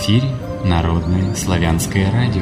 эфире Народное славянское радио.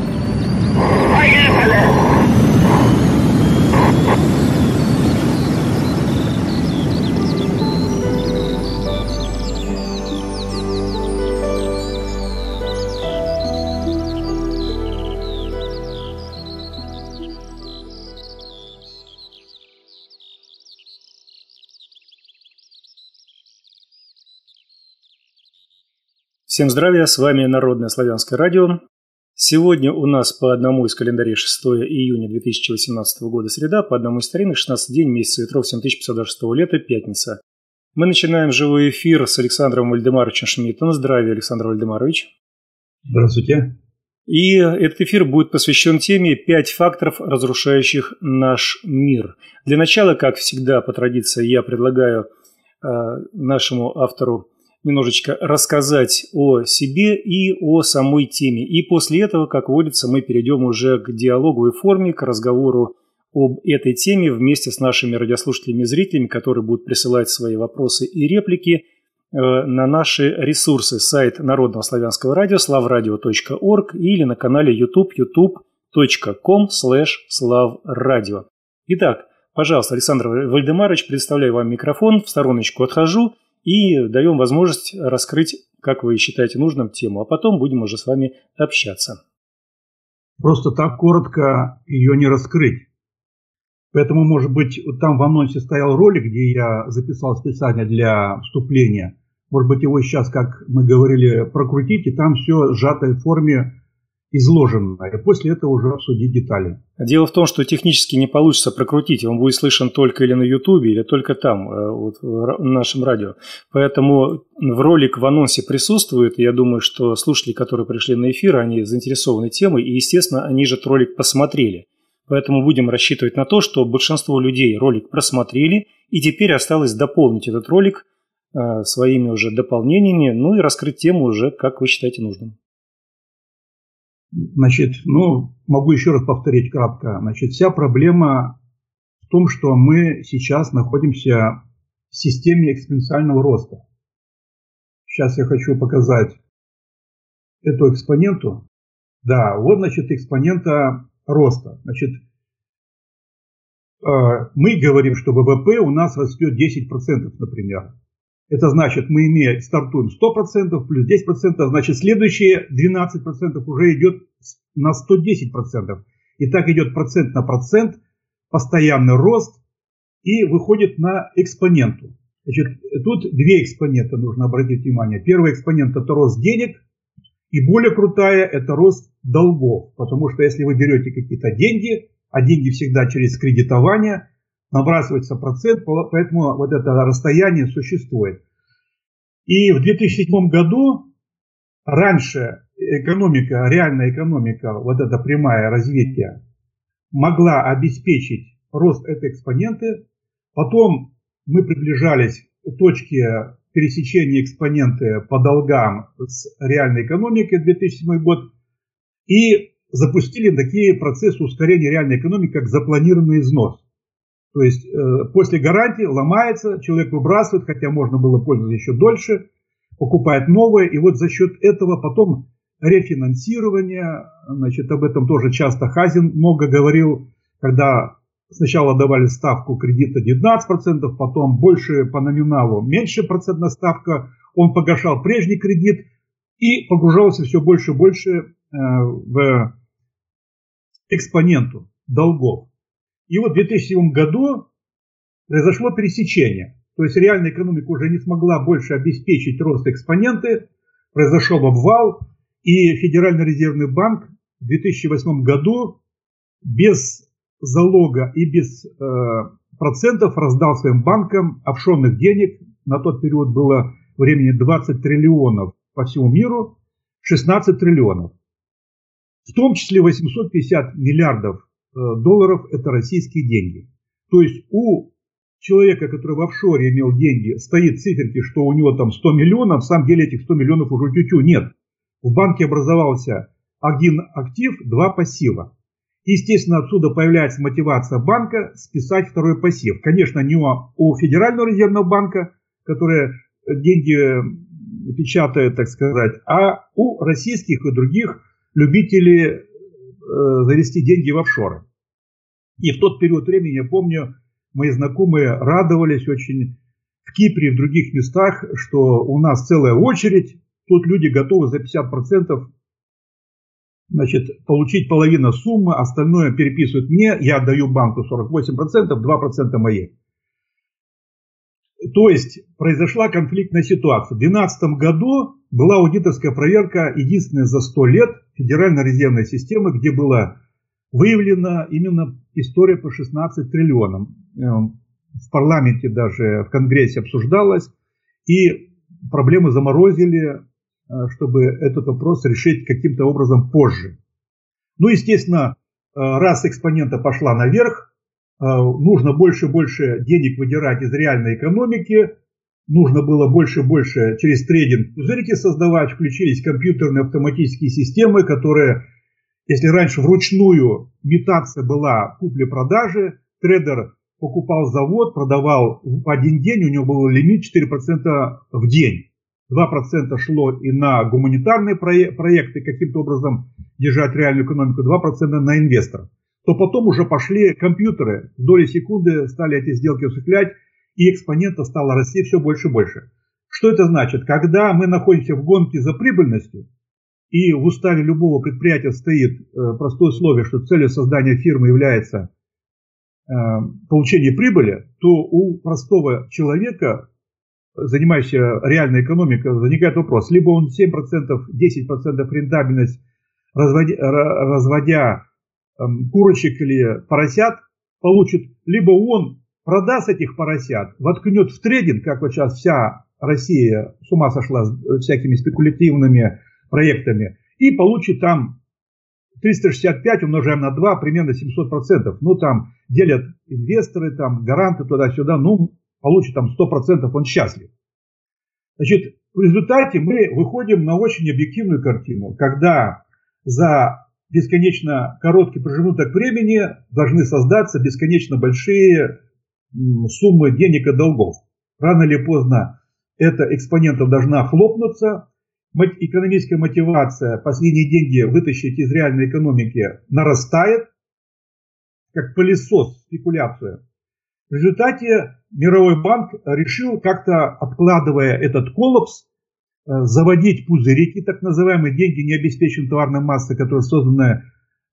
Всем здравия, с вами Народное славянское радио. Сегодня у нас по одному из календарей 6 июня 2018 года среда, по одному из старинных 16 день месяца ветров 7526 лета, пятница. Мы начинаем живой эфир с Александром Вальдемаровичем Шмидтом. Здравия, Александр Вальдемарович. Здравствуйте. И этот эфир будет посвящен теме «5 факторов, разрушающих наш мир». Для начала, как всегда, по традиции, я предлагаю нашему автору немножечко рассказать о себе и о самой теме. И после этого, как водится, мы перейдем уже к диалоговой форме, к разговору об этой теме вместе с нашими радиослушателями и зрителями, которые будут присылать свои вопросы и реплики на наши ресурсы. Сайт Народного славянского радио slavradio.org или на канале YouTube youtube.com/slavradio. Итак, пожалуйста, Александр Вальдемарович, предоставляю вам микрофон, в стороночку отхожу и даем возможность раскрыть, как вы считаете нужным, тему, а потом будем уже с вами общаться. Просто так коротко ее не раскрыть. Поэтому, может быть, там в анонсе стоял ролик, где я записал специально для вступления. Может быть, его сейчас, как мы говорили, прокрутить, и там все в сжатой форме изложено. И после этого уже обсудить детали. Дело в том, что технически не получится прокрутить. Он будет слышен только или на Ютубе, или только там, вот, в нашем радио. Поэтому ролик в анонсе присутствует. Я думаю, что слушатели, которые пришли на эфир, они заинтересованы темой. И, естественно, они же этот ролик посмотрели. Поэтому будем рассчитывать на то, что большинство людей ролик просмотрели. И теперь осталось дополнить этот ролик своими уже дополнениями. Ну и раскрыть тему уже, как вы считаете нужным. Значит, могу еще раз повторить кратко. Значит, вся проблема в том, что мы сейчас находимся в системе экспоненциального роста. Сейчас я хочу показать эту экспоненту. Да, вот, значит, экспонента роста. Значит, мы говорим, что ВВП у нас растет 10%, например. Это значит, мы стартуем 100%, плюс 10%, значит, следующие 12% уже идет на 110%. И так идет процент на процент, постоянный рост, и выходит на экспоненту. Значит, тут две экспонента нужно обратить внимание. Первый экспонент – это рост денег, и более крутая – это рост долгов. Потому что если вы берете какие-то деньги, а деньги всегда через кредитование, набрасывается процент, поэтому вот это расстояние существует. И в 2007 году раньше экономика, реальная экономика, вот это прямое развитие, могла обеспечить рост этой экспоненты. Потом мы приближались к точке пересечения экспоненты по долгам с реальной экономикой 2007 год и запустили такие процессы ускорения реальной экономики, как запланированный износ. То есть после гарантии ломается, человек выбрасывает, хотя можно было пользоваться еще дольше, покупает новое. И вот за счет этого потом рефинансирование, значит, об этом тоже часто Хазин много говорил, когда сначала давали ставку кредита 19%, потом больше по номиналу, меньше процентная ставка, он погашал прежний кредит и погружался все больше и больше в экспоненту долгов. И вот в 2007 году произошло пересечение. То есть реальная экономика уже не смогла больше обеспечить рост экспоненты. Произошел обвал. И Федеральный резервный банк в 2008 году без залога и без процентов раздал своим банкам офшорных денег. На тот период было времени 20 триллионов по всему миру. 16 триллионов. В том числе 850 миллиардов долларов – это российские деньги. То есть у человека, который в офшоре имел деньги, стоит циферки, что у него там 100 миллионов, на самом деле этих 100 миллионов уже тю-тю нет. В банке образовался один актив, два пассива. Естественно, отсюда появляется мотивация банка списать второй пассив. Конечно, не у Федерального резервного банка, который деньги печатает, так сказать, а у российских и других любителей завести деньги в офшоры. И в тот период времени, я помню, мои знакомые радовались очень в Кипре и в других местах, что у нас целая очередь, тут люди готовы за 50% получить половину суммы, остальное переписывают мне, я отдаю банку 48%, 2% мои. То есть произошла конфликтная ситуация. В 2012 году была аудиторская проверка, единственная за 100 лет Федеральной резервной системы, где была выявлена именно история по 16 триллионам. В парламенте даже, в Конгрессе обсуждалось, и проблемы заморозили, чтобы этот вопрос решить каким-то образом позже. Ну, естественно, раз экспонента пошла наверх, нужно больше и больше денег выдирать из реальной экономики, нужно было больше и больше через трейдинг пузырики создавать, включились компьютерные автоматические системы, которые, если раньше вручную имитация была купли-продажи, трейдер покупал завод, продавал в один день, у него был лимит 4% в день. 2% шло и на гуманитарные проекты, каким-то образом держать реальную экономику, 2% на инвесторов. То потом уже пошли компьютеры, в доли секунды стали эти сделки осуществлять, и экспонента стало расти все больше и больше. Что это значит? Когда мы находимся в гонке за прибыльностью, и в уставе любого предприятия стоит простое условие, что целью создания фирмы является получение прибыли, то у простого человека, занимающегося реальной экономикой, возникает вопрос. Либо он 7%, 10% рентабельность, разводя курочек или поросят, получит, либо он продаст этих поросят, воткнет в трейдинг, как вот сейчас вся Россия с ума сошла с всякими спекулятивными проектами, и получит там 365 умножаем на 2, примерно 700%. Ну, там делят инвесторы, там гаранты туда-сюда, ну, получит там 100%, он счастлив. Значит, в результате мы выходим на очень объективную картину, когда за бесконечно короткий промежуток времени должны создаться бесконечно большие суммы денег и долгов. Рано или поздно эта экспонента должна хлопнуться, экономическая мотивация последние деньги вытащить из реальной экономики нарастает, как пылесос, спекуляция. В результате Мировой банк решил, как-то откладывая этот коллапс, заводить пузырики, так называемые деньги необеспеченной товарной массы, которые созданы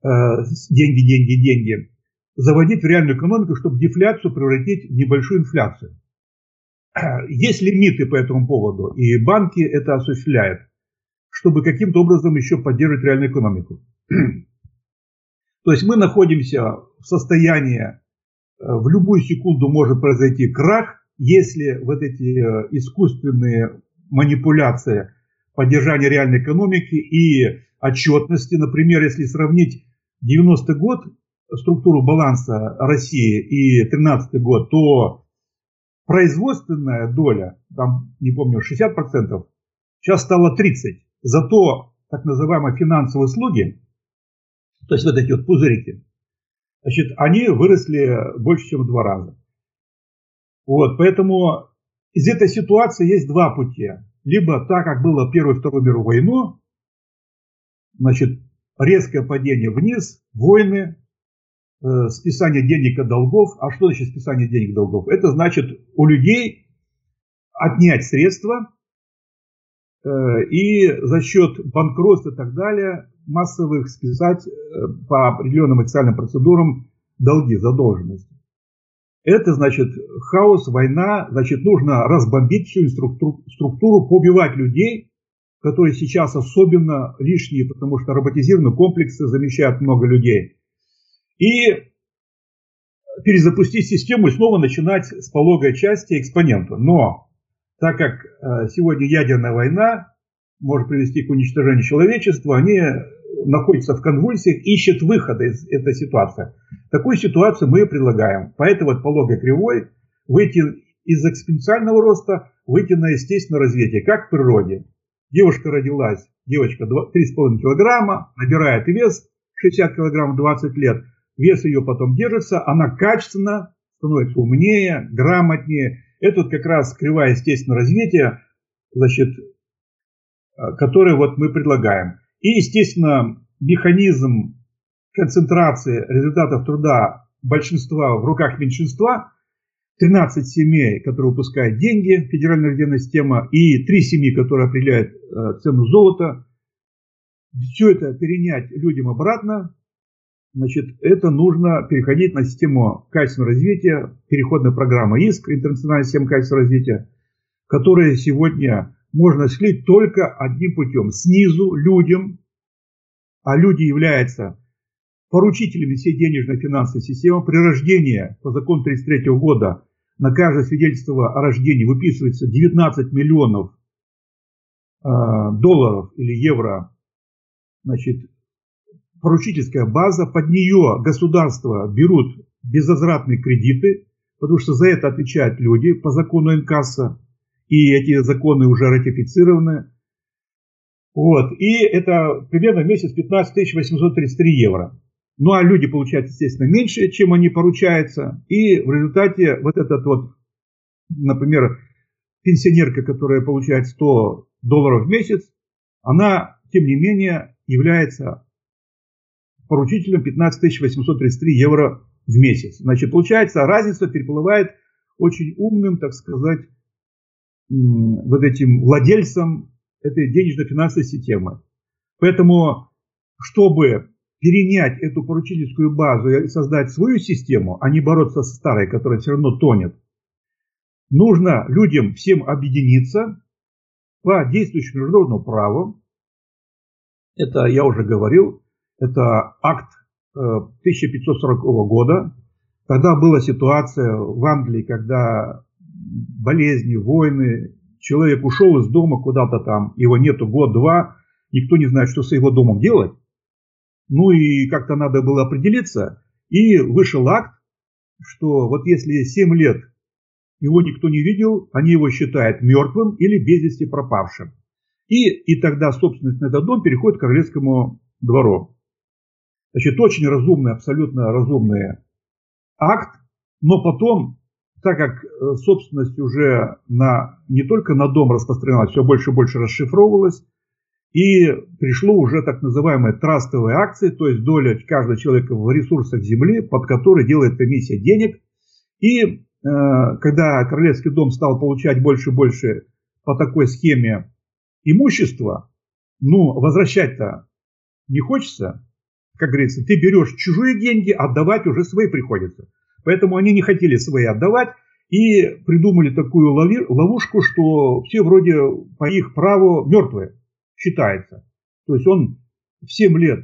деньги, заводить в реальную экономику, чтобы дефляцию превратить в небольшую инфляцию. Есть лимиты по этому поводу, и банки это осуществляют, чтобы каким-то образом еще поддерживать реальную экономику. То есть мы находимся в состоянии, в любую секунду может произойти крах, если вот эти искусственные манипуляции поддержания реальной экономики и отчетности, например, если сравнить 90-й год, структуру баланса России и 13-й год, то производственная доля, там, не помню, 60%, сейчас стала 30%. Зато так называемые финансовые услуги, то есть вот эти вот пузырики, значит, они выросли больше, чем в 2 раза. Вот, поэтому из этой ситуации есть 2 пути. Либо так, как было Первую и Вторую мировую войну, значит, резкое падение вниз, войны, списание денег и долгов. А что значит списание денег и долгов? Это значит у людей отнять средства и за счет банкротства и так далее массовых списать по определенным официальным процедурам долги, задолженности. Это значит хаос, война, значит нужно разбомбить всю структуру, поубивать людей, которые сейчас особенно лишние, потому что роботизированные комплексы замещают много людей. И перезапустить систему и снова начинать с пологой части экспонента. Но так как сегодня ядерная война может привести к уничтожению человечества, они находятся в конвульсиях, ищут выхода из этой ситуации. Такую ситуацию мы предлагаем. По этой вот пологой кривой выйти из экспоненциального роста, выйти на естественное развитие, как в природе. Девушка родилась, девочка 3,5 килограмма, набирает вес 60 килограмм 20 лет, вес ее потом держится, она качественно становится умнее, грамотнее. Это вот как раз кривая естественного развития, значит, которые вот мы предлагаем. И, естественно, механизм концентрации результатов труда большинства в руках меньшинства, 13 семей, которые выпускают деньги, федеральная резервная система, и 3 семьи, которые определяют цену золота. Все это перенять людям обратно, значит, это нужно переходить на систему качественного развития, переходная программа ИСК, интернациональная система качественного развития, которая сегодня можно осуществить только одним путем. Снизу людям, а люди являются поручителями всей денежной финансовой системы. При рождении по закону 1933 года на каждое свидетельство о рождении выписывается 19 миллионов долларов или евро, значит, поручительская база, под нее государства берут безвозвратные кредиты, потому что за это отвечают люди по закону инкасса, и эти законы уже ратифицированы. Вот. И это примерно в месяц 15 833 евро. Ну а люди получают, естественно, меньше, чем они поручаются. И в результате вот этот вот, например, пенсионерка, которая получает $100 в месяц, она, тем не менее, является поручителем 15 833 евро в месяц. Значит, получается, разница переплывает очень умным, так сказать, вот этим владельцам этой денежно-финансовой системы. Поэтому, чтобы перенять эту поручительскую базу и создать свою систему, а не бороться со старой, которая все равно тонет, нужно людям всем объединиться по действующему международному праву. Это, я уже говорил, это акт 1540 года. Тогда была ситуация в Англии, когда болезни, войны, человек ушел из дома куда-то там, его нету год-два, никто не знает, что с его домом делать. Ну и как-то надо было определиться, и вышел акт, что вот если 7 лет его никто не видел, они его считают мертвым или без вести пропавшим. И тогда собственность на этот дом переходит к королевскому двору. Значит, очень разумный, абсолютно разумный акт, но потом, так как собственность уже не только на дом распространялась, все больше и больше расшифровывалась, и пришло уже так называемые трастовые акции, то есть доля каждого человека в ресурсах земли, под которой делает эмиссия денег. И когда Королевский дом стал получать больше и больше по такой схеме имущества, ну, возвращать-то не хочется. Как говорится, ты берешь чужие деньги, отдавать уже свои приходится. Поэтому они не хотели свои отдавать и придумали такую ловушку, что все вроде по их праву мертвые считается. То есть он в 7 лет,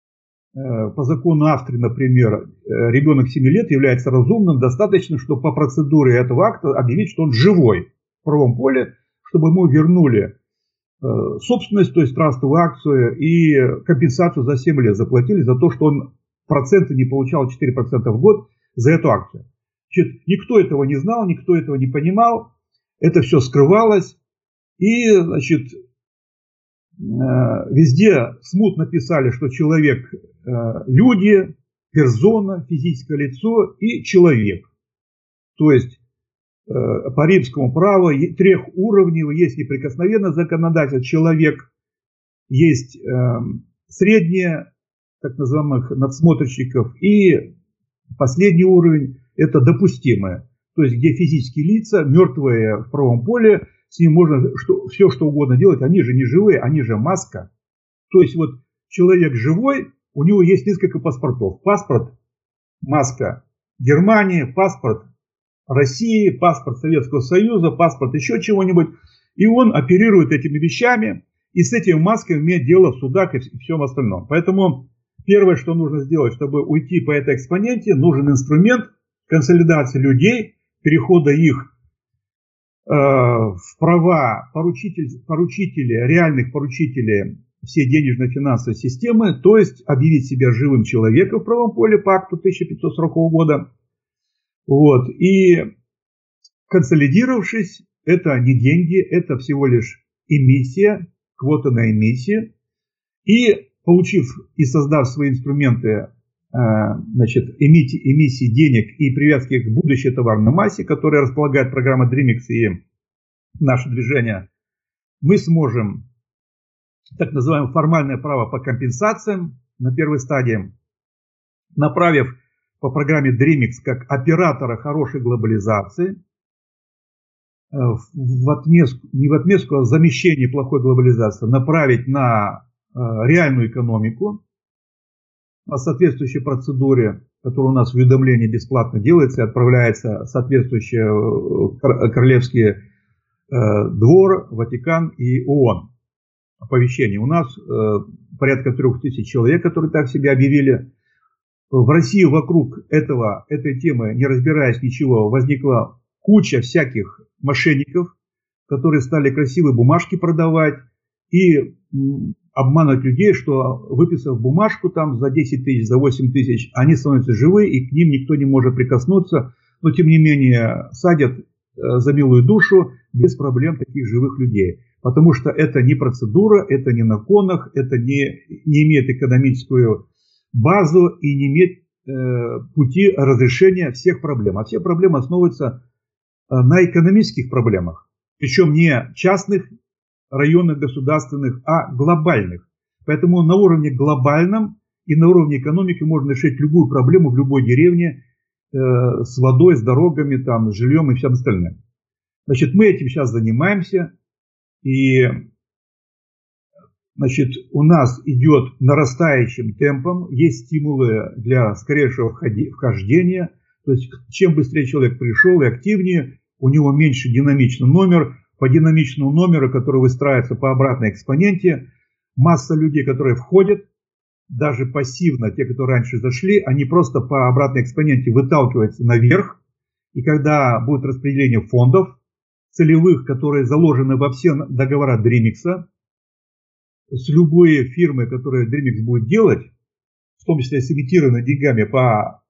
по закону Австрии, например, ребенок 7 лет является разумным достаточно, чтобы по процедуре этого акта объявить, что он живой в правом поле, чтобы ему вернули собственность, то есть трастовую акцию, и компенсацию за 7 лет заплатили за то, что он проценты не получал 4% в год за эту акцию. Значит, никто этого не знал, никто этого не понимал, это все скрывалось, и, значит, везде смутно писали, что человек, люди, персона, физическое лицо и человек. То есть по римскому праву 3 уровней есть неприкосновенное законодательство, человек, есть среднее, так называемых надсмотрщиков, и последний уровень это допустимое. То есть где физические лица, мертвые в правом поле, с ним можно все что угодно делать, они же не живые, они же маска. То есть вот человек живой, у него есть несколько паспортов. Паспорт, маска Германии, паспорт России, паспорт Советского Союза, паспорт еще чего-нибудь. И он оперирует этими вещами, и с этими масками имеет дело в судах и всем остальном. Поэтому первое, что нужно сделать, чтобы уйти по этой экспоненте, нужен инструмент консолидации людей, перехода их в права поручителей, реальных поручителей всей денежно-финансовой системы, то есть объявить себя живым человеком в правом поле по акту 1540 года. Вот. И консолидировавшись, это не деньги, это всего лишь эмиссия, квота на эмиссию. И получив и создав свои инструменты, значит, эмиссии денег и привязки к будущей товарной массе, которая располагает программа DreamX и наше движение, мы сможем так называемое формальное право по компенсациям на первой стадии, направив по программе DreamX как оператора хорошей глобализации, не в отместку, а в замещение плохой глобализации, направить на реальную экономику, по соответствующей процедуре, которая у нас в уведомлении бесплатно делается и отправляется соответствующие королевский двор, Ватикан и ООН. Оповещение. У нас порядка 3000 человек, которые так себя объявили. В России вокруг этой темы, не разбираясь ничего, возникла куча всяких мошенников, которые стали красивые бумажки продавать и обманывать людей, что выписав бумажку там за 10 тысяч, за 8 тысяч, они становятся живы и к ним никто не может прикоснуться, но тем не менее садят за милую душу без проблем таких живых людей. Потому что это не процедура, это не на конах, это не имеет экономическую базу и не имеет пути разрешения всех проблем. А все проблемы основываются на экономических проблемах. Причем не частных, районных, государственных, а глобальных. Поэтому на уровне глобальном и на уровне экономики можно решить любую проблему в любой деревне с водой, с дорогами, там, с жильем и всем остальным. Значит, мы этим сейчас занимаемся. И, значит, у нас идет нарастающим темпом, есть стимулы для скорейшего вхождения. То есть, чем быстрее человек пришел и активнее, у него меньше динамичный номер. По динамичному номеру, который выстраивается по обратной экспоненте, масса людей, которые входят, даже пассивно, те, которые раньше зашли, они просто по обратной экспоненте выталкиваются наверх. И когда будет распределение фондов, целевых, которые заложены во все договора DreamX, с любой фирмы, которую DreamX будет делать, в том числе с имитированными деньгами по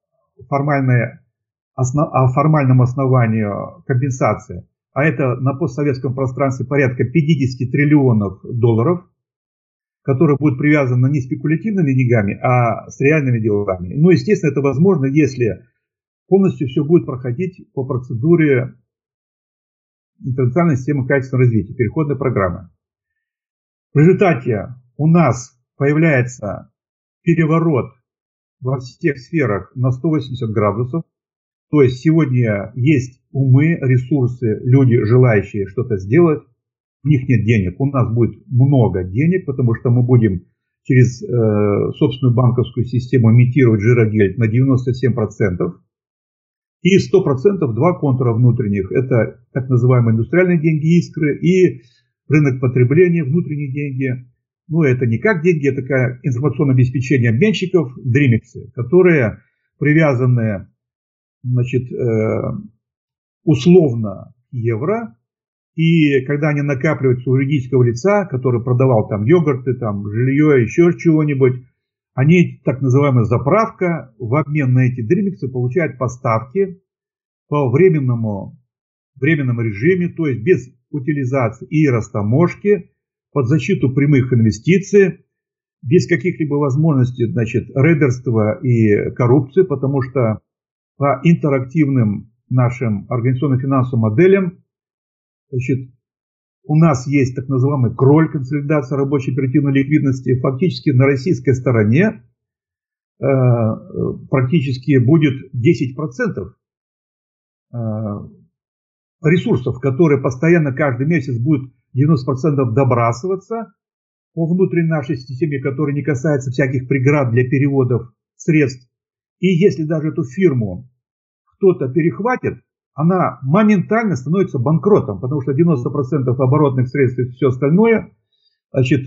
формальному основанию компенсации, а это на постсоветском пространстве порядка 50 триллионов долларов, которые будут привязаны не спекулятивными деньгами, а с реальными делами. Ну, естественно, это возможно, если полностью все будет проходить по процедуре интернациональной системы качественного развития, переходной программы. В результате у нас появляется переворот во всех сферах на 180 градусов. То есть сегодня есть умы, ресурсы, люди, желающие что-то сделать. У них нет денег. У нас будет много денег, потому что мы будем через собственную банковскую систему имитировать жирогель на 97%. И 100% два контура внутренних. Это так называемые индустриальные деньги, искры, и рынок потребления, внутренние деньги. Ну, это не как деньги, это такое информационное обеспечение обменщиков, DreamX, которые привязаны, значит, условно к евро. И когда они накапливаются у юридического лица, который продавал там йогурты, там жилье, еще чего-нибудь, они, так называемая заправка, в обмен на эти DreamX получают поставки по временному режиме, то есть без утилизации и растаможки, под защиту прямых инвестиций, без каких-либо возможностей, значит, рейдерства и коррупции, потому что по интерактивным нашим организационно-финансовым моделям, значит, у нас есть так называемый кроль, консолидация рабочей оперативной ликвидности. Фактически на российской стороне практически будет 10% ресурсов, которые постоянно каждый месяц будут 90% добрасываться по внутренней нашей системе, которая не касается всяких преград для переводов средств. И если даже эту фирму кто-то перехватит, она моментально становится банкротом, потому что 90% оборотных средств и все остальное, значит,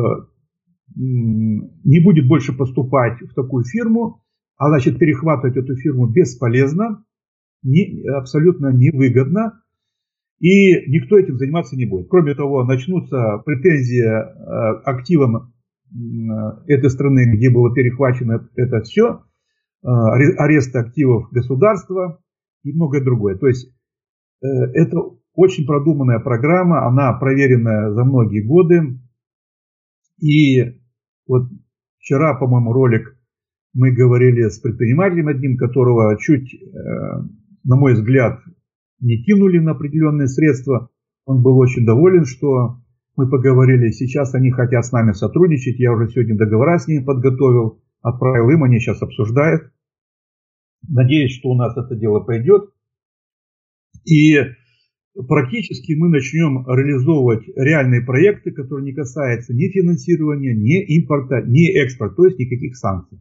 не будет больше поступать в такую фирму, а значит, перехватывать эту фирму бесполезно, абсолютно невыгодно, и никто этим заниматься не будет. Кроме того, начнутся претензии активам этой страны, где было перехвачено это все, арест активов государства и многое другое. То есть это очень продуманная программа, она проверенная за многие годы. И вот вчера, по-моему, ролик мы говорили с предпринимателем одним, которого чуть, на мой взгляд, не кинули на определенные средства. Он был очень доволен, что мы поговорили, сейчас они хотят с нами сотрудничать, я уже сегодня договора с ними подготовил, отправил им, они сейчас обсуждают. Надеюсь, что у нас это дело пойдет. И практически мы начнем реализовывать реальные проекты, которые не касаются ни финансирования, ни импорта, ни экспорта, то есть никаких санкций.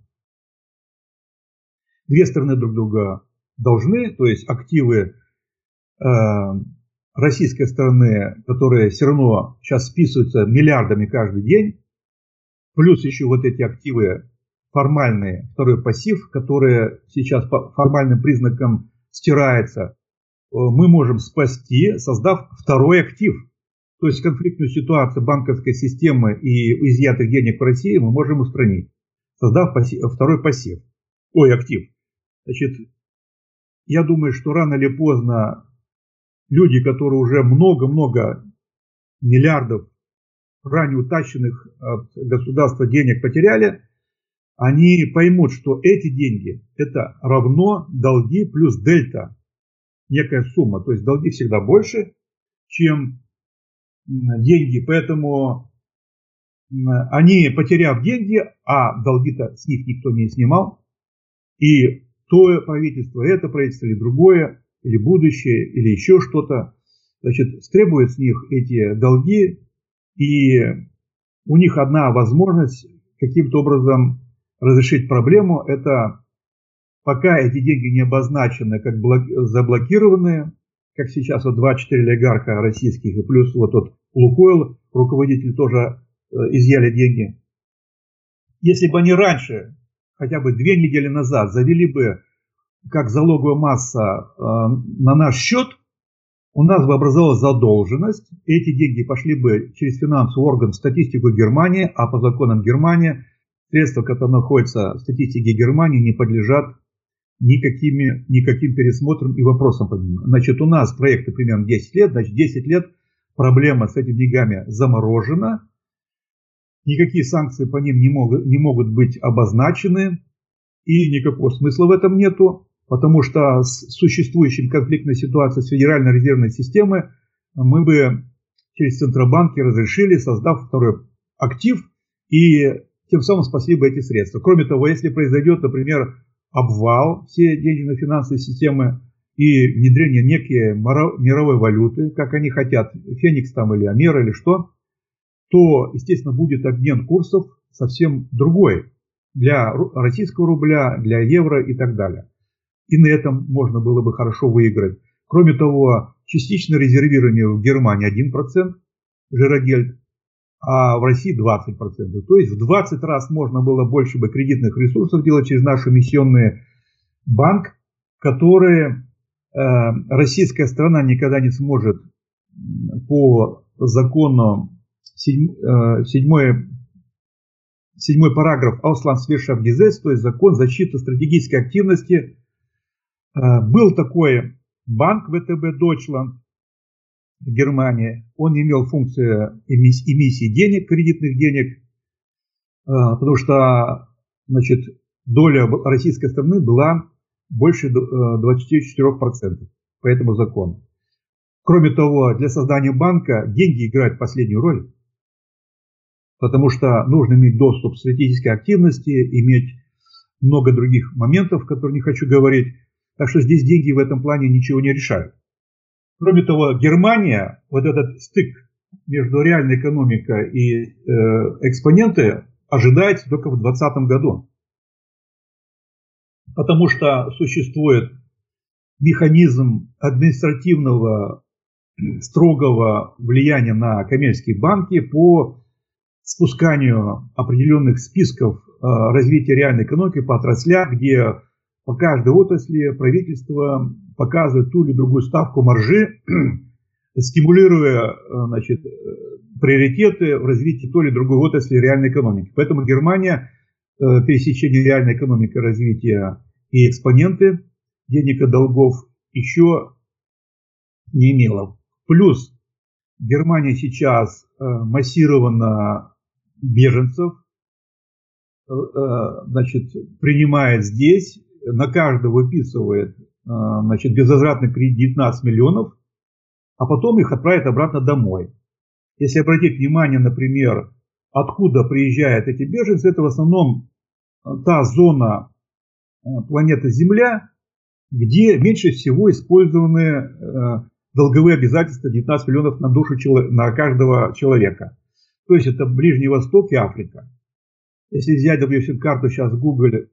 Две стороны друг друга должны, то есть активы российской стороны, которые все равно сейчас списываются миллиардами каждый день, плюс еще вот эти активы формальные, второй пассив, которые сейчас по формальным признакам стирается, мы можем спасти, создав второй актив. То есть конфликтную ситуацию банковской системы и изъятых денег в России мы можем устранить, создав второй пассив, актив. Значит, я думаю, что рано или поздно люди, которые уже много-много миллиардов ранее утащенных от государства денег потеряли, они поймут, что эти деньги это равно долги плюс дельта, некая сумма. То есть долги всегда больше, чем деньги. Поэтому они, потеряв деньги, а долги-то с них никто не снимал, и то правительство, это правительство, или другое, или будущее, или еще что-то, значит, требует с них эти долги, и у них одна возможность каким-то образом разрешить проблему, это пока эти деньги не обозначены как заблокированные, как сейчас вот 24 олигарха российских, и плюс вот тот Лукойл, руководитель, тоже изъяли деньги. Если бы они раньше, хотя бы 2 недели назад, завели бы как залоговая масса на наш счет, у нас бы образовалась задолженность, эти деньги пошли бы через финансовый орган в статистику Германии, а по законам Германии средства, которые находятся в статистике Германии, не подлежат никаким пересмотрам и вопросам по ним. Значит, у нас проекты примерно 10 лет, значит, 10 лет проблема с этими деньгами заморожена, никакие санкции по ним не могут быть обозначены, и никакого смысла в этом нету, потому что с существующей конфликтной ситуацией с Федеральной резервной системой мы бы через Центробанки разрешили, создав второй актив, и тем самым спасли бы эти средства. Кроме того, если произойдет, например, обвал всей денежно-финансовой системы и внедрение некой мировой валюты, как они хотят, Феникс там или Амера или что, то, естественно, будет обмен курсов совсем другой для российского рубля, для евро и так далее. И на этом можно было бы хорошо выиграть. Кроме того, частичное резервирование в Германии 1% жирогельд, а в России 20%. То есть в 20 раз можно было больше бы кредитных ресурсов делать через наш эмиссионный банк, который российская страна никогда не сможет по закону 7 параграф Auslandswirtschaftsgesetz, то есть закон защиты стратегической активности. Был такой банк ВТБ Deutschland в Германии, он имел функцию эмиссии денег, кредитных денег, потому что, значит, доля российской стороны была больше 24% по этому закону. Кроме того, для создания банка деньги играют последнюю роль, потому что нужно иметь доступ к стратегической активности, иметь много других моментов, которые не хочу говорить. Так что здесь деньги в этом плане ничего не решают. Кроме того, Германия, вот этот стык между реальной экономикой и экспоненты ожидается только в 2020 году. Потому что существует механизм административного строгого влияния на коммерческие банки по спусканию определенных списков развития реальной экономики по отраслям, где по каждой отрасли правительство показывает ту или другую ставку маржи, стимулируя, значит, приоритеты в развитии той или другой отрасли реальной экономики. Поэтому Германия пересечение реальной экономики, развития и экспоненты денег и долгов еще не имела. Плюс Германия сейчас массированно беженцев, значит, принимает здесь, на каждого выписывает, значит, безвозвратный кредит 19 миллионов, а потом их отправит обратно домой. Если обратить внимание, например, откуда приезжают эти беженцы, это в основном та зона планеты Земля, где меньше всего использованы долговые обязательства 19 миллионов на душу на каждого человека. То есть это Ближний Восток и Африка. Если взять, допустим, карту сейчас Google,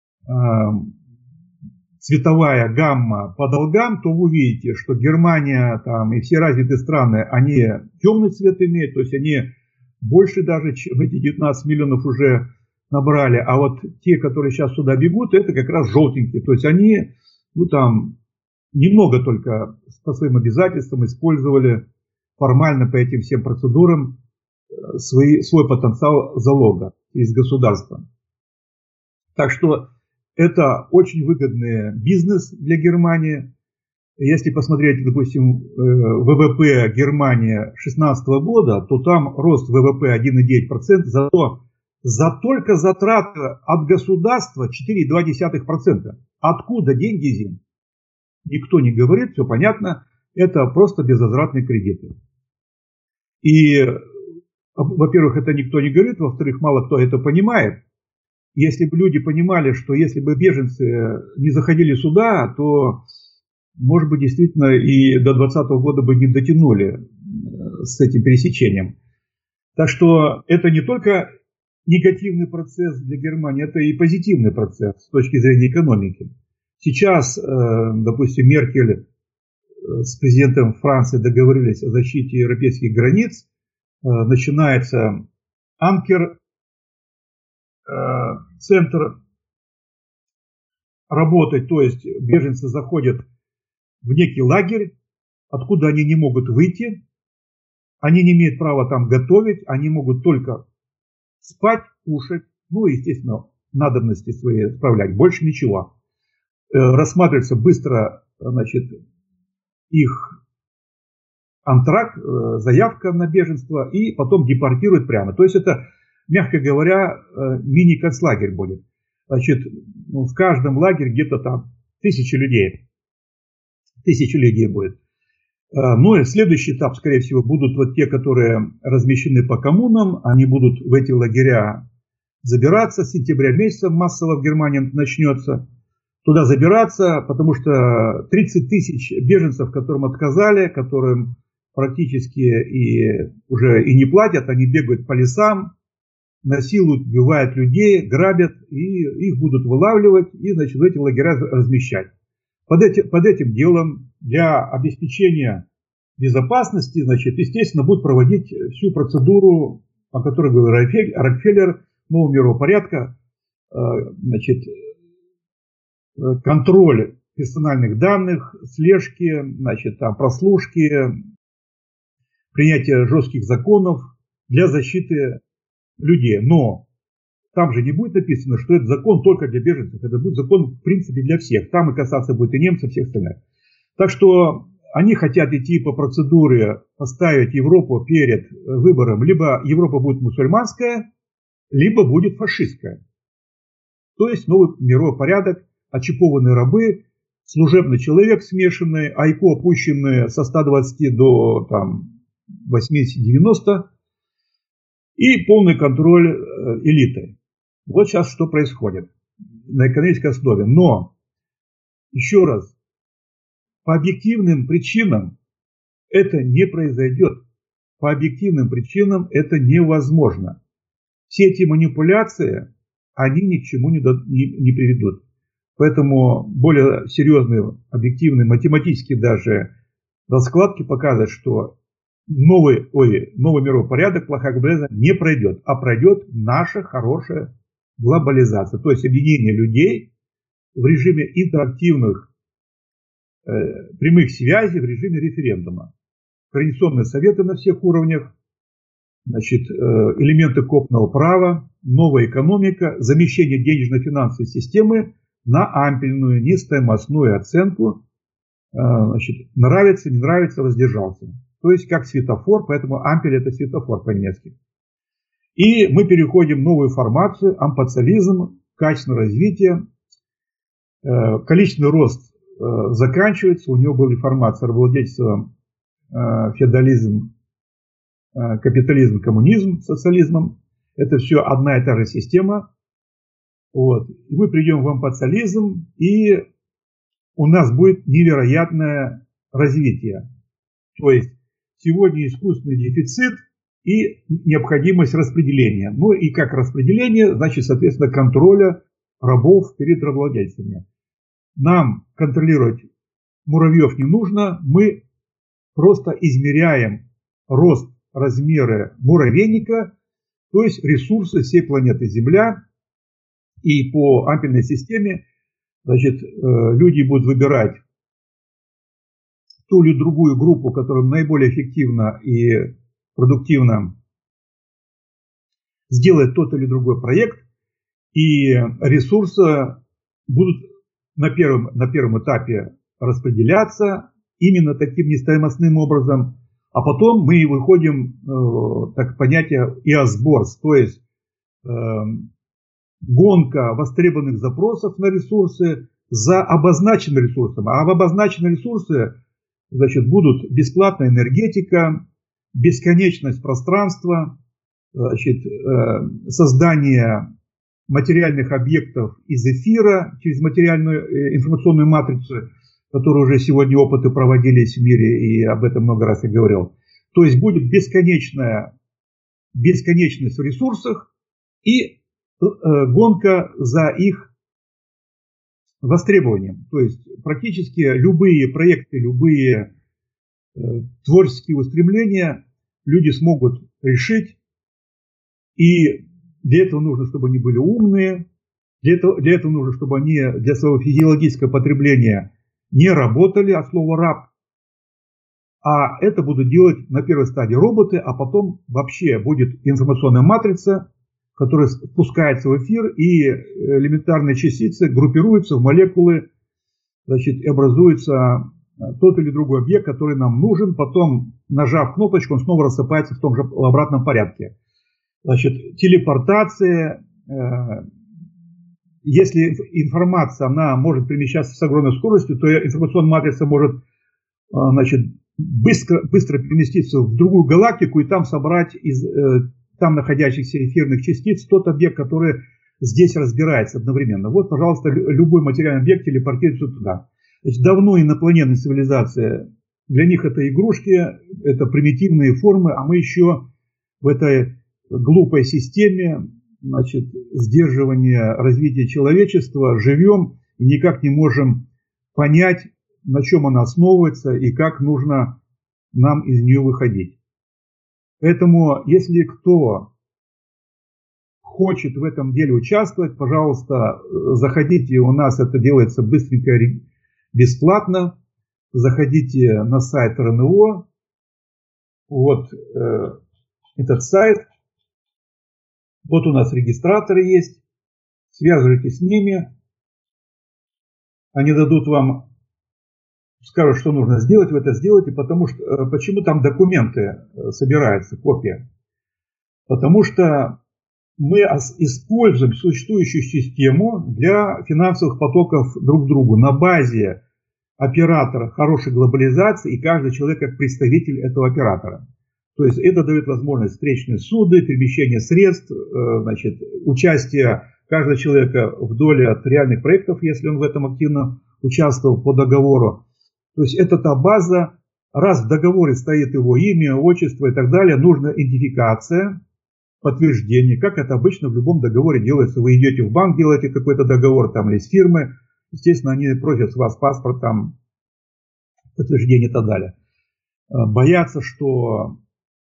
цветовая гамма по долгам, то вы увидите, что Германия там, и все развитые страны, они темный цвет имеют, то есть они больше даже, чем эти 19 миллионов уже набрали, а вот те, которые сейчас сюда бегут, это как раз желтенькие, то есть они, ну там, немного только по своим обязательствам использовали формально по этим всем процедурам свой потенциал залога из государства. Так что это очень выгодный бизнес для Германии. Если посмотреть, допустим, ВВП Германии 2016 года, то там рост ВВП 1,9%, зато только затраты от государства 4,2%. Откуда деньги, Зин? Никто не говорит, все понятно, это просто безвозвратные кредиты. И, во-первых, это никто не говорит, во-вторых, мало кто это понимает. Если бы люди понимали, что если бы беженцы не заходили сюда, то, может быть, действительно и до 2020 года бы не дотянули с этим пересечением. Так что это не только негативный процесс для Германии, это и позитивный процесс с точки зрения экономики. Сейчас, допустим, Меркель с президентом Франции договорились о защите европейских границ. Начинается Анкер, центр работать, то есть беженцы заходят в некий лагерь, откуда они не могут выйти, они не имеют права там готовить, они могут только спать, кушать, ну и, естественно, надобности свои справлять, больше ничего. Рассматривается быстро, значит, их антракт, заявка на беженство, и потом депортируют прямо. То есть это, мягко говоря, мини-концлагерь будет. Значит, в каждом лагере где-то там 1000 людей. 1000 людей будет. Ну и следующий этап, скорее всего, будут вот те, которые размещены по коммунам. Они будут в эти лагеря забираться. С сентября месяца массово в Германии начнется. Туда забираться, потому что 30 000 беженцев, которым отказали, которым практически и уже и не платят, они бегают по лесам, насилуют, убивают людей, грабят, и их будут вылавливать и, значит, в эти лагеря размещать. Под этим делом для обеспечения безопасности, значит, естественно, будут проводить всю процедуру, о которой говорил Рокфеллер, нового мирового порядка, значит, контроль персональных данных, слежки, значит, там, прослушки, принятие жестких законов для защиты людей. Но там же не будет написано, что это закон только для беженцев. Это будет закон, в принципе, для всех. Там и касаться будет и немцев, и всех остальных. Так что они хотят идти по процедуре, поставить Европу перед выбором. Либо Европа будет мусульманская, либо будет фашистская. То есть новый мировой порядок, очипованные рабы, служебный человек смешанный, айко опущенные со 120 до там, 80-90 и полный контроль элиты. Вот сейчас что происходит на экономической основе. Но, еще раз, по объективным причинам это не произойдет. По объективным причинам это невозможно. Все эти манипуляции, они ни к чему не приведут. Поэтому более серьезные, объективные, математические даже раскладки показывают, что новый мировой порядок, плохая глобализация не пройдет, а пройдет наша хорошая глобализация. То есть объединение людей в режиме интерактивных прямых связей, в режиме референдума. Координационные советы на всех уровнях, значит, элементы копного права, новая экономика, замещение денежно-финансовой системы на ампельную, нестоимостную оценку, значит, нравится, не нравится, воздержался. То есть как светофор, поэтому ампель это светофор по-немецки. И мы переходим в новую формацию, ампоциализм, качественное развитие, количественный рост заканчивается, у него была формация рабовладельчества, феодализм, капитализм, коммунизм, социализмом. Это все одна и та же система. Вот. И мы придем в вампоциализм, и у нас будет невероятное развитие. То есть сегодня искусственный дефицит и необходимость распределения. Ну и как распределение, значит, соответственно, контроля рабов перед рабовладельцами. Нам контролировать муравьев не нужно, мы просто измеряем рост, размеры муравейника, то есть ресурсы всей планеты Земля. И по ампельной системе, значит, люди будут выбирать ту или другую группу, которая наиболее эффективно и продуктивно сделает тот или другой проект, и ресурсы будут на первом этапе распределяться именно таким нестоимостным образом, а потом мы выходим так понятие иосборс, то есть гонка востребованных запросов на ресурсы за обозначенным ресурсом. А в обозначенные ресурсы, значит, будут бесплатная энергетика, бесконечность пространства, значит, создание материальных объектов из эфира через материальную информационную матрицу, которую уже сегодня опыты проводились в мире, и об этом много раз я говорил. То есть будет бесконечность в ресурсах и гонка за их востребованием. То есть практически любые проекты, любые творческие устремления люди смогут решить. И для этого нужно, чтобы они были умные, для этого нужно, чтобы они для своего физиологического потребления не работали от слова «раб». А это будут делать на первой стадии роботы, а потом вообще будет информационная матрица, которая спускается в эфир, и элементарные частицы группируются в молекулы, значит, и образуется тот или другой объект, который нам нужен. Потом, нажав кнопочку, он снова рассыпается в том же обратном порядке. Значит, телепортация. Если информация, она может перемещаться с огромной скоростью, то информационная матрица может, значит, быстро переместиться в другую галактику и там собрать из там находящихся эфирных частиц тот объект, который здесь разбирается одновременно. Вот, пожалуйста, любой материальный объект телепортируется туда. Значит, давно инопланетные цивилизации, для них это игрушки, это примитивные формы, а мы еще в этой глупой системе, значит, сдерживания развития человечества живем и никак не можем понять, на чем она основывается и как нужно нам из нее выходить. Поэтому, если кто хочет в этом деле участвовать, пожалуйста, заходите, у нас это делается быстренько, бесплатно. Заходите на сайт РНО, вот этот сайт, вот у нас регистраторы есть, связывайтесь с ними, они дадут вам, скажут, что нужно сделать, вы это сделаете, потому что, почему там документы собираются, копия? Потому что мы используем существующую систему для финансовых потоков друг к другу на базе оператора хорошей глобализации, и каждый человек как представитель этого оператора. То есть это дает возможность встречные суды, перемещение средств, значит, участие каждого человека в доле от реальных проектов, если он в этом активно участвовал по договору. То есть это та база, раз в договоре стоит его имя, отчество и так далее, нужна идентификация, подтверждение, как это обычно в любом договоре делается. Вы идете в банк, делаете какой-то договор там или с фирмой, естественно, они просят с вас паспорт, там, подтверждение и так далее. Бояться, что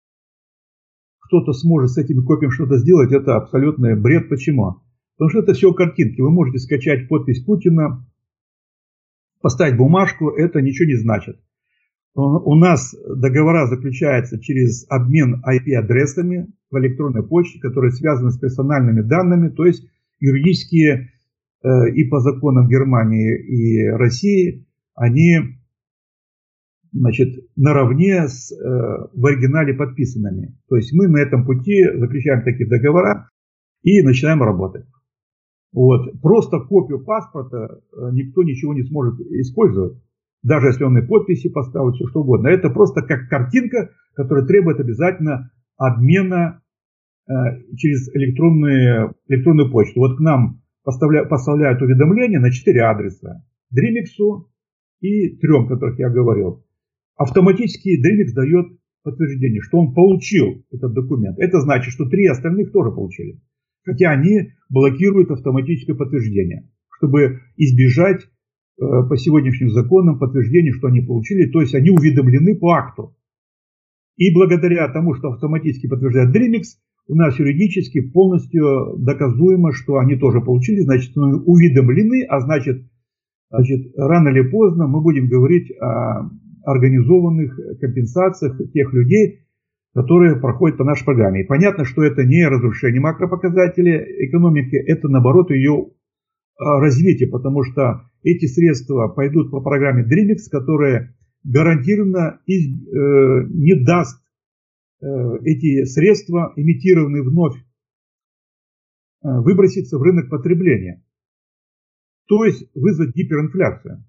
кто-то сможет с этими копиями что-то сделать, это абсолютный бред. Почему? Потому что это все картинки. Вы можете скачать подпись Путина, поставить бумажку, это ничего не значит. У нас договора заключаются через обмен IP-адресами в электронной почте, которые связаны с персональными данными, то есть юридические и по законам Германии и России, они, значит, наравне с в оригинале подписанными. То есть мы на этом пути заключаем такие договора и начинаем работать. Вот. Просто копию паспорта никто ничего не сможет использовать. Даже если он и подписи поставит, все что угодно. Это просто как картинка, которая требует обязательно обмена через электронную почту. Вот к нам поставляют уведомления на 4 адреса. Dreamix и 3, о которых я говорил. Автоматически Dreamix дает подтверждение, что он получил этот документ. Это значит, что 3 остальных тоже получили. Хотя они блокируют автоматическое подтверждение, чтобы избежать по сегодняшним законам подтверждения, что они получили. То есть они уведомлены по акту. И благодаря тому, что автоматически подтверждает Dreamix, у нас юридически полностью доказуемо, что они тоже получили, значит, уведомлены, а значит, рано или поздно мы будем говорить о организованных компенсациях тех людей, которые проходят по нашей программе. И понятно, что это не разрушение макропоказателей экономики, это наоборот ее развитие, потому что эти средства пойдут по программе Dreamix, которая гарантированно не даст эти средства, имитированные вновь, выброситься в рынок потребления. То есть вызвать гиперинфляцию.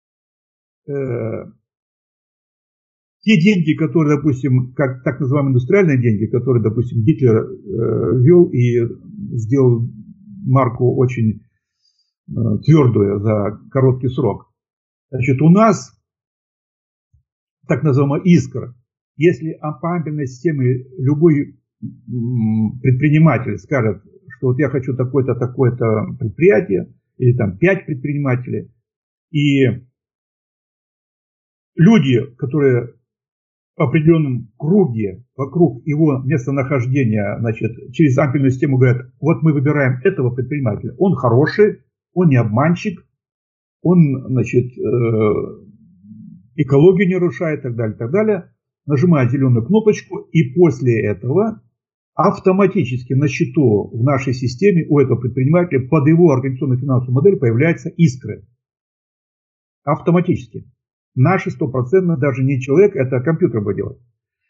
Те деньги, которые, допустим, как так называемые индустриальные деньги, которые, допустим, Гитлер ввел и сделал марку очень твердую за короткий срок. Значит, у нас так называемая искра. Если по ампельной системе любой предприниматель скажет, что вот я хочу такое-то, такое-то предприятие, или там 5 предпринимателей, и люди, которые в определенном круге, вокруг его местонахождения, значит, через ампельную систему говорят, вот мы выбираем этого предпринимателя, он хороший, он не обманщик, он, значит, экологию не нарушает, и так далее, нажимает зеленую кнопочку, и после этого автоматически на счету в нашей системе у этого предпринимателя под его организационно-финансовую модель появляются искры. Автоматически. Наши 100%, даже не человек, это компьютер будет делать.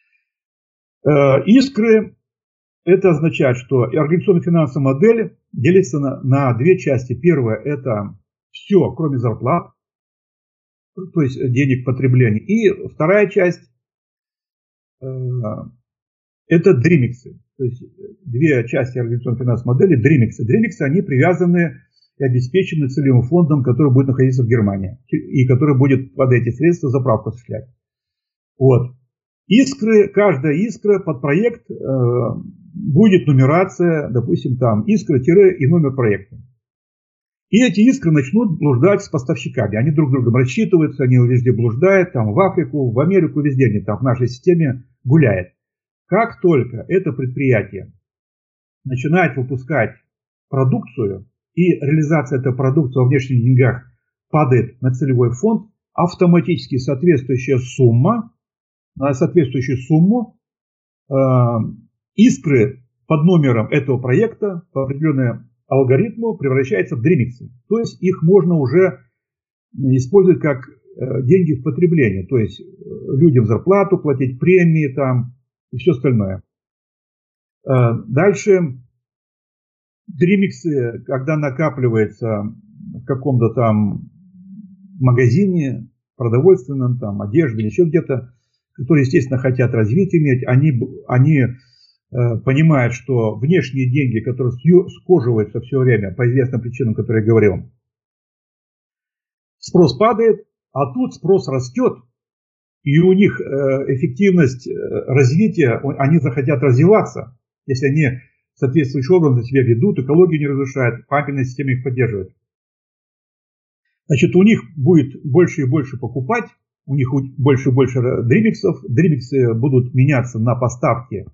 Искры, это означает, что организационно-финансовая модель делится на 2 части. Первая – это все, кроме зарплат, то есть денег потребления. И вторая часть – это дримиксы. То есть 2 части организационно-финансовой модели – дримиксы. Дримиксы, они привязаны и обеспечены целевым фондом, который будет находиться в Германии и который будет под эти средства заправку осуществлять. Вот. Искры, каждая искра под проект будет нумерация, допустим, там искра-и номер проекта. И эти искры начнут блуждать с поставщиками. Они друг с другом рассчитываются, они везде блуждают, там в Африку, в Америку, везде они там в нашей системе гуляют. Как только это предприятие начинает выпускать продукцию, и реализация этой продукции во внешних деньгах падает на целевой фонд, автоматически соответствующую сумму искры под номером этого проекта по определенному алгоритму превращается в дримиксы. То есть их можно уже использовать как деньги в потребление. То есть людям зарплату платить, премии там и все остальное. Дальше дримиксы, когда накапливается в каком-то там магазине продовольственном, там одежде или еще где-то, которые, естественно, хотят развитие иметь, они понимают, что внешние деньги, которые скоживаются все время по известным причинам, которые я говорил, спрос падает, а тут спрос растет, и у них эффективность развития, они захотят развиваться, если они соответствующим образом себя ведут, экологию не разрушают, пампельная система их поддерживает. Значит, у них будет больше и больше покупать, у них больше и больше дримиксов, дримиксы будут меняться на поставки,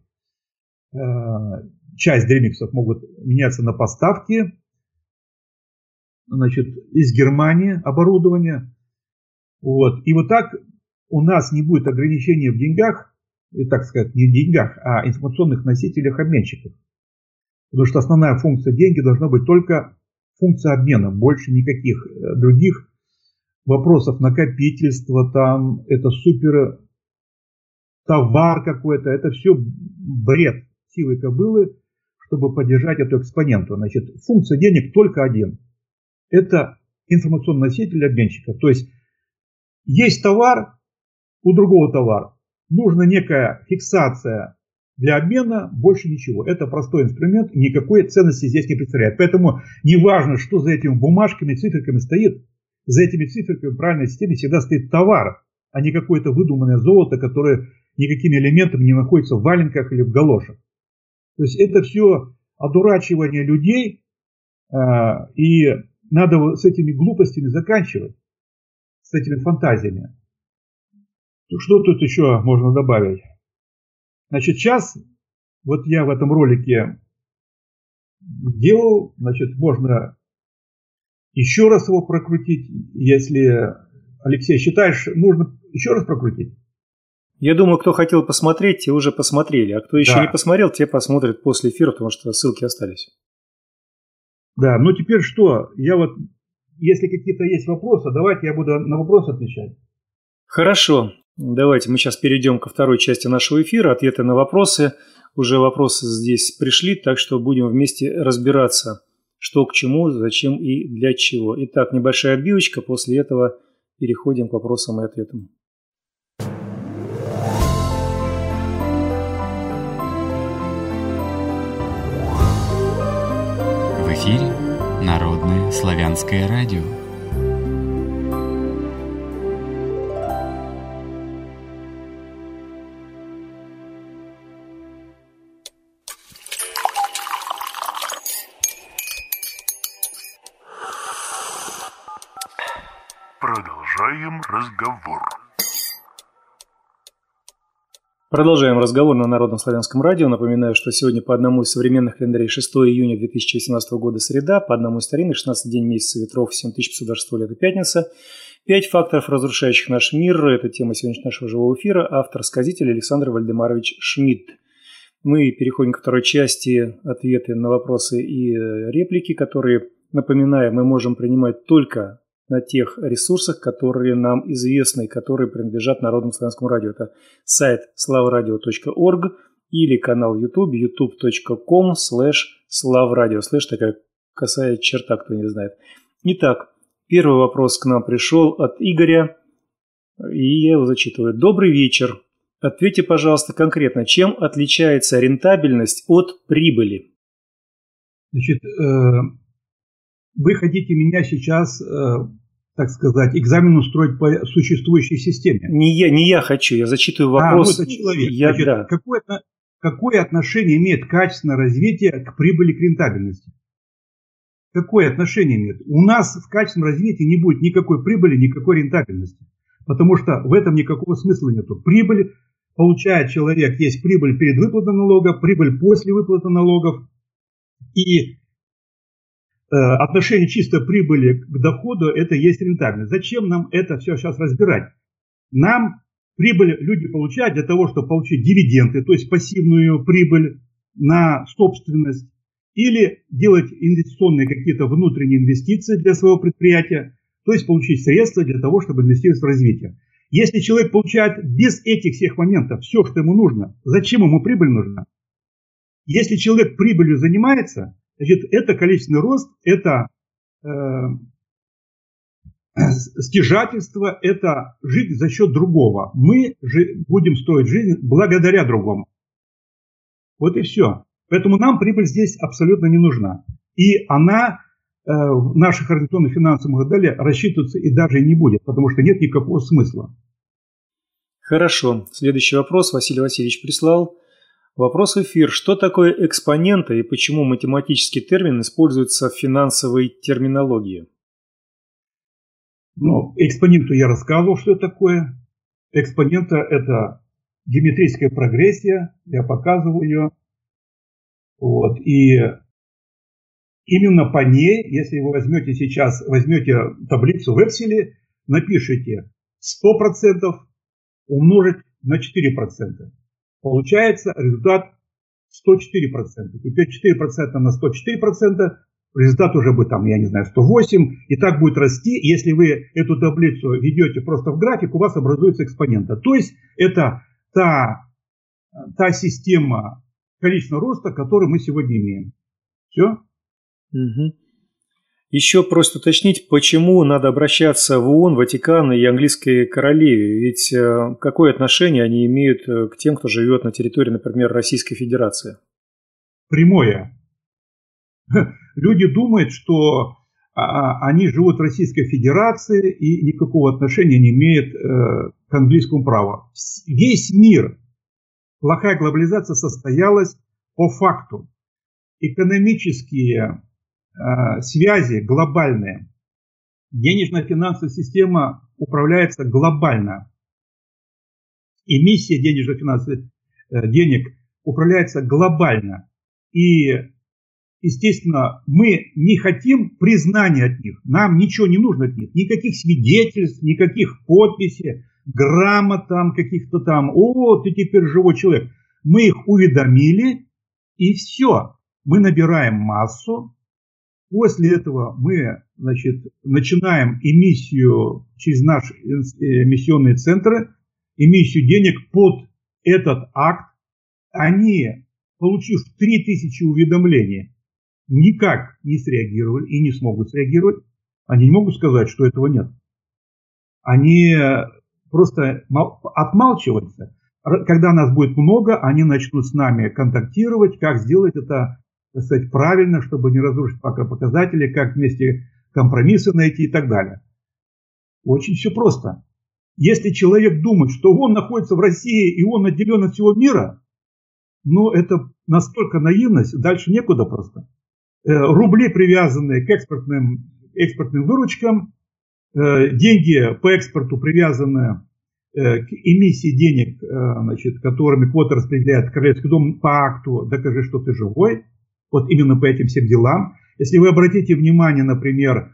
часть дримиксов могут меняться на поставки, значит, из Германии оборудование. Вот. И вот так у нас не будет ограничений в деньгах, так сказать, не в деньгах, а информационных носителях, обменщиков. Потому что основная функция деньги должна быть только функция обмена, больше никаких других вопросов накопительства, там это супер товар какой-то, это все бред силы кобылы, чтобы поддержать эту экспоненту. Значит, функция денег только один. Это информационный носитель обменщика. То есть есть товар у другого товара. Нужна некая фиксация для обмена, больше ничего. Это простой инструмент, никакой ценности здесь не представляет. Поэтому неважно, что за этими бумажками, циферками стоит, за этими циферками в правильной системе всегда стоит товар, а не какое-то выдуманное золото, которое никакими элементами не находится в валенках или в галошах. То есть это все одурачивание людей, и надо с этими глупостями заканчивать, с этими фантазиями. Что тут еще можно добавить? Значит, сейчас, вот я в этом ролике делал, значит, можно еще раз его прокрутить, если, Алексей, считаешь, нужно еще раз прокрутить? Я думаю, кто хотел посмотреть, те уже посмотрели, а кто еще не посмотрел, те посмотрят после эфира, потому что ссылки остались. Да, ну теперь что? Я вот, если какие-то есть вопросы, давайте я буду на вопросы отвечать. Хорошо, давайте мы сейчас перейдем ко второй части нашего эфира, ответы на вопросы. Уже вопросы здесь пришли, так что будем вместе разбираться, что к чему, зачем и для чего. Итак, небольшая отбивочка, после этого переходим к вопросам и ответам. В эфире Народное славянское радио. Продолжаем разговор. Продолжаем разговор на Народном славянском радио. Напоминаю, что сегодня по одному из современных календарей 6 июня 2018 года среда, по одному из старинных 16 день месяца ветров, 7500 лет пятница. 5 факторов, разрушающих наш мир. Это тема сегодняшнего нашего живого эфира. Автор-сказитель Александр Вальдемарович Шмидт. Мы переходим ко второй части, ответы на вопросы и реплики, которые, напоминаю, мы можем принимать только на тех ресурсах, которые нам известны, которые принадлежат Народному славянскому радио. Это сайт slavradio.org или канал YouTube youtube.com/slavradio. Слэш такая косая черта, кто не знает. Итак, первый вопрос к нам пришел от Игоря, и я его зачитываю. Добрый вечер. Ответьте, пожалуйста, конкретно, чем отличается рентабельность от прибыли? Значит, вы хотите меня сейчас, так сказать, экзамен устроить по существующей системе? Не я хочу, я зачитываю вопрос. Ну это человек. Значит, какое отношение имеет качественное развитие к прибыли, к рентабельности? Какое отношение имеет? У нас в качественном развитии не будет никакой прибыли, никакой рентабельности. Потому что в этом никакого смысла нету. Прибыль получает человек, есть прибыль перед выплатой налога, прибыль после выплаты налогов. И отношение чистой прибыли к доходу – это есть рентабельность. Зачем нам это все сейчас разбирать? Нам прибыль люди получают для того, чтобы получить дивиденды, то есть пассивную прибыль на собственность, или делать инвестиционные какие-то внутренние инвестиции для своего предприятия, то есть получить средства для того, чтобы инвестировать в развитие. Если человек получает без этих всех моментов все, что ему нужно, зачем ему прибыль нужна? Если человек прибылью занимается, значит, это количественный рост, это стяжательство, это жить за счет другого. Мы же будем строить жизнь благодаря другому. Вот и все. Поэтому нам прибыль здесь абсолютно не нужна. И она в наших организационных финансовых моделях рассчитываться и даже не будет, потому что нет никакого смысла. Хорошо. Следующий вопрос Василий Васильевич прислал. Вопрос в эфир. Что такое экспоненты и почему математический термин используется в финансовой терминологии? Ну, экспоненту я рассказывал, что это такое. Экспонента – это геометрическая прогрессия. Я показывал ее. Вот. И именно по ней, если вы возьмете сейчас, возьмете таблицу в Excel, напишите 100% умножить на 4%. Получается результат 104%. Теперь 4% на 104%, результат уже будет там, я не знаю, 108. И так будет расти. Если вы эту таблицу ведете просто в график, у вас образуется экспонента. То есть это та система количественного роста, который мы сегодня имеем. Все? Угу. Еще просят уточнить, почему надо обращаться в ООН, Ватикан и английской королеве, ведь какое отношение они имеют к тем, кто живет на территории, например, Российской Федерации? Прямое. Люди думают, что они живут в Российской Федерации и никакого отношения не имеют к английскому праву. Весь мир, плохая глобализация состоялась по факту. Экономические связи глобальные. Денежно-финансовая система управляется глобально. Эмиссия денежно-финансовых денег управляется глобально. И, естественно, мы не хотим признания от них. Нам ничего не нужно от них. Никаких свидетельств, никаких подписей, грамот там, каких-то там. О, ты теперь живой человек. Мы их уведомили, и все. Мы набираем массу. После этого мы, значит, начинаем эмиссию через наши эмиссионные центры, эмиссию денег под этот акт. Они, получив 3000 уведомлений, никак не среагировали и не смогут среагировать. Они не могут сказать, что этого нет. Они просто отмалчиваются. Когда нас будет много, они начнут с нами контактировать, как сделать это, так сказать, правильно, чтобы не разрушить макропоказатели, как вместе компромиссы найти и так далее. Очень все просто. Если человек думает, что он находится в России и он отделен от всего мира, ну это настолько наивность, дальше некуда просто. Рубли, привязанные к экспортным выручкам, деньги по экспорту привязаны к эмиссии денег, значит, которыми квоты распределяет Королевский дом по акту «Докажи, что ты живой». Вот именно по этим всем делам. Если вы обратите внимание, например,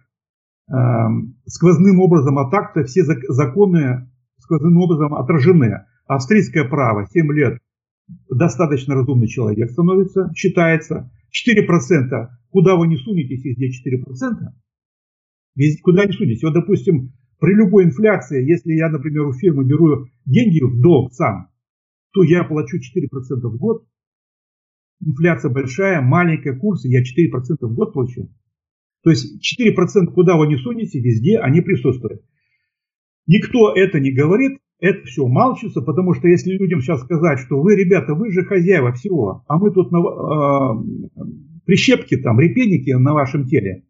сквозным образом от акта все законы сквозным образом отражены. Австрийское право 7 лет достаточно разумный человек становится, считается. 4%, куда вы не сунетесь, везде 4%. Везде, куда не сунетесь. Вот, допустим, при любой инфляции, если я, например, у фирмы беру деньги в долг сам, то я плачу 4% в год. Инфляция большая, маленькая, курсы, я 4% в год плачу. То есть 4%, куда вы не сунете, везде они присутствуют. Никто это не говорит, это все молчится, потому что если людям сейчас сказать, что вы, ребята, вы же хозяева всего, а мы тут прищепки, там, репейники на вашем теле,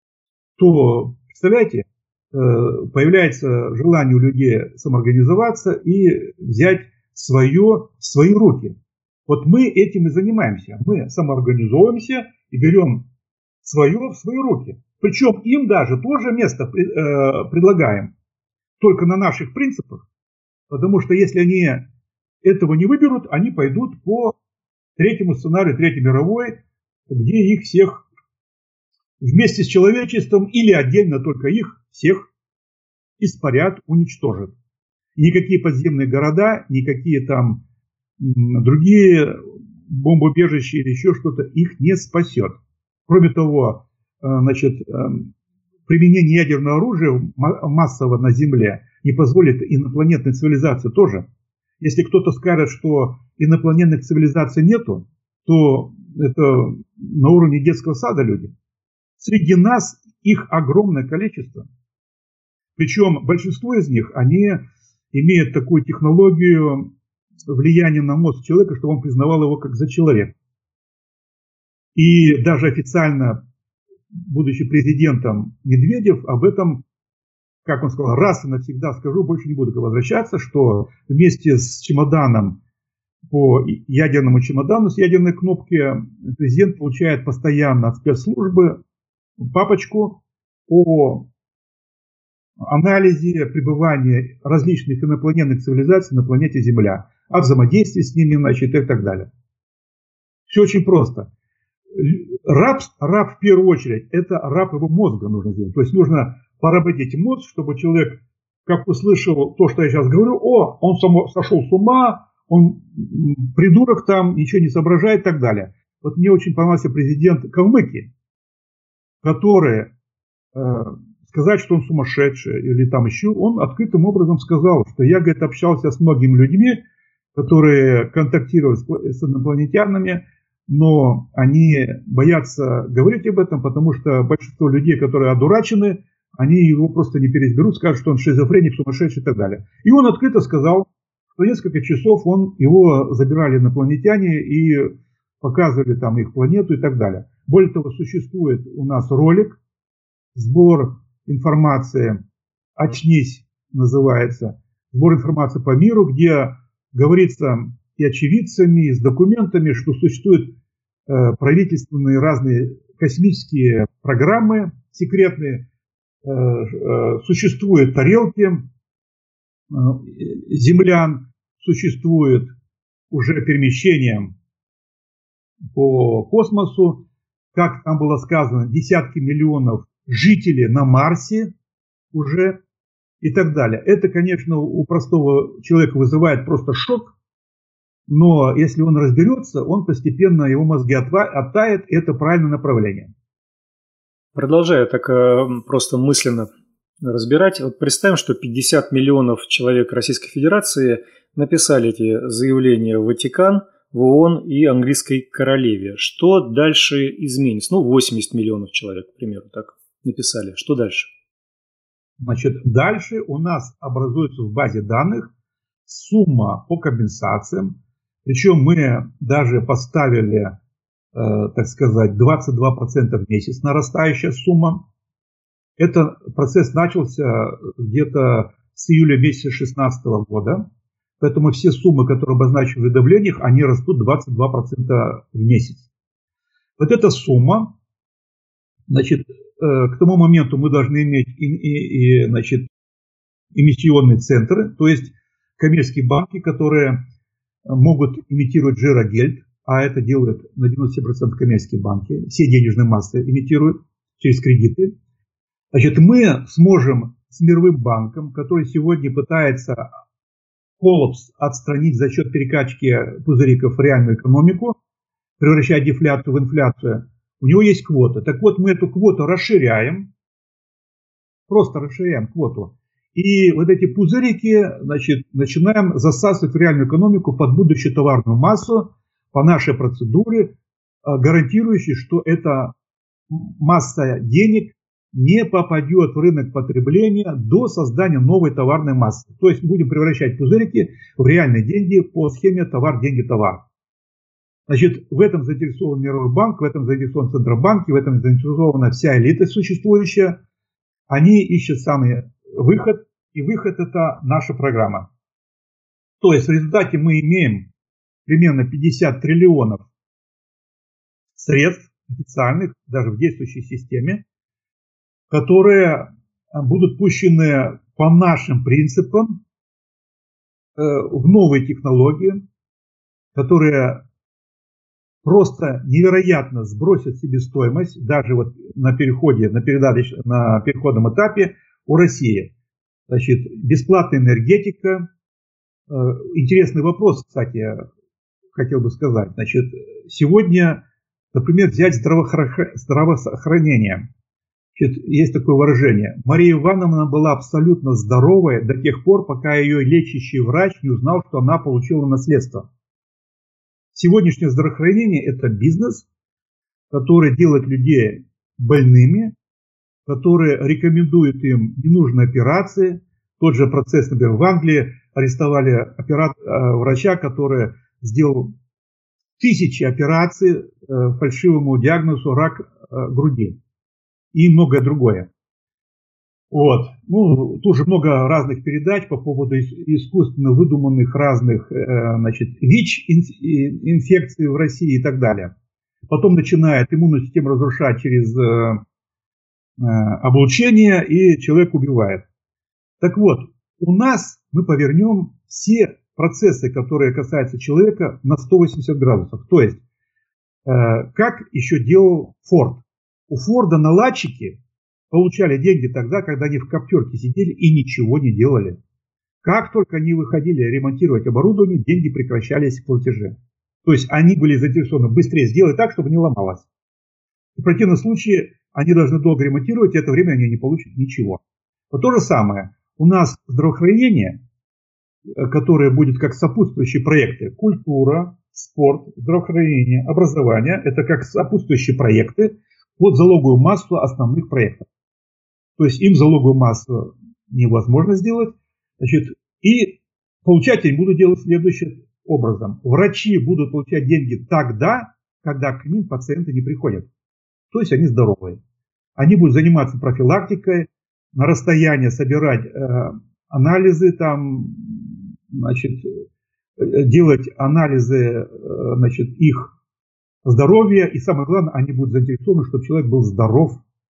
то, представляете, появляется желание у людей самоорганизоваться и взять свое в свои руки. Вот мы этим и занимаемся. Мы самоорганизуемся и берем свое в свои руки. Причем им даже тоже место предлагаем. Только на наших принципах. Потому что если они этого не выберут, они пойдут по третьему сценарию Третьей мировой, где их всех вместе с человечеством или отдельно только их всех испарят, уничтожат. Никакие подземные города, никакие там другие бомбоубежища или еще что-то их не спасет. Кроме того, значит, применение ядерного оружия массово на Земле не позволит инопланетной цивилизации тоже. Если кто-то скажет, что инопланетных цивилизаций нету, то это на уровне детского сада люди. Среди нас их огромное количество. Причем большинство из них, они имеют такую технологию влияния на мозг человека, что он признавал его как за человека. И даже официально, будучи президентом, Медведев об этом, как он сказал, раз и навсегда скажу, больше не буду возвращаться, что вместе с чемоданом, по ядерному чемодану с ядерной кнопки, президент получает постоянно от спецслужбы папочку о анализе пребывания различных инопланетных цивилизаций на планете Земля, о взаимодействии с ними, значит, и так далее. Все очень просто. Раб в первую очередь, это раб его мозга нужно сделать. То есть нужно поработить мозг, чтобы человек, как услышал то, что я сейчас говорю, он сошел с ума, он придурок там, ничего не соображает и так далее. Вот мне очень понравился президент Калмыкии, который, сказать, что он сумасшедший или там еще, он открытым образом сказал, что я, говорит, общался с многими людьми, которые контактировали с инопланетянами, но они боятся говорить об этом, потому что большинство людей, которые одурачены, они его просто не переизберут, скажут, что он шизофреник, сумасшедший и так далее. И он открыто сказал, что несколько часов его забирали инопланетяне и показывали там их планету и так далее. Более того, существует у нас ролик, сбор информации, «Очнись» называется, сбор информации по миру, где говорится и очевидцами, и с документами, что существуют правительственные разные космические программы секретные, существуют тарелки землян, существует уже перемещение по космосу, как там было сказано, десятки миллионов жителей на Марсе уже и так далее. Это, конечно, у простого человека вызывает просто шок, но если он разберется, он постепенно, его мозги оттает, и это правильное направление. Продолжая так просто мысленно разбирать, вот представим, что 50 миллионов человек Российской Федерации написали эти заявления в Ватикан, в ООН и английской королеве. Что дальше изменится? 80 миллионов человек, к примеру, так написали. Что дальше? Значит, дальше у нас образуется в базе данных сумма по компенсациям. Причем мы даже поставили, так сказать, 22% в месяц нарастающая сумма. Этот процесс начался где-то с июля месяца 2016 года. Поэтому все суммы, которые обозначены в уведомлениях, они растут 22% в месяц. Вот эта сумма, значит, к тому моменту мы должны иметь значит, эмиссионные центры, то есть коммерческие банки, которые могут имитировать жирогельд, а это делают на 97% коммерческие банки, все денежные массы имитируют через кредиты. Значит, мы сможем с мировым банком, который сегодня пытается коллапс отстранить за счет перекачки пузыриков в реальную экономику, превращая дефляцию в инфляцию, у него есть квота. Так вот, мы эту квоту расширяем, просто расширяем квоту. И вот эти пузырики, значит, начинаем засасывать в реальную экономику под будущую товарную массу по нашей процедуре, гарантирующей, что эта масса денег не попадет в рынок потребления до создания новой товарной массы. То есть будем превращать пузырики в реальные деньги по схеме товар, деньги, товар. Значит, в этом заинтересован Мировой банк, в этом заинтересован Центробанк, в этом заинтересована вся элита существующая. Они ищут самый выход, и выход – это наша программа. То есть в результате мы имеем примерно 50 триллионов средств официальных, даже в действующей системе, которые будут пущены по нашим принципам в новые технологии, которые просто невероятно сбросят себестоимость даже вот на переходном этапе у России. Значит, бесплатная энергетика. Интересный вопрос, кстати, хотел бы сказать. Значит, сегодня, например, взять здравоохранение. Значит, есть такое выражение. Мария Ивановна была абсолютно здоровая до тех пор, пока ее лечащий врач не узнал, что она получила наследство. Сегодняшнее здравоохранение – это бизнес, который делает людей больными, который рекомендует им ненужные операции. Тот же процесс, например, в Англии арестовали врача, который сделал тысячи операций фальшивому диагнозу рак груди и многое другое. Вот. Ну, тут же много разных передач по поводу искусственно выдуманных разных, значит, ВИЧ-инфекций в России и так далее. Потом начинает иммунную систему разрушать через облучение, и человек убивает. Так вот, у нас мы повернем все процессы, которые касаются человека, на 180 градусов. То есть, как еще делал Форд. У Форда наладчики получали деньги тогда, когда они в коптерке сидели и ничего не делали. Как только они выходили ремонтировать оборудование, деньги прекращались в платеже. То есть они были заинтересованы быстрее сделать так, чтобы не ломалось. В противном случае они должны долго ремонтировать, и это время они не получат ничего. Вот то же самое. У нас здравоохранение, которое будет как сопутствующие проекты, культура, спорт, здравоохранение, образование – это как сопутствующие проекты под залоговую массу основных проектов. То есть им залоговую массу невозможно сделать, значит, и получать они будут делать следующим образом. Врачи будут получать деньги тогда, когда к ним пациенты не приходят. То есть они здоровые. Они будут заниматься профилактикой, на расстоянии собирать анализы, там, значит, делать анализы, значит, их здоровья. И самое главное, они будут заинтересованы, чтобы человек был здоров.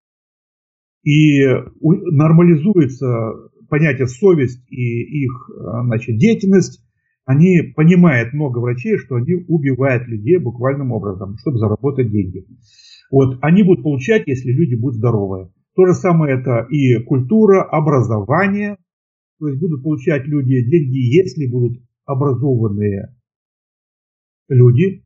И нормализуется понятие совесть и их, значит, деятельность. Они понимают, много врачей, что они убивают людей буквальным образом, чтобы заработать деньги. Вот, они будут получать, если люди будут здоровые. То же самое это и культура, образование. То есть будут получать люди деньги, если будут образованные люди.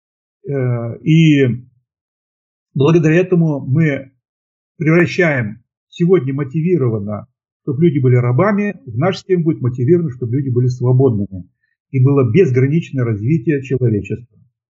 И благодаря этому мы превращаем сегодня мотивированно, чтобы люди были рабами, в наш систему будет мотивировано, чтобы люди были свободными. И было безграничное развитие человечества.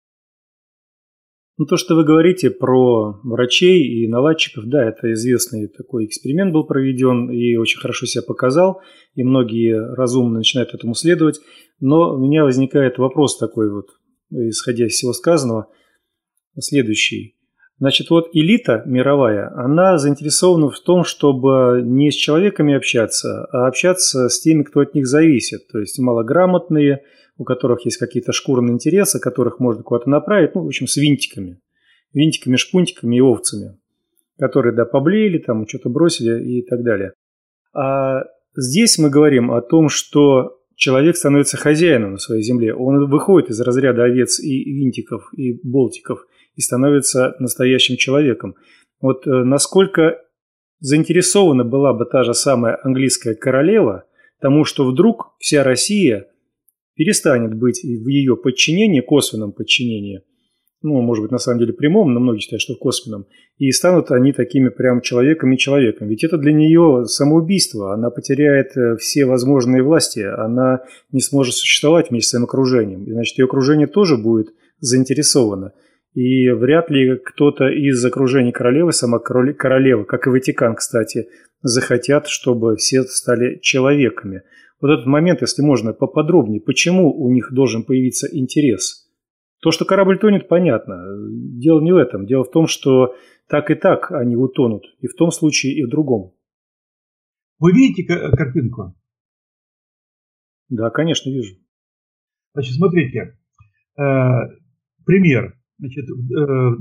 Ну, то, что вы говорите про врачей и наладчиков, да, это известный такой эксперимент был проведен и очень хорошо себя показал, и многие разумно начинают этому следовать. Но у меня возникает вопрос такой вот, исходя из всего сказанного, следующий. Значит, вот элита мировая, она заинтересована в том, чтобы не с человеками общаться, а общаться с теми, кто от них зависит. То есть малограмотные, у которых есть какие-то шкурные интересы, которых можно куда-то направить, ну, в общем, с винтиками. Винтиками, шпунтиками и овцами, которые, да, поблеяли, там, что-то бросили и так далее. А здесь мы говорим о том, что человек становится хозяином на своей земле. Он выходит из разряда овец и винтиков, и болтиков, и становится настоящим человеком. Вот насколько заинтересована была бы та же самая английская королева тому, что вдруг вся Россия перестанет быть в ее подчинении, косвенном подчинении, ну, может быть, на самом деле прямом, но многие считают, что косвенном, и станут они такими прям человеком. Ведь это для нее самоубийство, она потеряет все возможные власти, она не сможет существовать вместе с своим окружением, и, значит, ее окружение тоже будет заинтересовано. И вряд ли кто-то из окружения королевы, сама королева, как и Ватикан, кстати, захотят, чтобы все стали человеками. Вот этот момент, если можно поподробнее, почему у них должен появиться интерес? То, что корабль тонет, понятно. Дело не в этом. Дело в том, что так и так они утонут. И в том случае, и в другом. Вы видите картинку? Да, конечно, вижу. Значит, смотрите. Пример. Значит, в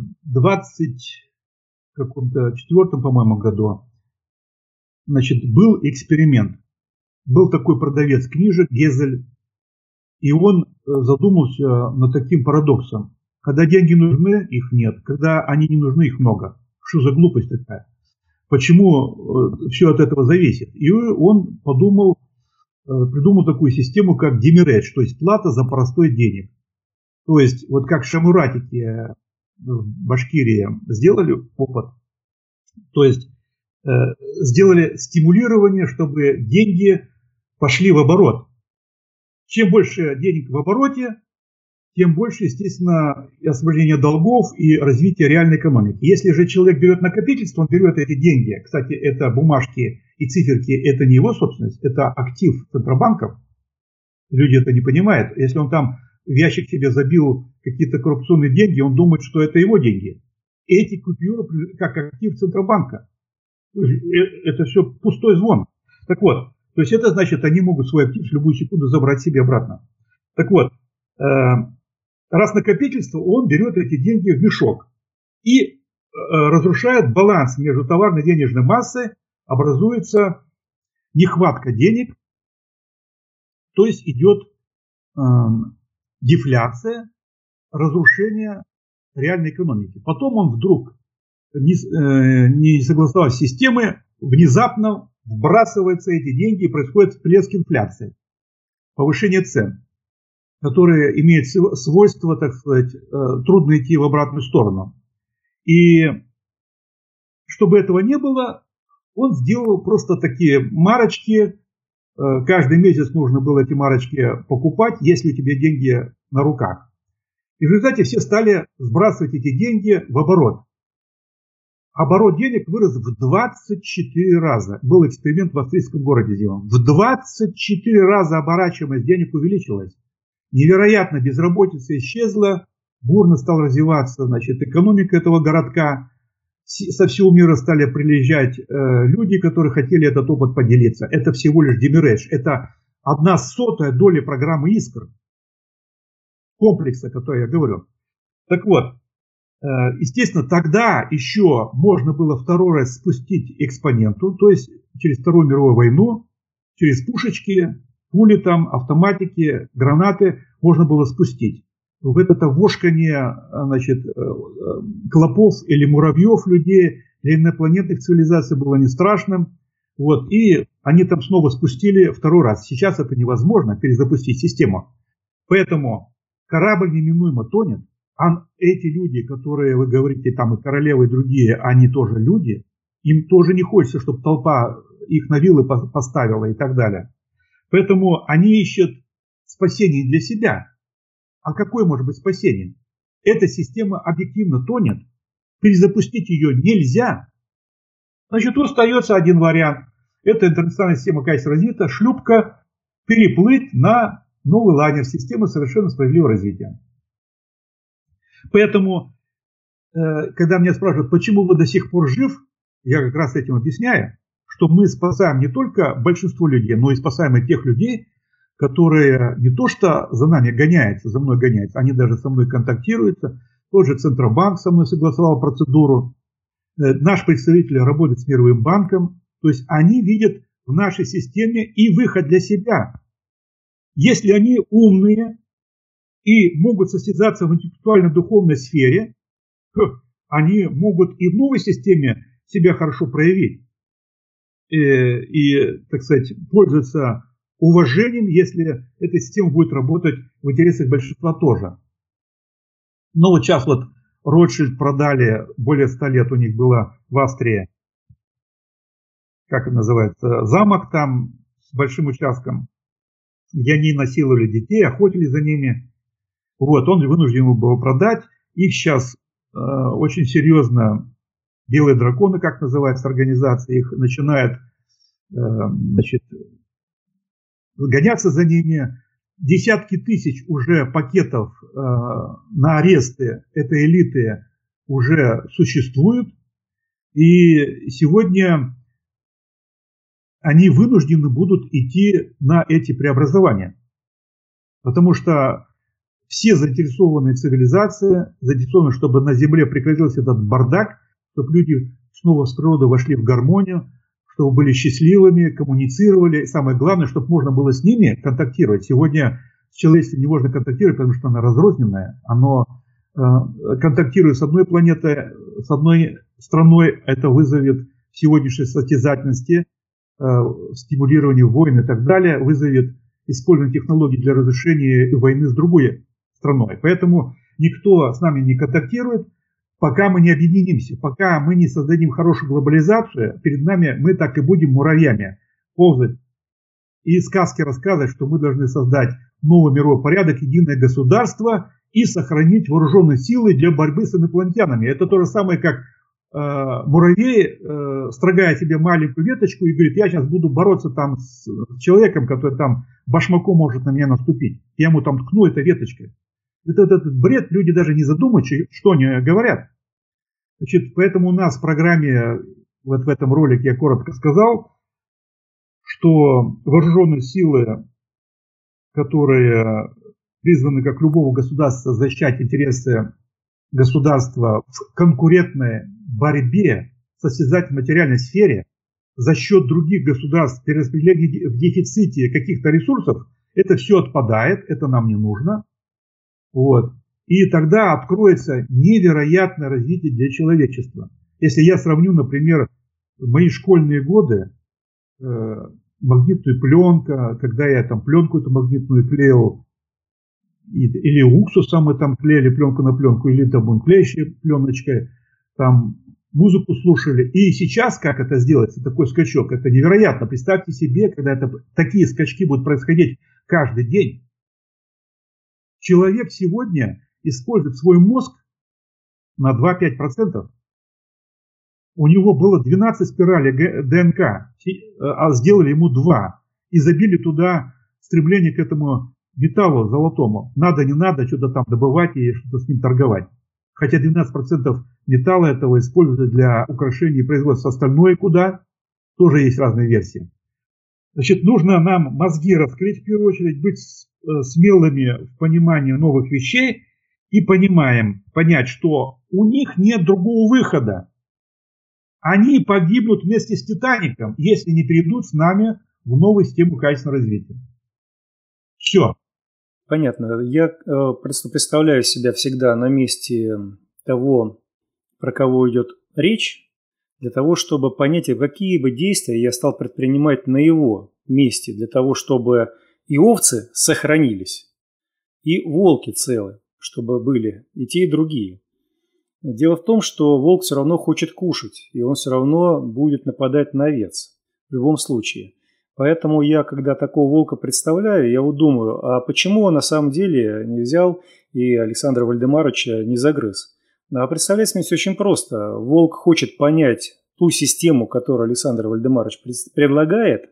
24-м, по-моему, году, значит, был эксперимент. Был такой продавец книжек Гезель, и он задумался над таким парадоксом. Когда деньги нужны, их нет. Когда они не нужны, их много. Что за глупость такая? Почему все от этого зависит? И он придумал такую систему, как демиредж, то есть плата за простой денег. То есть, вот как шамуратики в Башкирии сделали опыт, то есть сделали стимулирование, чтобы деньги пошли в оборот. Чем больше денег в обороте, тем больше, естественно, освобождение долгов и развитие реальной экономики. Если же человек берет накопительство, он берет эти деньги. Кстати, это бумажки и циферки, это не его собственность, это актив центробанков. Люди это не понимают. Если он там в ящик себе забил какие-то коррупционные деньги, он думает, что это его деньги. Эти купюры как актив Центробанка. Это все пустой звон. Так вот, то есть это значит, они могут свой актив в любую секунду забрать себе обратно. Так вот, раз накопительство, он берет эти деньги в мешок и разрушает баланс между товарной и денежной массой, образуется нехватка денег, то есть идет дефляция, разрушение реальной экономики. Потом он вдруг, не согласовав с системой, внезапно вбрасываются эти деньги и происходит всплеск инфляции, повышение цен, которые имеют свойство, так сказать, трудно идти в обратную сторону. И чтобы этого не было, он сделал просто такие марочки. Каждый месяц нужно было эти марочки покупать, если у тебя деньги на руках. И в результате все стали сбрасывать эти деньги в оборот. Оборот денег вырос в 24 раза. Был эксперимент в австрийском городе сделан. В 24 раза оборачиваемость денег увеличилась. Невероятно, безработица исчезла, бурно стал развиваться, значит, экономика этого городка. Со всего мира стали приезжать люди, которые хотели этот опыт поделиться. Это всего лишь демираж. Это 1/100 доли программы «Искр». Комплекса, о котором я говорю. Так вот, естественно, тогда еще можно было второй раз спустить экспоненту, то есть через Вторую мировую войну, через пушечки, пули там, автоматики, гранаты можно было спустить. В это вошканье, значит, клопов или муравьев людей для инопланетных цивилизаций было не страшным. Вот, и они там снова спустили второй раз. Сейчас это невозможно, перезапустить систему. Поэтому корабль неминуемо тонет. А эти люди, которые вы говорите, там и королевы, и другие, они тоже люди. Им тоже не хочется, чтобы толпа их на вилы поставила и так далее. Поэтому они ищут спасение для себя. А какое может быть спасение? Эта система объективно тонет. Перезапустить ее нельзя. Значит, остается один вариант. Это интернациональная система качества развита. Шлюпка переплыть на новый лайнер системы совершенно справедливого развития. Поэтому, когда меня спрашивают, почему вы до сих пор жив, я как раз этим объясняю, что мы спасаем не только большинство людей, но и спасаем и тех людей, которые не то что за нами гоняются, за мной гоняются, они даже со мной контактируются. Тот же Центробанк со мной согласовал процедуру. Наш представитель работает с Мировым банком. То есть они видят в нашей системе и выход для себя. Если они умные и могут состязаться в интеллектуально-духовной сфере, они могут и в новой системе себя хорошо проявить. И, так сказать, пользоваться уважением, если эта система будет работать в интересах большинства тоже. Но вот сейчас вот Ротшильд продали, более 100 лет у них было в Австрии, как это называется, замок там с большим участком, где они насиловали детей, охотились за ними. Вот, он вынужден был его продать. Их сейчас очень серьезно белые драконы, как называется организация, их начинают значит, гоняться за ними. Десятки тысяч уже пакетов на аресты этой элиты уже существуют. И сегодня они вынуждены будут идти на эти преобразования. Потому что все заинтересованные цивилизации, заинтересованы, чтобы на Земле прекратился этот бардак, чтобы люди снова с природой вошли в гармонию, чтобы были счастливыми, коммуницировали. И самое главное, чтобы можно было с ними контактировать. Сегодня с человечеством не можно контактировать, потому что оно разрозненное. Оно контактирует с одной планетой, с одной страной. Это вызовет в сегодняшней состязательности, стимулирование войн и так далее, вызовет использование технологий для разрешения войны с другой страной. Поэтому никто с нами не контактирует, пока мы не объединимся, пока мы не создадим хорошую глобализацию, перед нами мы так и будем муравьями ползать и сказки рассказывать, что мы должны создать новый мировой порядок, единое государство и сохранить вооруженные силы для борьбы с инопланетянами. Это то же самое, как муравей строгает себе маленькую веточку и говорит, я сейчас буду бороться там с человеком, который там башмаком может на меня наступить. Я ему там ткну этой веточкой. Этот бред, люди даже не задумываются, что они говорят. Значит, поэтому у нас в программе, вот в этом ролике я коротко сказал, что вооруженные силы, которые призваны, как любого государства, защищать интересы государства в конкурентной борьбе в состязательной материальной сфере за счет других государств, перераспределения в дефиците каких-то ресурсов, это все отпадает, это нам не нужно. Вот. И тогда откроется невероятное развитие для человечества. Если я сравню, например, мои школьные годы, магнитную пленку, когда я там пленку эту магнитную клеил, или уксусом мы там клеили пленку на пленку, или там клеящей пленочкой, там музыку слушали. И сейчас, как это сделается, такой скачок, это невероятно. Представьте себе, когда такие скачки будут происходить каждый день. Человек сегодня использует свой мозг на 2-5%. У него было 12 спиралей ДНК, а сделали ему 2. И забили туда стремление к этому металлу золотому. Надо, не надо, что-то там добывать и что-то с ним торговать. Хотя 12% металла этого используют для украшения и производства. Остальное куда? Тоже есть разные версии. Значит, нужно нам мозги раскрыть в первую очередь, быть смелыми в понимании новых вещей и понять, что у них нет другого выхода. Они погибнут вместе с Титаником, если не перейдут с нами в новую систему качественного развития. Все. Понятно. Я просто представляю себя всегда на месте того, про кого идет речь, для того, чтобы понять, какие бы действия я стал предпринимать на его месте, для того, чтобы и овцы сохранились, и волки целы, чтобы были и те, и другие. Дело в том, что волк все равно хочет кушать, и он все равно будет нападать на овец в любом случае. Поэтому я, когда такого волка представляю, я вот думаю, а почему он на самом деле не взял и Александра Вальдемаровича не загрыз? А представляется мне все очень просто. Волк хочет понять ту систему, которую Александр Вальдемарович предлагает,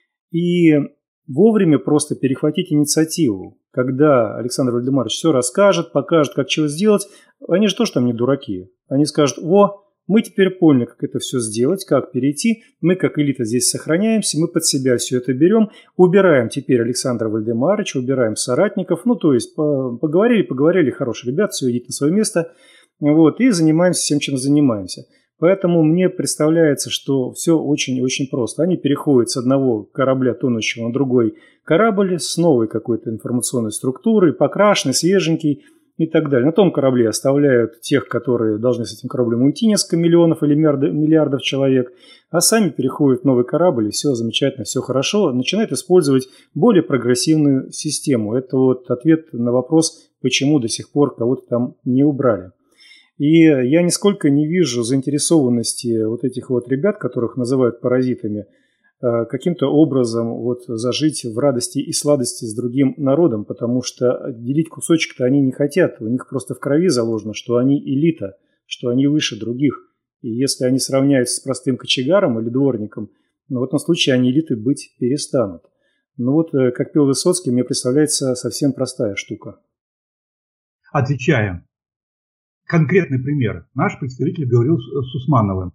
и вовремя просто перехватить инициативу. Когда Александр Вальдемарович все расскажет, покажет, как чего сделать, они же тоже там не дураки. Они скажут: мы теперь поняли, как это все сделать, как перейти. Мы, как элита, здесь сохраняемся, мы под себя все это берем. Убираем теперь Александра Вальдемаровича, убираем соратников. То есть поговорили, хорошие ребята, все, идите на свое место. И занимаемся всем, чем занимаемся. Поэтому мне представляется, что все очень-очень просто. Они переходят с одного корабля тонущего на другой корабль с новой какой-то информационной структурой, покрашенный, свеженький и так далее. На том корабле оставляют тех, которые должны с этим кораблем уйти, несколько миллионов или миллиардов человек, а сами переходят в новый корабль, и все замечательно, все хорошо, начинают использовать более прогрессивную систему. Это вот ответ на вопрос, почему до сих пор кого-то там не убрали. И я нисколько не вижу заинтересованности вот этих вот ребят, которых называют паразитами, каким-то образом зажить в радости и сладости с другим народом, потому что делить кусочек-то они не хотят. У них просто в крови заложено, что они элита, что они выше других. И если они сравняются с простым кочегаром или дворником, в этом случае они элитой быть перестанут. Как пел Высоцкий, мне представляется совсем простая штука. Отвечаем. Конкретный пример. Наш представитель говорил с Усмановым.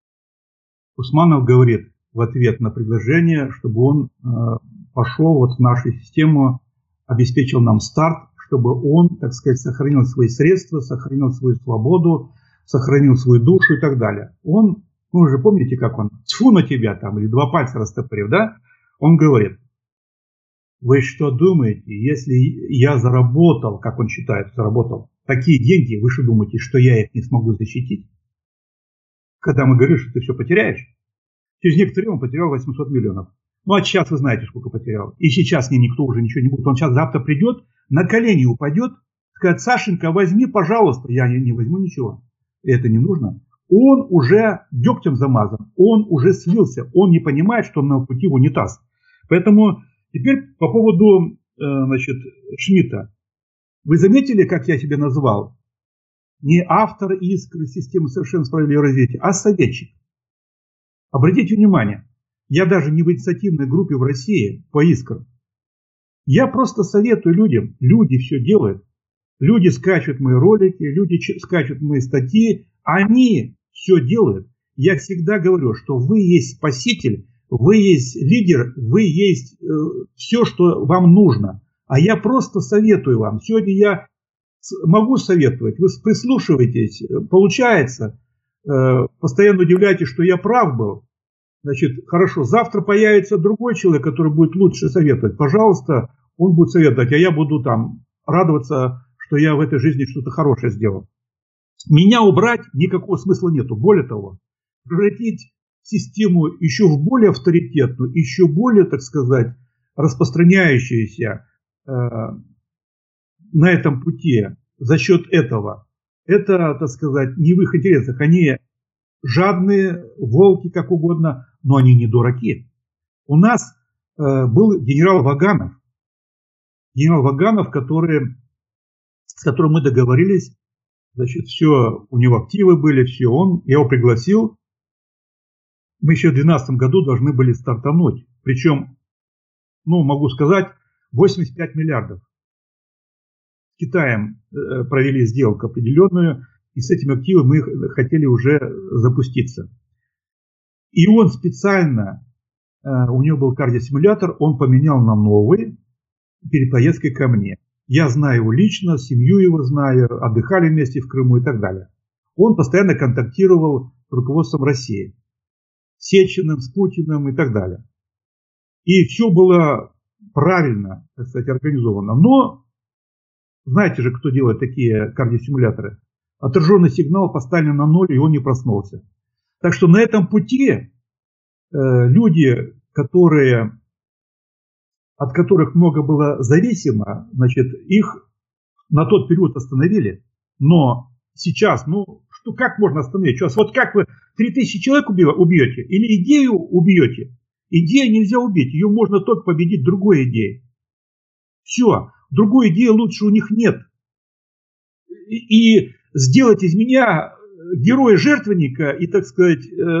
Усманов говорит в ответ на предложение, чтобы он пошел в нашу систему, обеспечил нам старт, чтобы он, так сказать, сохранил свои средства, сохранил свою свободу, сохранил свою душу и так далее. Он, вы же помните, как он, тьфу на тебя там, или 2 пальца растопырив, да? Он говорит: вы что думаете, если я заработал, как он считает, заработал такие деньги, вы что думаете, что я их не смогу защитить? Когда мы говорим, что ты все потеряешь, через некоторое время он потерял 800 миллионов. А сейчас вы знаете, сколько потерял. И сейчас с ним никто уже ничего не будет. Он сейчас завтра придет, на колени упадет, скажет: Сашенька, возьми, пожалуйста. Я не возьму ничего. Это не нужно. Он уже дегтем замазан, он уже слился, он не понимает, что он на пути в унитаз. Поэтому теперь по поводу Шмидта. Вы заметили, как я себя назвал? Не автор искры системы совершенно справедливого развития, а советчик. Обратите внимание, я даже не в инициативной группе в России по искрам. Я просто советую людям. Люди все делают. Люди скачут мои ролики, люди скачут мои статьи. Они все делают. Я всегда говорю, что вы есть спаситель, вы есть лидер, вы есть все, что вам нужно. А я просто советую вам. Сегодня я могу советовать. Вы прислушиваетесь. Получается. Постоянно удивляетесь, что я прав был. Значит, хорошо. Завтра появится другой человек, который будет лучше советовать. Пожалуйста, он будет советовать. А я буду там радоваться, что я в этой жизни что-то хорошее сделал. Меня убрать никакого смысла нету. Более того, превратить систему еще в более авторитетную, еще более, так сказать, распространяющуюся на этом пути за счет этого. Это, так сказать, не в их интересах. Они жадные, волки, как угодно, но они не дураки. У нас был генерал Ваганов, который с которым мы договорились, значит, все, у него активы были, все, я его пригласил. Мы еще в 2012 году должны были стартануть. Причем, могу сказать, 85 миллиардов. С Китаем провели сделку определенную, и с этими активами мы хотели уже запуститься. И он специально, у него был кардиосимулятор, он поменял на новый перед поездкой ко мне. Я знаю его лично, семью его знаю, отдыхали вместе в Крыму и так далее. Он постоянно контактировал с руководством России, с Сечиным, с Путиным и так далее. И все было правильно, так сказать, организовано. Но, знаете же, кто делает такие кардиосимуляторы? Отраженный сигнал поставили на 0, и он не проснулся. Так что на этом пути люди, от которых много было зависимо, значит, их на тот период остановили. Но сейчас, как можно остановить? Вот как вы 3000 человек убьете или идею убьете? Идею нельзя убить, ее можно только победить другой идеей. Все, другой идеи лучше у них нет. И сделать из меня героя-жертвенника и, так сказать,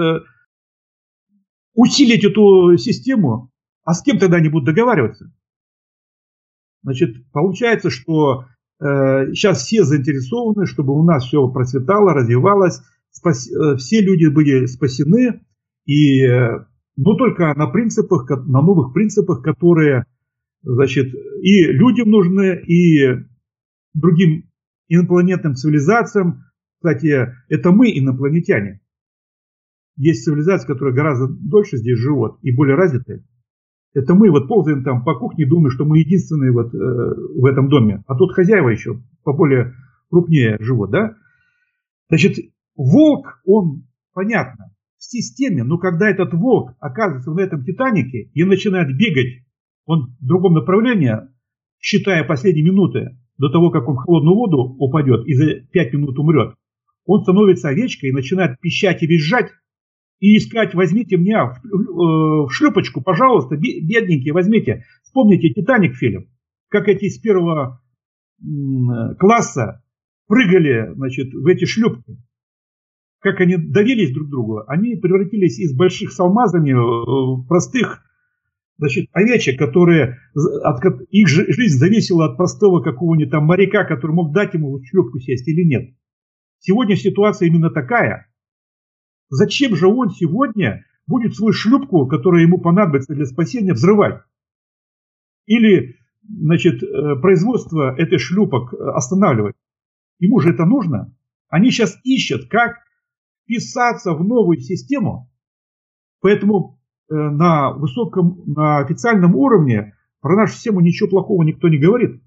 усилить эту систему, а с кем тогда они будут договариваться? Значит, получается, что сейчас все заинтересованы, чтобы у нас все процветало, развивалось, все люди были спасены, но только на принципах, на новых принципах, которые, значит, и людям нужны, и другим инопланетным цивилизациям. Кстати, это мы, инопланетяне. Есть цивилизации, которые гораздо дольше здесь живут и более развитые. Это мы ползаем там по кухне, думаем, что мы единственные в этом доме. А тут хозяева еще поболее крупнее живут, да? Значит, волк, он, понятно, в системе, но когда этот волк оказывается на этом Титанике и начинает бегать, он в другом направлении, считая последние минуты до того, как он в холодную воду упадет и за 5 минут умрет, он становится овечкой и начинает пищать и визжать, и искать: возьмите меня в шлюпочку, пожалуйста, бедненькие, возьмите. Вспомните «Титаник» фильм, как эти из первого класса прыгали, значит, в эти шлюпки, как они давились друг к другу. Они превратились из больших с алмазами в простых, значит, овечек, их жизнь зависела от простого какого-нибудь там моряка, который мог дать ему в шлюпку сесть или нет. Сегодня ситуация именно такая. Зачем же он сегодня будет свою шлюпку, которая ему понадобится для спасения, взрывать? Или, значит, производство этих шлюпок останавливать? Ему же это нужно. Они сейчас ищут, как вписаться в новую систему. Поэтому на официальном уровне про нашу систему ничего плохого никто не говорит.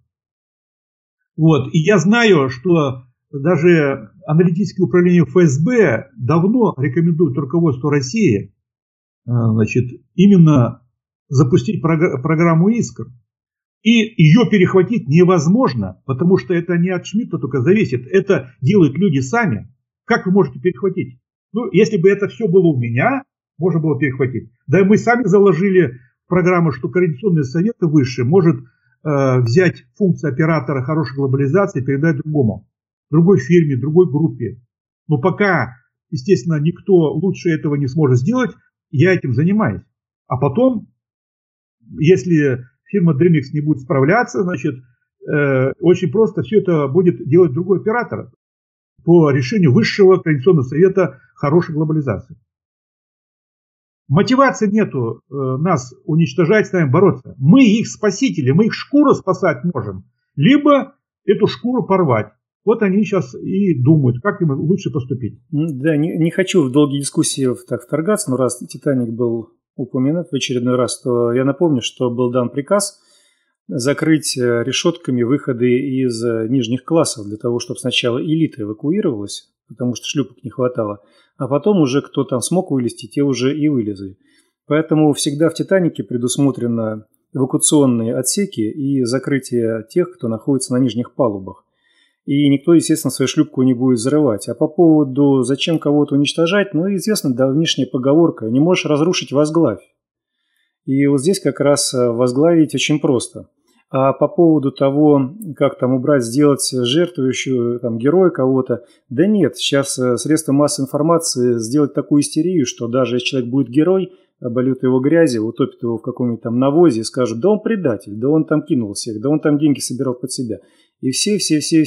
И я знаю, что даже аналитическое управление ФСБ давно рекомендует руководству России, значит, именно запустить программу «Искр». И ее перехватить невозможно, потому что это не от Шмидта только зависит. Это делают люди сами. Как вы можете перехватить? Если бы это все было у меня, можно было перехватить. Да и мы сами заложили в программу, что Координационный совет высший может взять функцию оператора хорошей глобализации и передать другой фирме, другой группе. Но пока, естественно, никто лучше этого не сможет сделать, я этим занимаюсь. А потом, если фирма DreamX не будет справляться, значит, очень просто все это будет делать другой оператор по решению Высшего Координационного совета хорошей глобализации. Мотивации нету нас уничтожать, с нами бороться. Мы их спасители, мы их шкуру спасать можем, либо эту шкуру порвать. Вот они сейчас и думают, как им лучше поступить. Да, не хочу в долгие дискуссии так вторгаться, но раз «Титаник» был упомянут в очередной раз, то я напомню, что был дан приказ закрыть решетками выходы из нижних классов для того, чтобы сначала элита эвакуировалась, потому что шлюпок не хватало, а потом уже кто там смог вылезти, те уже и вылезли. Поэтому всегда в «Титанике» предусмотрены эвакуационные отсеки и закрытие тех, кто находится на нижних палубах. И никто, естественно, свою шлюпку не будет взрывать. А по поводу «зачем кого-то уничтожать», известна давнишняя поговорка: «Не можешь разрушить — возглавь». И вот здесь как раз возглавить очень просто. А по поводу того, как там убрать, сделать жертвующую там героя кого-то, да нет, сейчас средства массовой информации сделать такую истерию, что даже если человек будет герой, обольют его грязью, утопят его в каком-нибудь там навозе и скажут, да он предатель, да он там кинул всех, да он там деньги собирал под себя. И все,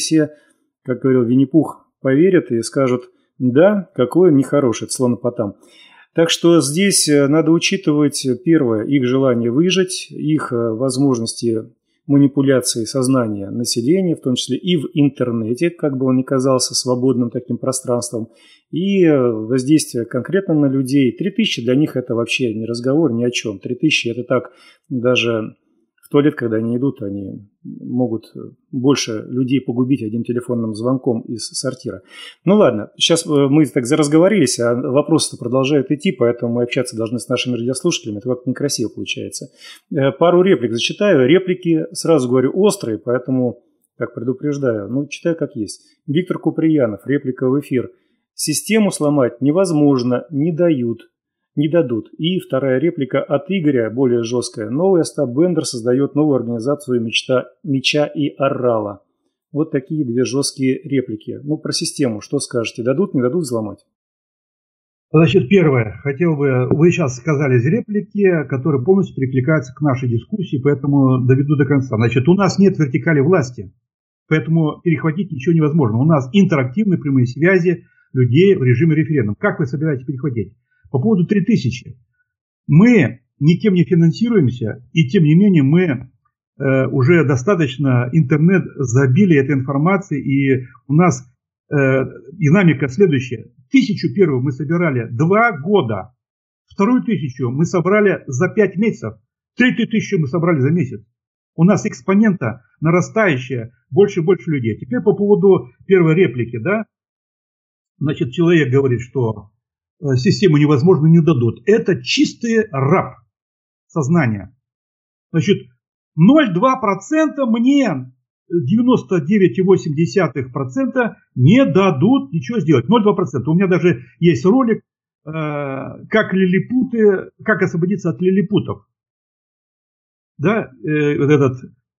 как говорил Винни-Пух, поверят и скажут, да, какой он нехороший, это слонопотам. Так что здесь надо учитывать, первое, их желание выжить, их возможности манипуляции сознания населения, в том числе и в интернете, как бы он ни казался свободным таким пространством, и воздействие конкретно на людей. 3000 для них это вообще не разговор ни о чем. 3000 это так, даже в туалет, когда они идут, они могут больше людей погубить одним телефонным звонком из сортира. Ну ладно, сейчас мы так заразговорились, а вопросы-то продолжают идти, поэтому мы общаться должны с нашими радиослушателями. Это как-то некрасиво получается. Пару реплик зачитаю. Реплики, сразу говорю, острые, поэтому, как предупреждаю, читаю как есть. Виктор Куприянов, реплика в эфир. Систему сломать невозможно, не дадут. И вторая реплика от Игоря, более жесткая. Новый Остап Бендер создает новую организацию меча и орала. Вот такие две жесткие реплики. Про систему что скажете? Дадут, не дадут взломать? Значит, первое. Хотел бы... Вы сейчас сказали из реплики, которые полностью перекликаются к нашей дискуссии, поэтому доведу до конца. Значит, у нас нет вертикали власти, поэтому перехватить ничего невозможно. У нас интерактивные прямые связи людей в режиме референдума. Как вы собираетесь перехватить? По поводу 3000. Мы никем не финансируемся, и тем не менее мы уже достаточно интернет забили этой информацией, и у нас динамика следующая. 1000 первую мы собирали 2 года, 2000 мы собрали за 5 месяцев, 3000 мы собрали за месяц. У нас экспонента нарастающая, больше и больше людей. Теперь по поводу первой реплики, да? Значит, человек говорит, что систему невозможно, не дадут. Это чистый раб сознания. Значит, 0,2% мне 99,8% не дадут ничего сделать. 0,2%. У меня даже есть ролик, как освободиться от лилипутов. Да, вот этот,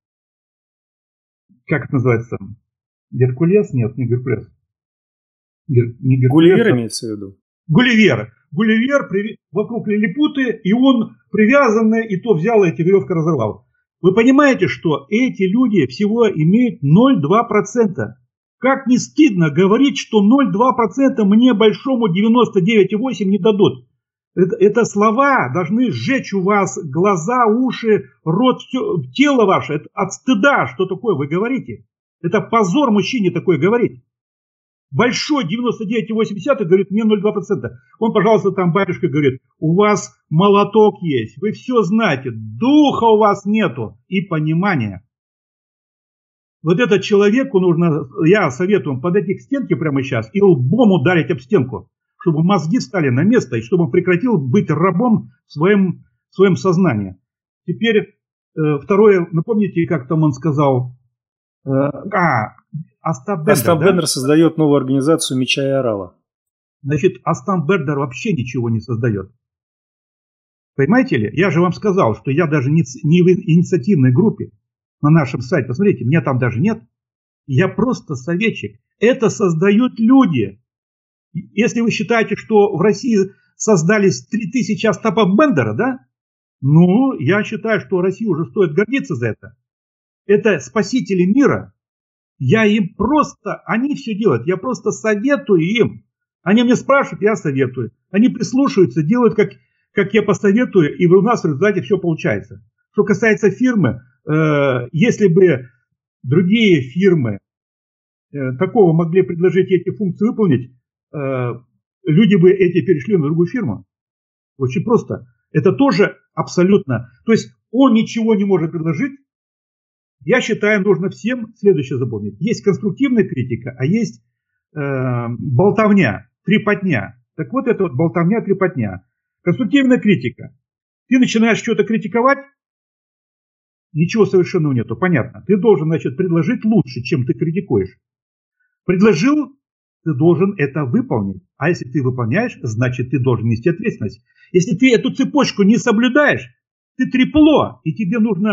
как это называется? Геркулес? Нет, не Геркулес. Не Геркулес. Гулливер имеется в виду? Гулливер, вокруг лилипуты, и он привязанный, и то взял, эти веревки разорвал. Вы понимаете, что эти люди всего имеют 0,2%. Как не стыдно говорить, что 0,2% мне большому 99,8% не дадут. Это слова должны сжечь у вас глаза, уши, рот, все, тело ваше. Это от стыда, что такое вы говорите. Это позор мужчине такое говорить. Большой 99,8 говорит, мне 0,2%. Он, пожалуйста, там батюшка говорит, у вас молоток есть, вы все знаете, духа у вас нету и понимания. Вот этот человеку нужно, я советую подойти к стенке прямо сейчас и лбом ударить об стенку, чтобы мозги стали на место и чтобы он прекратил быть рабом в своем сознании. Теперь второе, напомните, как там он сказал, Остап Бендер создает новую организацию меча и орала. Значит, Остап Бендер вообще ничего не создает. Понимаете ли? Я же вам сказал, что я даже не в инициативной группе на нашем сайте. Посмотрите, меня там даже нет. Я просто советчик. Это создают люди. Если вы считаете, что в России создались 3000 Остапов Бендера, да? Ну, я считаю, что России уже стоит гордиться за это. Это спасители мира. Я им просто, они все делают, я просто советую им. Они мне спрашивают, я советую. Они прислушиваются, делают, как я посоветую, и у нас в результате все получается. Что касается фирмы, если бы другие фирмы такого могли предложить эти функции выполнить, люди бы эти перешли на другую фирму. Очень просто. Это тоже абсолютно. То есть он ничего не может предложить. Я считаю, нужно всем следующее запомнить. Есть конструктивная критика, а есть болтовня, трепотня. Так вот это вот болтовня, трепотня. Конструктивная критика. Ты начинаешь что-то критиковать, ничего совершенного нету, понятно. Ты должен, значит, предложить лучше, чем ты критикуешь. Предложил, ты должен это выполнить. А если ты выполняешь, значит, ты должен нести ответственность. Если ты эту цепочку не соблюдаешь, ты трепло, и тебе нужно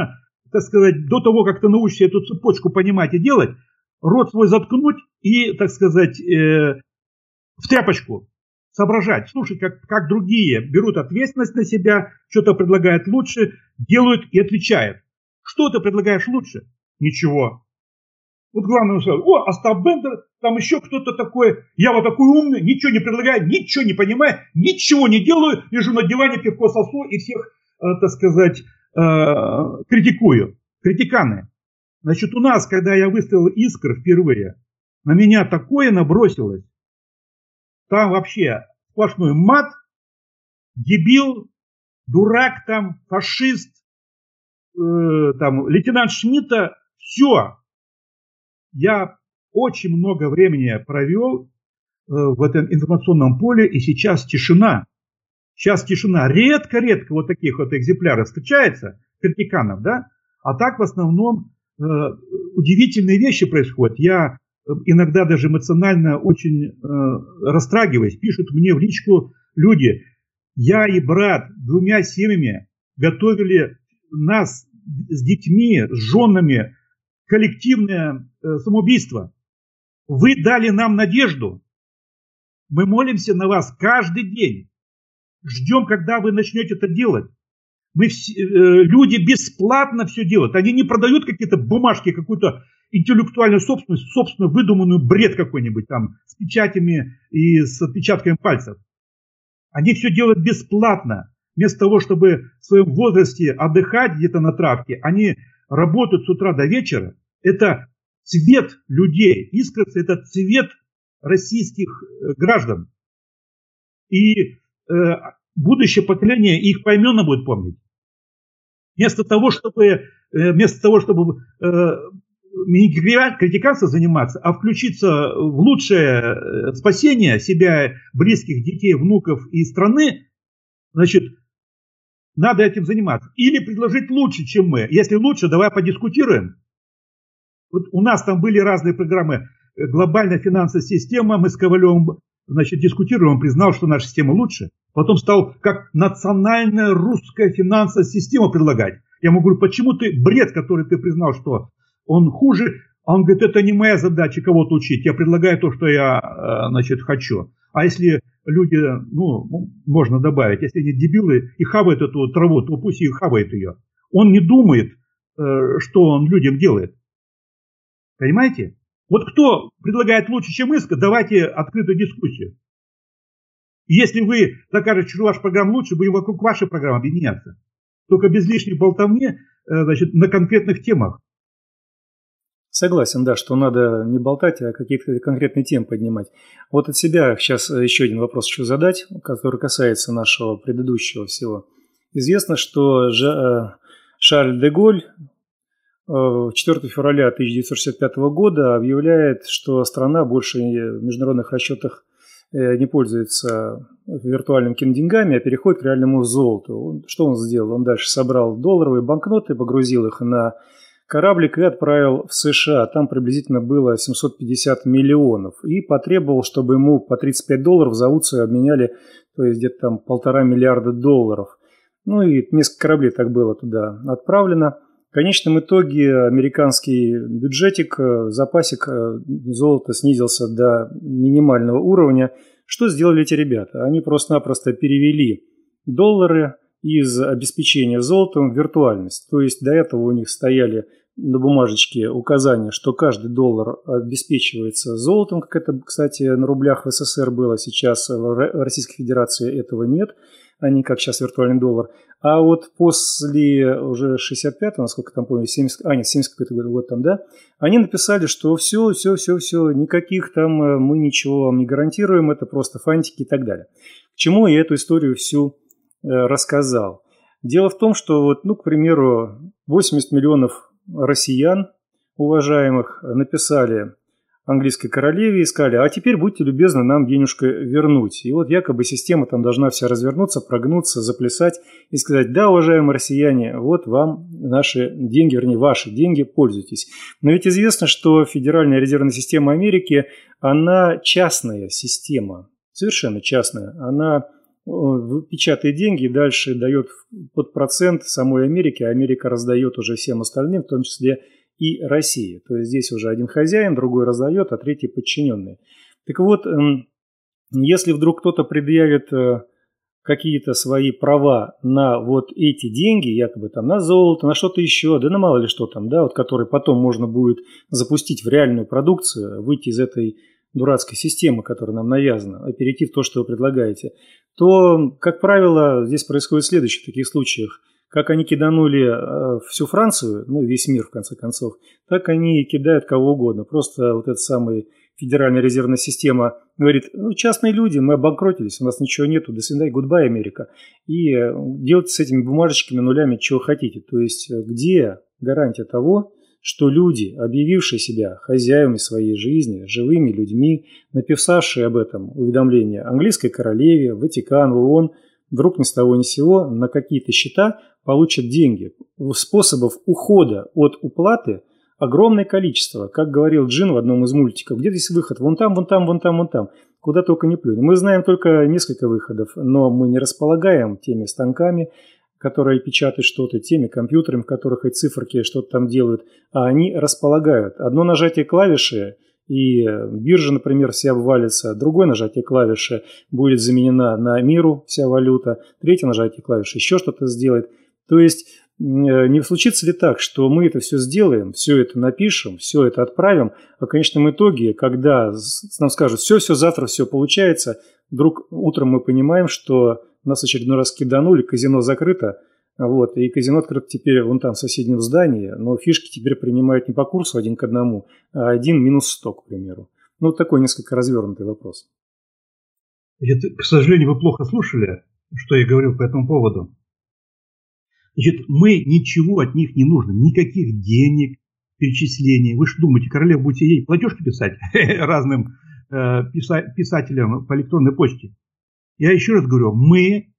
так сказать, до того, как ты научишься эту цепочку понимать и делать, рот свой заткнуть и, так сказать, в тряпочку соображать, слушать, как другие берут ответственность на себя, что-то предлагают лучше, делают и отвечают. Что ты предлагаешь лучше? Ничего. Вот главное, Остап Бендер, там еще кто-то такой, я вот такой умный, ничего не предлагаю, ничего не понимаю, ничего не делаю, лежу на диване, пивко сосу и всех, так сказать, критикую. Критиканы. Значит, у нас, когда я выставил «Искр» впервые, на меня такое набросилось. Там вообще сплошной мат, дебил, дурак там, фашист, там, лейтенант Шмидта, все. Я очень много времени провел в этом информационном поле, и сейчас тишина. Сейчас тишина. Редко-редко вот таких вот экземпляров встречается, критиканов, да? А так в основном удивительные вещи происходят. Я иногда даже эмоционально очень растрагиваюсь. Пишут мне в личку люди. Я и брат 2 семьями готовили нас с детьми, с женами, коллективное самоубийство. Вы дали нам надежду. Мы молимся на вас каждый день. Ждем, когда вы начнете это делать. Люди бесплатно все делают. Они не продают какие-то бумажки, какую-то интеллектуальную собственность, собственно выдуманную бред какой-нибудь там с печатями и с отпечатками пальцев. Они все делают бесплатно. Вместо того, чтобы в своем возрасте отдыхать где-то на травке, они работают с утра до вечера. Это цвет людей. «Искра» – это цвет российских граждан. И будущее поколение их поименно будет помнить. Вместо того, чтобы не критиканством заниматься, а включиться в лучшее спасение себя, близких, детей, внуков и страны, значит, надо этим заниматься. Или предложить лучше, чем мы. Если лучше, давай подискутируем. Вот у нас там были разные программы. Глобальная финансовая система. Мы с Ковалевым, значит, дискутируем. Он признал, что наша система лучше. Потом стал как национальная русская финансовая система предлагать. Я ему говорю, почему ты бред, который ты признал, что он хуже. А он говорит, это не моя задача кого-то учить. Я предлагаю то, что я, значит, хочу. А если люди, можно добавить, если они дебилы и хавают эту траву, то пусть и хавает ее. Он не думает, что он людям делает. Понимаете? Вот кто предлагает лучше, чем Искра, давайте открытую дискуссию. Если вы докажете, что ваша программа лучше, будем вокруг вашей программы объединяться. Только без лишней болтовни, значит, на конкретных темах. Согласен, да, что надо не болтать, а какие-то конкретные темы поднимать. Вот от себя сейчас еще один вопрос хочу задать, который касается нашего предыдущего всего. Известно, что Шарль де Голль 4 февраля 1965 года объявляет, что страна больше в международных расчетах не пользуется виртуальными деньгами, а переходит к реальному золоту. Что он сделал? Он дальше собрал долларовые банкноты, погрузил их на кораблик и отправил в США. Там приблизительно было 750 миллионов. И потребовал, чтобы ему по $35 за унцию обменяли, то есть где-то там $1,5 миллиарда. Ну и несколько кораблей так было туда отправлено. В конечном итоге американский бюджетик, запасик золота снизился до минимального уровня. Что сделали эти ребята? Они просто-напросто перевели доллары из обеспечения золотом в виртуальность. То есть до этого у них стояли на бумажечке указания, что каждый доллар обеспечивается золотом, как это, кстати, на рублях в СССР было. Сейчас в Российской Федерации этого нет, а не как сейчас виртуальный доллар. А вот после уже 65-го, насколько там помню, 70 какой-то год там, да, они написали, что все, никаких там мы ничего вам не гарантируем, это просто фантики и так далее. К чему я эту историю всю рассказал? Дело в том, что, вот, к примеру, 80 миллионов россиян, уважаемых, написали английской королеве и сказали, а теперь будьте любезны нам денежку вернуть. И вот якобы система там должна вся развернуться, прогнуться, заплясать и сказать, да, уважаемые россияне, вот вам наши деньги, вернее, ваши деньги, пользуйтесь. Но ведь известно, что Федеральная резервная система Америки, она частная система, совершенно частная. Она печатает деньги и дальше дает под процент самой Америке, а Америка раздает уже всем остальным, в том числе и России. То есть здесь уже один хозяин, другой раздает, а третий подчиненный. Так вот, если вдруг кто-то предъявит какие-то свои права на вот эти деньги, якобы там на золото, на что-то еще, да на мало ли что там, да, вот которые потом можно будет запустить в реальную продукцию, выйти из этой дурацкой системы, которая нам навязана, а перейти в то, что вы предлагаете, то, как правило, здесь происходит следующее в таких случаях. Как они киданули всю Францию, ну, весь мир, в конце концов, так они кидают кого угодно. Просто вот эта самая Федеральная резервная система говорит, ну, частные люди, мы обанкротились, у нас ничего нету, до свидания, goodbye, Америка. И делайте с этими бумажечками, нулями, чего хотите. То есть где гарантия того, что люди, объявившие себя хозяевами своей жизни, живыми людьми, написавшие об этом уведомление английской королеве, Ватикан, ООН, вдруг ни с того ни с сего на какие-то счета получат деньги. Способов ухода от уплаты огромное количество. Как говорил Джин в одном из мультиков, где здесь выход? Вон там, вон там, вон там, вон там. Куда только не плюнь. Мы знаем только несколько выходов, но мы не располагаем теми станками, которые печатают что-то, теми компьютерами, в которых эти циферки что-то там делают, а они располагают. Одно нажатие клавиши, и биржа, например, вся обвалится, другое нажатие клавиши будет заменена на миру вся валюта, третье нажатие клавиши еще что-то сделает. То есть не случится ли так, что мы это все сделаем, все это напишем, все это отправим, а в конечном итоге, когда нам скажут, все, завтра все получается, вдруг утром мы понимаем, что нас очередной раз киданули, казино закрыто, вот, и казино открыто теперь вон там в соседнем здании, но фишки теперь принимают не по курсу 1 к 1, а 1 минус 100, к примеру. Ну, вот такой несколько развернутый вопрос. Значит, к сожалению, вы плохо слушали, что я говорил по этому поводу. Значит, мы ничего от них не нужно, никаких денег, перечислений. Вы что думаете, королева будете ей платежки писать разным писателям по электронной почте? Я еще раз говорю, мы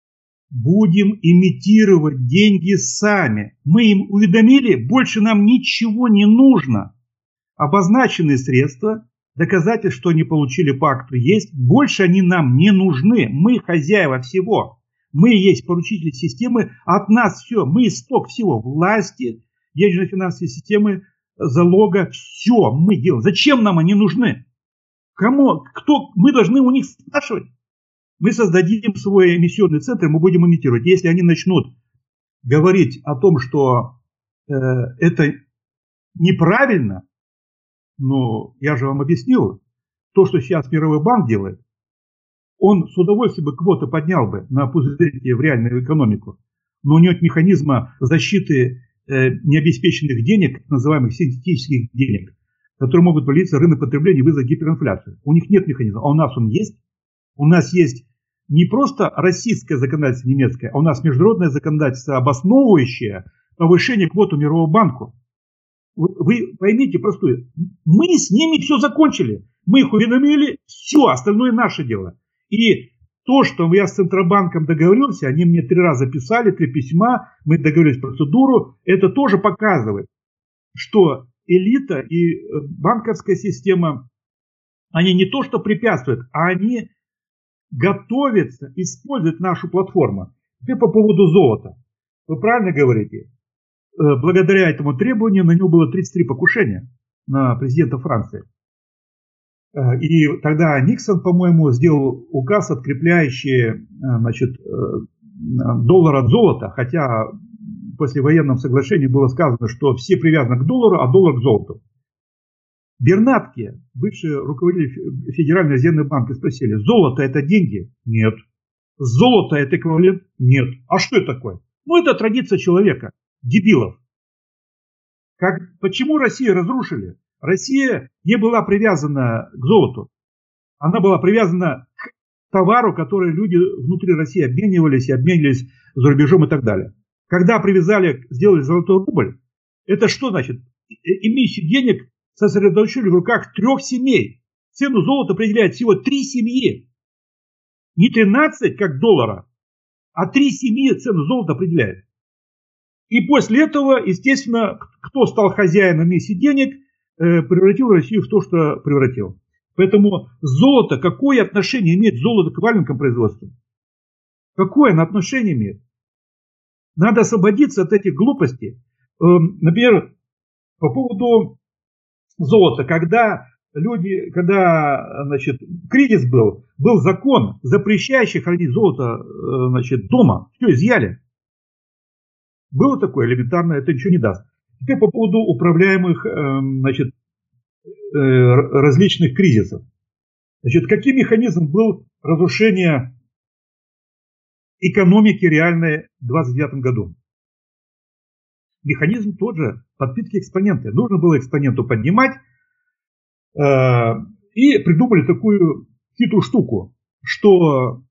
будем имитировать деньги сами. Мы им уведомили, больше нам ничего не нужно. Обозначенные средства, доказательства, что они получили по акту, есть. Больше они нам не нужны. Мы хозяева всего. Мы есть поручители системы. От нас все. Мы исток всего. Власти, денежно-финансовой системы, залога. Все мы делаем. Зачем нам они нужны? Кому? Кто? Мы должны у них спрашивать. Мы создадим свой эмиссионный центр, мы будем имитировать. Если они начнут говорить о том, что это неправильно, ну, я же вам объяснил, то, что сейчас Мировой банк делает, он с удовольствием бы квоты поднял бы на пузырьки в реальную экономику, но у него нет механизма защиты необеспеченных денег, так называемых синтетических денег, которые могут влиться в рынок потребления и вызвать гиперинфляцию. У них нет механизма, а у нас он есть. У нас есть не просто российское законодательство немецкое, а у нас международное законодательство, обосновывающее повышение квоты Мирового банка. Вы поймите простое. Мы с ними все закончили. Мы их уведомили, все, остальное наше дело. И то, что я с Центробанком договорился, они мне 3 раза писали, 3 письма, мы договорились процедуру, это тоже показывает, что элита и банковская система, они не то что препятствуют, а они готовятся использовать нашу платформу. Теперь по поводу золота. Вы правильно говорите. Благодаря этому требованию на него было 33 покушения на президента Франции. И тогда Никсон, по-моему, сделал указ, открепляющий, значит, доллар от золота, хотя в послевоенном соглашении было сказано, что все привязаны к доллару, а доллар к золоту. Бернатке, бывший руководитель Федерального резервного банка, спросили, золото это деньги? Нет. Золото это эквивалент? Нет. А что это такое? Ну, это традиция человека, дебилов. Почему Россию разрушили? Россия не была привязана к золоту. Она была привязана к товару, который люди внутри России обменивались и обменивались за рубежом и так далее. Когда сделали золотой рубль, это что значит? Эмиссию денег сосредоточили в руках 3 семей. Цену золота определяет всего 3 семьи. Не 13, как доллара, а 3 семьи цену золота определяет. И после этого, естественно, кто стал хозяином эмиссии денег, превратил Россию в то, что превратил. Поэтому золото, какое отношение имеет золото к валенкам производства? Какое она отношение имеет? Надо освободиться от этих глупостей. Например, по поводу золота. Когда значит, кризис был закон, запрещающий хранить золото, значит, дома. Все изъяли. Было такое элементарно, это ничего не даст. Теперь по поводу управляемых, значит, различных кризисов. Значит, каким механизмом был разрушение экономики реальной в 29 году? Механизм тот же, подпитки экспоненты. Нужно было экспоненту поднимать, и придумали такую хитрую штуку, что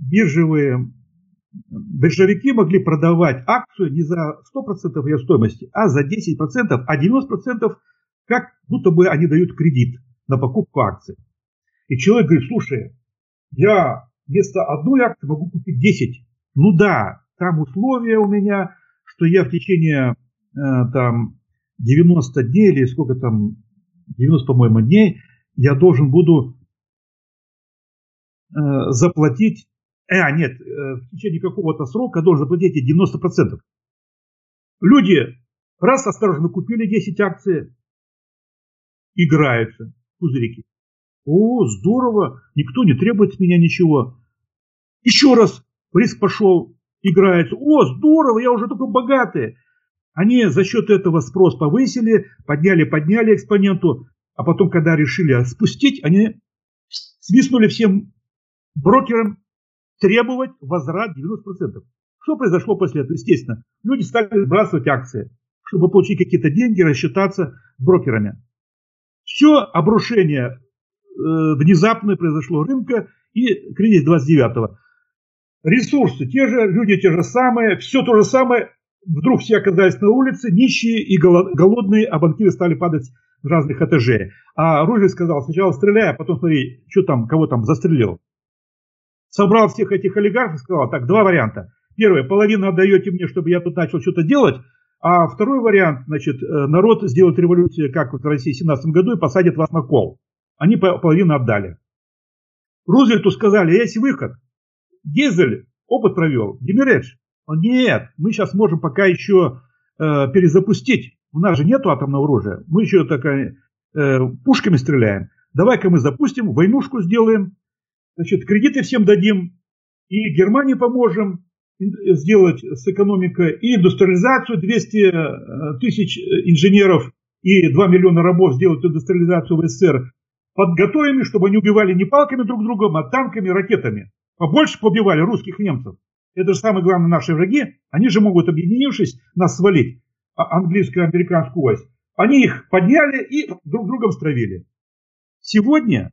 биржевики могли продавать акцию не за 100% ее стоимости, а за 10%, а 90% как будто бы они дают кредит на покупку акций. И человек говорит: слушай, я вместо одной акции могу купить 10. Ну да, там условия у меня, что я в течение там 90 дней или сколько там, 90, по-моему, дней, я должен буду заплатить, в течение какого-то срока должен заплатить эти 90%. Люди раз осторожно купили 10 акций, играются в пузырики. О, здорово, никто не требует с меня ничего. Еще раз риск пошел, играется. О, здорово, я уже такой богатый. Они за счет этого спрос повысили, подняли экспоненту, а потом, когда решили спустить, они свистнули всем брокерам требовать возврат 90%. Что произошло после этого? Естественно, люди стали сбрасывать акции, чтобы получить какие-то деньги, рассчитаться с брокерами. Все обрушение внезапное произошло рынка и кризис 29-го. Ресурсы те же, люди те же самые, все то же самое. Вдруг все оказались на улице, нищие и голодные, а банкиры стали падать с разных этажей. А Рузвельт сказал: сначала стреляй, а потом смотри, что там, кого там застрелил. Собрал всех этих олигархов и сказал: так, два варианта. Первый, половину отдаете мне, чтобы я тут начал что-то делать. А второй вариант, значит, народ сделает революцию, как вот в России в 17 году, и посадит вас на кол. Они половину отдали. Рузвельту сказали: есть выход. Гезель опыт провел, Демиредж. Он: нет, мы сейчас можем пока еще перезапустить. У нас же нету атомного оружия. Мы еще пушками стреляем. Давай-ка мы запустим, войнушку сделаем. Значит, кредиты всем дадим. И Германии поможем сделать с экономикой. И индустриализацию, 200 тысяч инженеров и 2 миллиона рабов сделать индустриализацию в СССР. Подготовим, чтобы они убивали не палками друг друга, а танками, ракетами. Побольше побивали русских и немцев. Это же самые главные наши враги. Они же могут, объединившись, нас свалить. Английскую, американскую ось. Они их подняли и друг другом стравили. Сегодня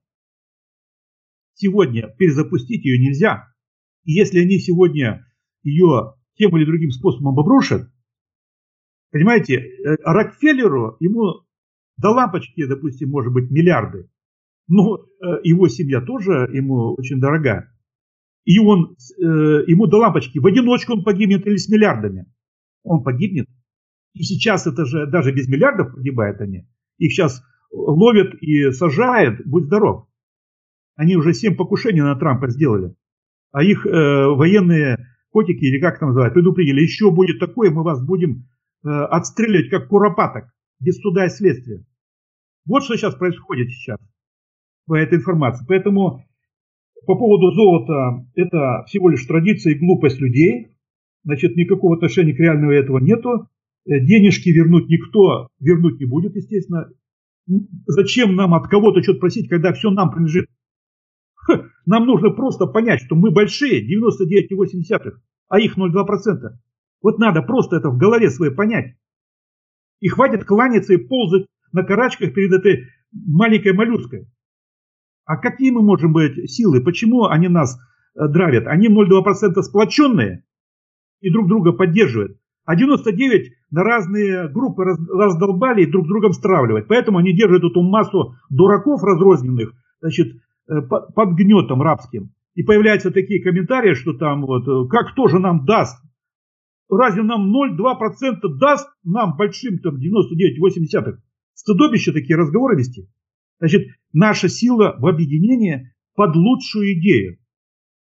перезапустить ее нельзя. И если они сегодня ее тем или другим способом обрушат, понимаете, Рокфеллеру, ему до лампочки, допустим, может быть, миллиарды. Но его семья тоже ему очень дорога. И ему до лампочки, в одиночку он погибнет или с миллиардами. Он погибнет. И сейчас это же даже без миллиардов погибают они. Их сейчас ловят и сажают, будь здоров. Они уже 7 покушений на Трампа сделали. А их военные котики, или как там называют, предупредили: еще будет такое, мы вас будем отстреливать как куропаток, без суда и следствия. Вот что сейчас происходит сейчас по этой информации. Поэтому по поводу золота, это всего лишь традиция и глупость людей. Значит, никакого отношения к реальному этого нету. Денежки никто вернуть не будет, естественно. Зачем нам от кого-то что-то просить, когда все нам принадлежит? Нам нужно просто понять, что мы большие, 99,8, а их 0,2%. Вот надо просто это в голове своей понять. И хватит кланяться и ползать на карачках перед этой маленькой моллюской. А какие мы можем быть силы? Почему они нас дравят? Они 0,2% сплоченные и друг друга поддерживают. А 99 на разные группы раздолбали и друг другом стравливать. Поэтому они держат эту массу дураков разрозненных, значит, под гнетом рабским. И появляются такие комментарии, что там вот, как тоже нам даст? Разве нам 0,2% даст нам большим там 99,8? Стыдобище такие разговоры вести. Значит, наша сила в объединении под лучшую идею.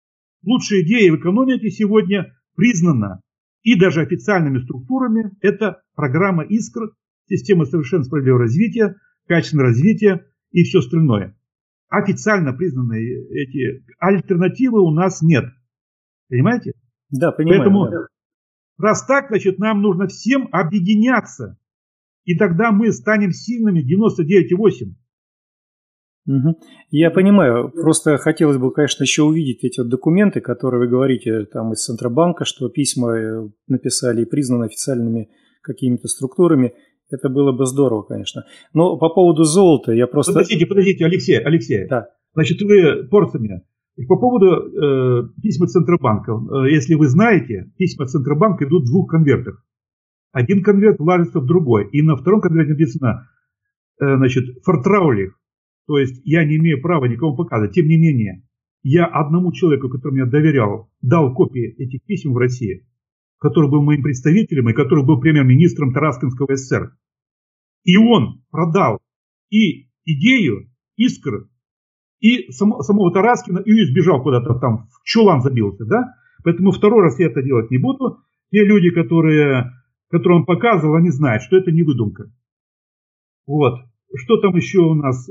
Лучшая идея в экономике сегодня признана и даже официальными структурами. Это программа «Искр», система совершенно справедливого развития, качественного развития и все остальное. Официально признанные эти альтернативы у нас нет. Понимаете? Да, понимаю. Поэтому, да. раз так, значит, нам нужно всем объединяться. И тогда мы станем сильными 99,8. Угу. Я понимаю, просто хотелось бы, конечно, еще увидеть эти вот документы, которые вы говорите там из Центробанка, что письма написали и признаны официальными какими-то структурами. Это было бы здорово, конечно. Но по поводу золота я просто... Подождите, Алексей. Да. Значит, вы порциями. По поводу письма Центробанка. Если вы знаете, письма Центробанка идут в двух конвертах. Один конверт вложится в другой. И на втором конверте написано, значит, «Фортраули». То есть я не имею права никому показывать. Тем не менее, я одному человеку, которому я доверял, дал копии этих писем в России, который был моим представителем и который был премьер-министром Тараскинского ССР. И он продал и идею «Искр», и самого Тараскина, и сбежал куда-то там, в чулан забился, да? Поэтому второй раз я это делать не буду. Те люди, которым он показывал, они знают, что это не выдумка. Вот. Что там еще у нас?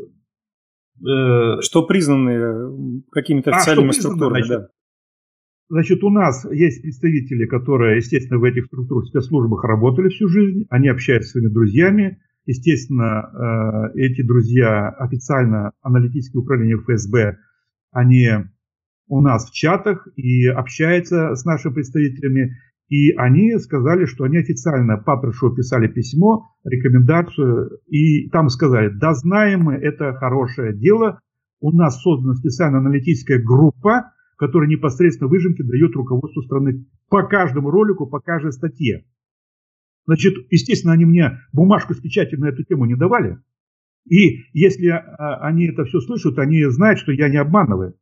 Что признаны какими-то официальными структурами, да. Значит, у нас есть представители, которые, естественно, в этих структурах, спецслужбах работали всю жизнь, они общаются с своими друзьями. Естественно, эти друзья официально аналитическое управление ФСБ, они у нас в чатах и общаются с нашими представителями. И они сказали, что они официально Патрушеву писали письмо, рекомендацию, и там сказали, да знаем мы, это хорошее дело, у нас создана специальная аналитическая группа, которая непосредственно выжимки дает руководству страны по каждому ролику, по каждой статье. Значит, естественно, они мне бумажку с печатью на эту тему не давали. И если они это все слышат, они знают, что я не обманываю.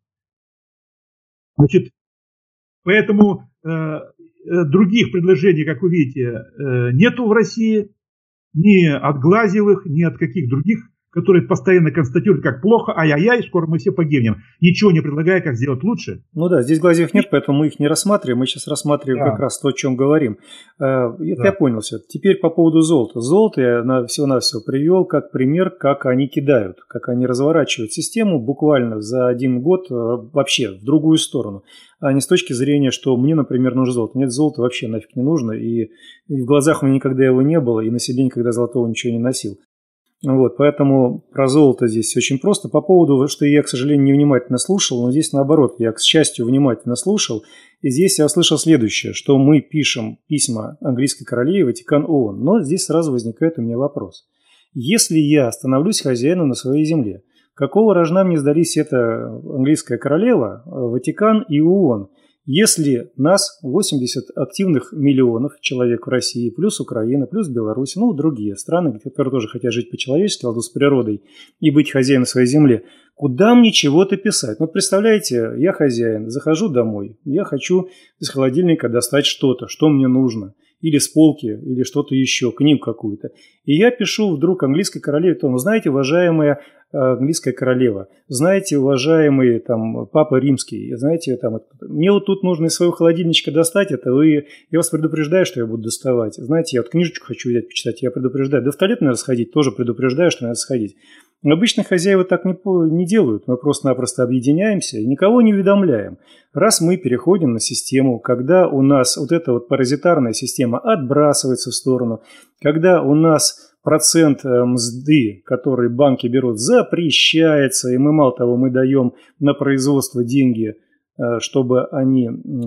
Значит, поэтому других предложений, как вы видите, нету в России. Ни от Глазьевых, ни от каких других, которые постоянно констатируют, как плохо, ай-яй-яй, скоро мы все погибнем. Ничего не предлагая, как сделать лучше. Ну да, здесь Глазьевых нет, поэтому мы их не рассматриваем. Мы сейчас рассматриваем как раз то, о чем говорим. Я понял все. Теперь по поводу золота. Золото я всего-навсего привел как пример, как они кидают, как они разворачивают систему буквально за один год вообще в другую сторону. А не с точки зрения, что мне, например, нужно золото. Нет, золото вообще нафиг не нужно. И в глазах у меня никогда его не было, и на себе никогда золотого ничего не носил. Вот, поэтому про золото здесь очень просто. По поводу, что я, к сожалению, невнимательно слушал, но здесь наоборот, я, к счастью, внимательно слушал. И здесь я услышал следующее, что мы пишем письма английской королеве, Ватикан, ООН. Но здесь сразу возникает у меня вопрос. Если я становлюсь хозяином на своей земле, какого рожна мне сдались эта английская королева, Ватикан и ООН? Если нас 80 активных миллионов человек в России, плюс Украина, плюс Беларусь, ну, другие страны, которые тоже хотят жить по-человечески, ладу с природой и быть хозяином своей земли, куда мне чего-то писать? Ну, представляете, я хозяин, захожу домой, я хочу из холодильника достать что-то, что мне нужно, или с полки, или что-то еще, книгу какую-то. И я пишу вдруг английской королеве, то, ну, знаете, уважаемая английская королева, знаете, уважаемый там Папа Римский, знаете, там, мне вот тут нужно из своего холодильничка достать, это я вас предупреждаю, что я буду доставать. Знаете, я вот книжечку хочу взять, почитать, я предупреждаю. Да в туалет надо сходить, тоже предупреждаю, что надо сходить. Обычно хозяева так не делают, мы просто-напросто объединяемся и никого не уведомляем. Раз мы переходим на систему, когда у нас вот эта вот паразитарная система отбрасывается в сторону, когда у нас процент мзды, который банки берут, запрещается, и мы, мало того, мы даем на производство деньги, чтобы они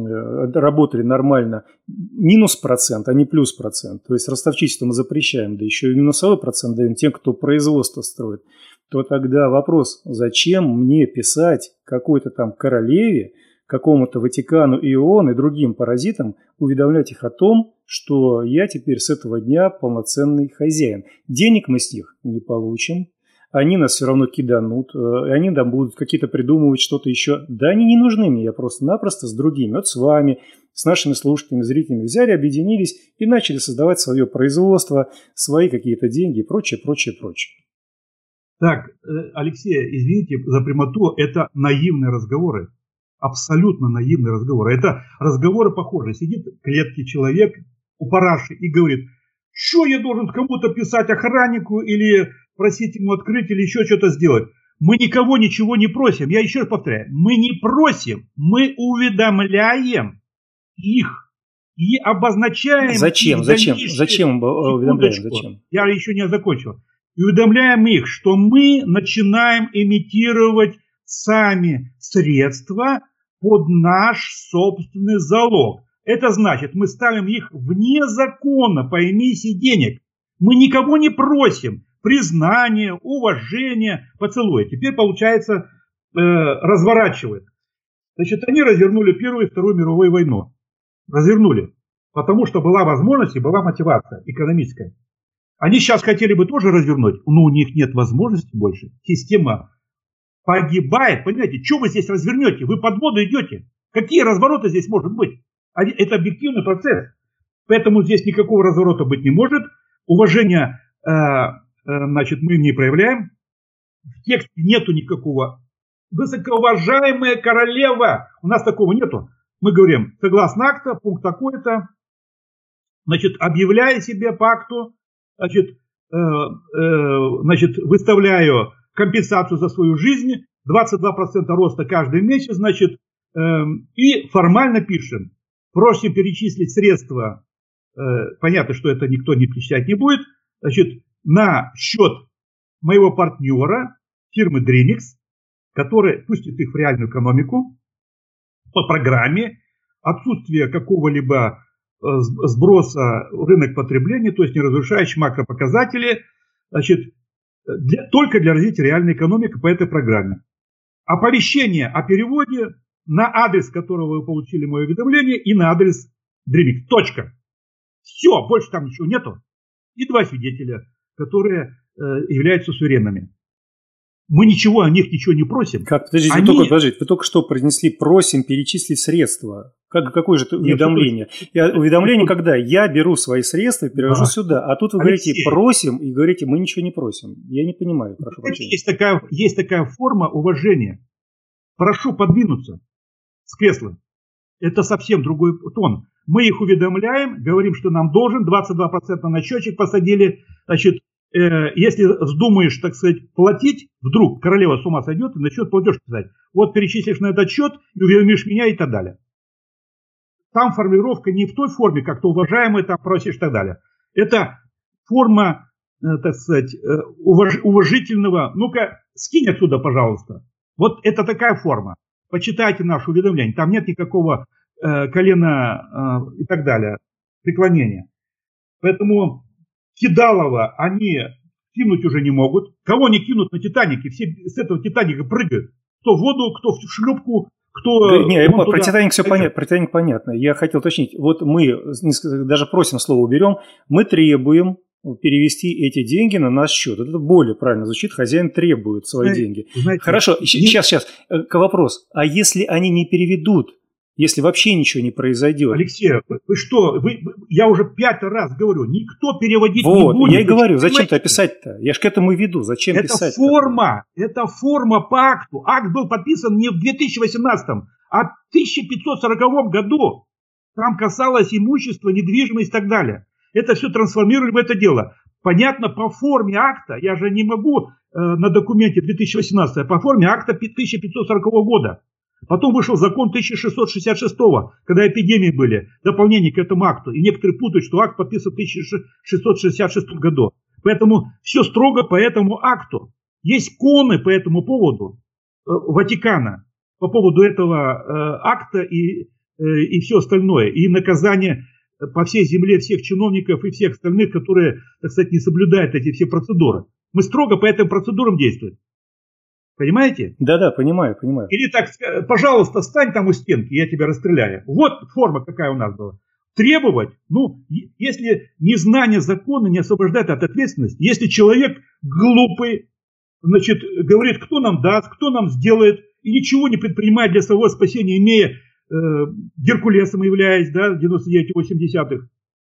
работали нормально, минус процент, а не плюс процент. То есть ростовчичество мы запрещаем, да еще и минусовой процент даем тем, кто производство строит. То тогда вопрос, зачем мне писать какой-то там королеве, какому-то Ватикану и ООН и другим паразитам, уведомлять их о том, что я теперь с этого дня полноценный хозяин. Денег мы с них не получим, они нас все равно киданут, и они там будут какие-то придумывать что-то еще. Да они не нужны мне, я просто-напросто с другими, вот с вами, с нашими слушателями, зрителями взяли, объединились и начали создавать свое производство, свои какие-то деньги и прочее, прочее, прочее. Так, Алексей, извините за прямоту, это наивные разговоры. Абсолютно наивный разговор. Это разговоры похожи. Сидит в клетке человек у параши и говорит, что я должен кому-то писать, охраннику, или просить ему открыть, или еще что-то сделать. Мы никого ничего не просим. Я еще раз повторяю. Мы не просим, мы уведомляем их и обозначаем. Зачем уведомляем? Зачем? Я еще не закончил. И уведомляем их, что мы начинаем имитировать сами средства под наш собственный залог. Это значит, мы ставим их вне закона по эмиссии денег. Мы никого не просим. Признание, уважение, поцелуй. Теперь, получается, разворачивает. Значит, они развернули Первую и Вторую мировую войну. Развернули. Потому что была возможность и была мотивация экономическая. Они сейчас хотели бы тоже развернуть, но у них нет возможности больше. Система погибает. Понимаете, что вы здесь развернете? Вы под воду идете. Какие развороты здесь может быть? Это объективный процесс. Поэтому здесь никакого разворота быть не может. Уважение, значит, мы не проявляем. В тексте нету никакого. Высокоуважаемая королева. У нас такого нету. Мы говорим, согласно акта, пункт такой-то. Значит, объявляя себе по акту, значит, выставляю компенсацию за свою жизнь, 22% роста каждый месяц, значит, и формально пишем. Просим перечислить средства, понятно, что это никто не перечислять не будет, значит, на счет моего партнера, фирмы Dreamix, которая пустит их в реальную экономику по программе, отсутствие какого-либо сброса в рынок потребления, то есть не разрушающие макропоказатели, значит, только для развития реальной экономики по этой программе. Оповещение о переводе на адрес, которого вы получили мое уведомление, и на адрес Dreamix. Точка. Все, больше там ничего нету. И 2 свидетеля, которые являются суверенными. Мы ничего о них ничего не просим. Как? Подождите, вы только что произнесли «просим перечислить средства». Какое же это уведомление? Уведомление, когда я беру свои средства и перевожу сюда, а тут вы говорите «просим» и говорите «мы ничего не просим». Я не понимаю, прошу прощения. Есть такая форма уважения. Прошу подвинуться с кресла. Это совсем другой тон. Мы их уведомляем, говорим, что нам должен, 22% на счетчик посадили, значит, если вздумаешь, так сказать, платить, вдруг королева с ума сойдет и начнет платеж писать. Вот перечислишь на этот счет и уведомишь меня и так далее. Там формулировка не в той форме, как то уважаемый, там просишь и так далее. Это форма, так сказать, уважительного. Ну-ка, скинь отсюда, пожалуйста. Вот это такая форма. Почитайте наше уведомление. Там нет никакого колена и так далее, преклонения. Поэтому Кидалова они кинуть уже не могут. Кого не кинут на Титанике, все с этого Титаника прыгают. Кто в воду, кто в шлюпку, кто... Не, про Титаник все понятно, про Титаник понятно. Я хотел уточнить. Вот мы даже просим слово уберем. Мы требуем перевести эти деньги на наш счет. Это более правильно звучит. Хозяин требует свои деньги. Знаете, хорошо, сейчас. Вопрос. А если они не переведут? Если вообще ничего не произойдет. Алексей, вы что? Я уже 5 раз говорю, никто переводить не будет. Я и говорю, зачем-то описать-то? Я же к этому веду. Зачем писать? Это форма по акту. Акт был подписан не в 2018, а в 1540 году. Там касалось имущества, недвижимости и так далее. Это все трансформировали в это дело. Понятно, по форме акта, я же не могу на документе 2018, а по форме акта 1540 года. Потом вышел закон 1666, когда эпидемии были, дополнение к этому акту. И некоторые путают, что акт подписан в 1666 году. Поэтому все строго по этому акту. Есть коны по этому поводу Ватикана, по поводу этого акта и все остальное. И наказание по всей земле всех чиновников и всех остальных, которые, так сказать, не соблюдают эти все процедуры. Мы строго по этим процедурам действуем. Понимаете? Да, понимаю. Или так, пожалуйста, стань там у стенки, я тебя расстреляю. Вот форма какая у нас была. Требовать, если незнание закона не освобождает от ответственности, если человек глупый, значит, говорит, кто нам даст, кто нам сделает, и ничего не предпринимает для своего спасения, имея Геркулесом являясь, да, 99,8.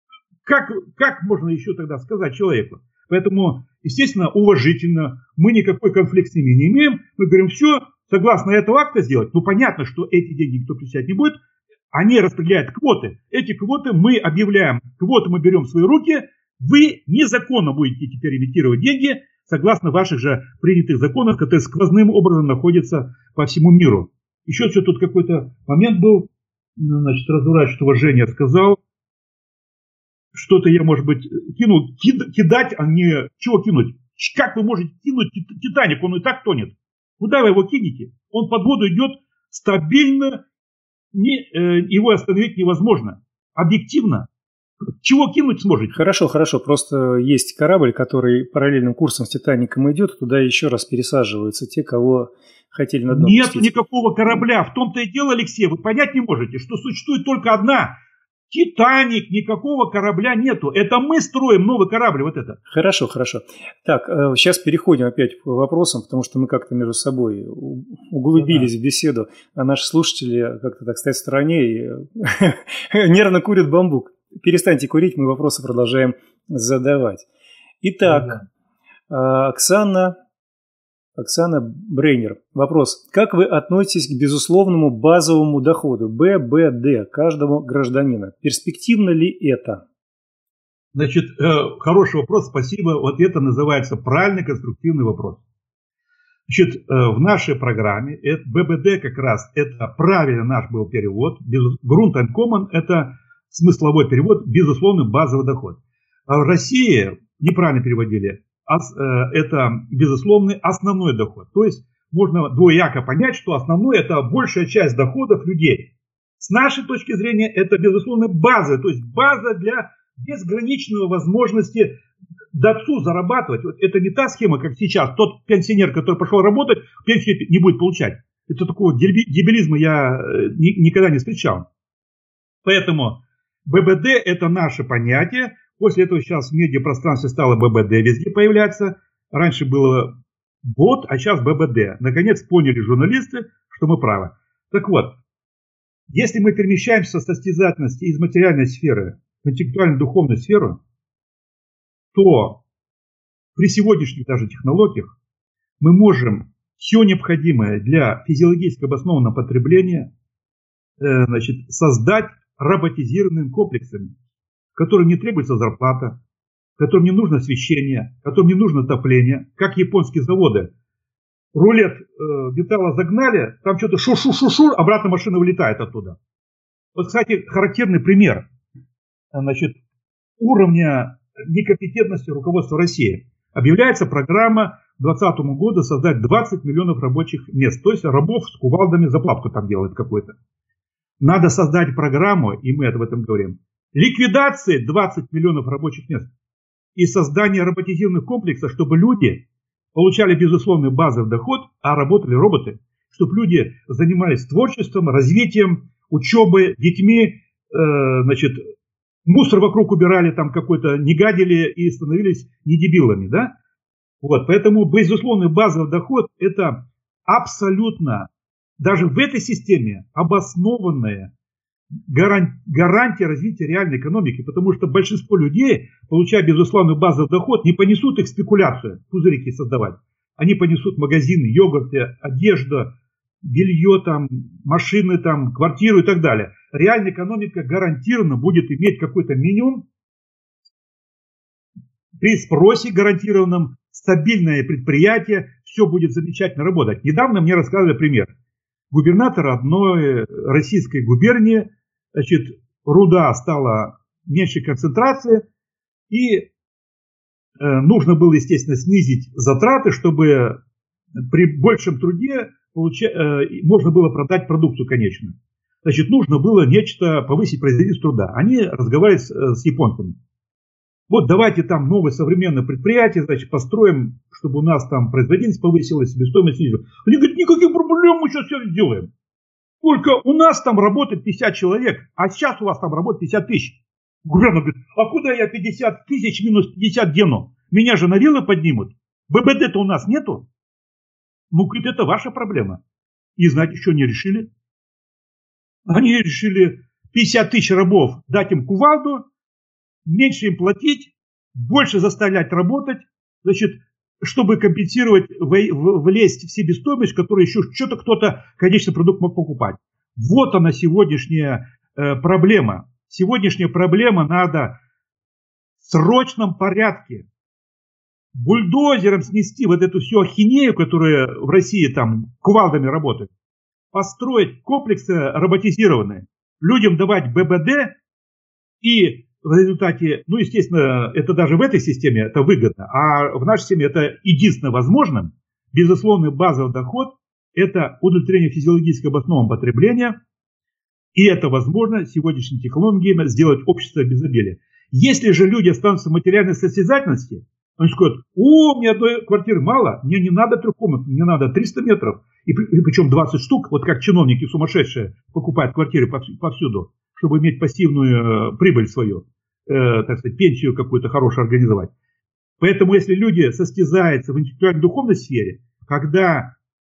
Как можно еще тогда сказать человеку? Поэтому, естественно, уважительно, мы никакой конфликт с ними не имеем. Мы говорим, все, согласно этого акта сделать, ну понятно, что эти деньги никто получать не будет, они распределяют квоты. Эти квоты мы объявляем, квоты мы берем в свои руки, вы незаконно будете теперь имитировать деньги, согласно ваших же принятых законов, которые сквозным образом находятся по всему миру. Еще что тут какой-то момент был, значит, разворачивать, что Женя сказал. Что-то я, может быть, кинул. Кидать, а не... Чего кинуть? Как вы можете кинуть Титаник? Он и так тонет. Куда вы его кинете? Он под воду идет стабильно. Его остановить невозможно. Объективно. Чего кинуть сможете? Хорошо. Просто есть корабль, который параллельным курсом с Титаником идет. Туда еще раз пересаживаются те, кого хотели на дно Нет пустить. никакого корабля. В том-то и дело, Алексей, вы понять не можете, что существует только одна. Титаник, никакого корабля нету. Это мы строим новый корабль, вот это. Хорошо. Так, сейчас переходим опять к вопросам, потому что мы как-то между собой углубились в беседу, а наши слушатели как-то так стоят в стороне и нервно курят бамбук. Перестаньте курить, мы вопросы продолжаем задавать. Итак, Оксана Брейнер. Вопрос. Как вы относитесь к безусловному базовому доходу ББД каждого гражданина? Перспективно ли это? Значит, хороший вопрос, спасибо. Вот это называется правильный конструктивный вопрос. Значит, в нашей программе ББД как раз это правильно наш был перевод. Grunt and Common это смысловой перевод, безусловный базовый доход. А в России неправильно переводили. Это безусловный основной доход. То есть можно двояко понять, что основной это большая часть доходов людей. С нашей точки зрения это безусловно база, то есть база для безграничной возможности датцу зарабатывать. Вот это не та схема, как сейчас. Тот пенсионер, который пошел работать, пенсию не будет получать. Это такого дебилизма я никогда не встречал. Поэтому ББД это наше понятие. После этого сейчас в медиапространстве стало ББД везде появляться. Раньше было БОТ, а сейчас ББД. Наконец поняли журналисты, что мы правы. Так вот, если мы перемещаемся со состязательности из материальной сферы в интеллектуально-духовную сферу, то при сегодняшних даже технологиях мы можем все необходимое для физиологически обоснованного потребления создать роботизированными комплексами, которым не требуется зарплата, которым не нужно освещение, которым не нужно отопление, как японские заводы. Рулет металла загнали, там что-то шу-шу-шу-шу, обратно машина вылетает оттуда. Вот, кстати, характерный пример уровня некомпетентности руководства России. Объявляется программа к 2020 году создать 20 миллионов рабочих мест. То есть рабов с кувалдами заплатку там делают какой-то. Надо создать программу, и мы об этом говорим, ликвидации 20 миллионов рабочих мест и создания роботизированных комплексов, чтобы люди получали безусловный базовый доход, а работали роботы. Чтобы люди занимались творчеством, развитием, учебой, детьми, мусор вокруг убирали, там какой-то не гадили и становились не дебилами. Да? Вот, поэтому безусловный базовый доход это абсолютно, даже в этой системе, обоснованная гарантия развития реальной экономики, потому что большинство людей, получая безусловный базовый доход, не понесут их спекуляцию, пузырики создавать. Они понесут магазины, йогурты, одежда, белье, там, машины, там, квартиру и так далее. Реальная экономика гарантированно будет иметь какой-то минимум при спросе гарантированном, стабильное предприятие, все будет замечательно работать. Недавно мне рассказывали пример. Губернатор одной российской губернии, руда стала меньшей концентрации, и нужно было, естественно, снизить затраты, чтобы при большем труде можно было продать продукцию конечную. Нужно было нечто повысить производительность труда. Они разговаривают с японцами. Вот давайте там новое современное предприятие, построим, чтобы у нас там производительность повысилась, себестоимость снизилась. Они говорят, никаких проблем, мы сейчас все сделаем. Только у нас там работает 50 человек, а сейчас у вас там работает 50 тысяч. Губернатор говорит, а куда я 50 тысяч минус 50 дену? Меня же на вилы поднимут. ББД-то у нас нету. Ну, говорит, это ваша проблема. И знаете, что они решили? Они решили 50 тысяч рабов дать им кувалду, меньше им платить, больше заставлять работать, чтобы компенсировать, влезть в себестоимость, которую еще что-то кто-то конечный продукт мог покупать. Вот она сегодняшняя проблема. Сегодняшняя проблема надо в срочном порядке бульдозером снести вот эту всю ахинею, которая в России там кувалдами работает, построить комплексы роботизированные, людям давать ББД, и в результате, ну, естественно, это даже в этой системе это выгодно, а в нашей системе это единственно возможным. Безусловный базовый доход – это удовлетворение физиологически обоснованного потребления, и это возможно сегодняшней технологией сделать общество без обилия. Если же люди останутся в материальной состязательности, они скажут: о, мне одной квартиры мало, мне не надо 3 комнат, мне надо 300 метров, и причем 20 штук, вот как чиновники сумасшедшие покупают квартиры повсюду, чтобы иметь пассивную прибыль свою, так сказать, пенсию какую-то хорошую организовать. Поэтому если люди состязаются в интеллектуально-духовной сфере, когда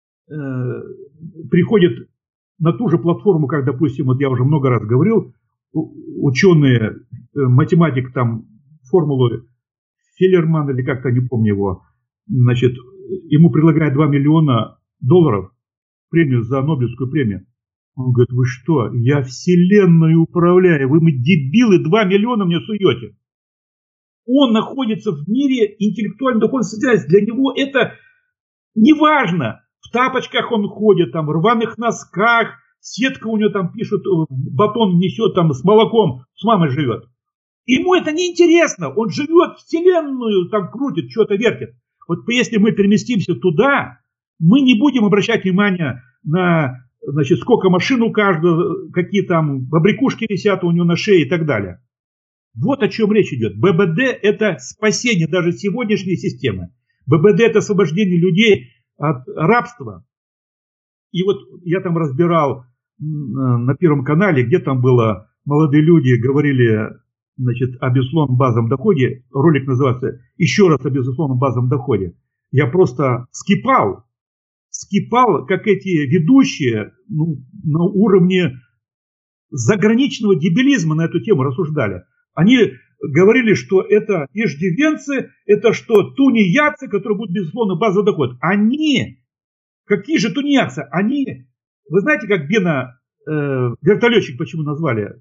приходят на ту же платформу, как, допустим, вот я уже много раз говорил, ученые, математик там формулу Феллерман или как-то, не помню его, значит, ему предлагают $2 миллиона премию за Нобелевскую премию. Он говорит: вы что, я вселенной управляю, вы, мы дебилы, 2 миллиона мне суете. Он находится в мире интеллектуально-духовной состязательности, для него это неважно. В тапочках он ходит, там, в рваных носках, сетка у него там пишут, батон несет там с молоком, с мамой живет. Ему это не интересно, он живет, вселенную там крутит, что-то вертит. Вот если мы переместимся туда, мы не будем обращать внимание на, значит, сколько машин у каждого, какие там побрякушки висят у него на шее и так далее. Вот о чем речь идет. ББД – это спасение даже сегодняшней системы. ББД – это освобождение людей от рабства. И вот я там разбирал на Первом канале, где там было, молодые люди говорили, значит, о безусловном базовом доходе. Ролик называется «Еще раз о безусловном базовом доходе». Я просто скипал, как эти ведущие, ну, на уровне заграничного дебилизма на эту тему рассуждали. Они говорили, что это иждивенцы, это что, тунеядцы, которые будут безусловно базовый доход. Они, какие же тунеядцы? Они, вы знаете, как Бена, вертолетчик, почему назвали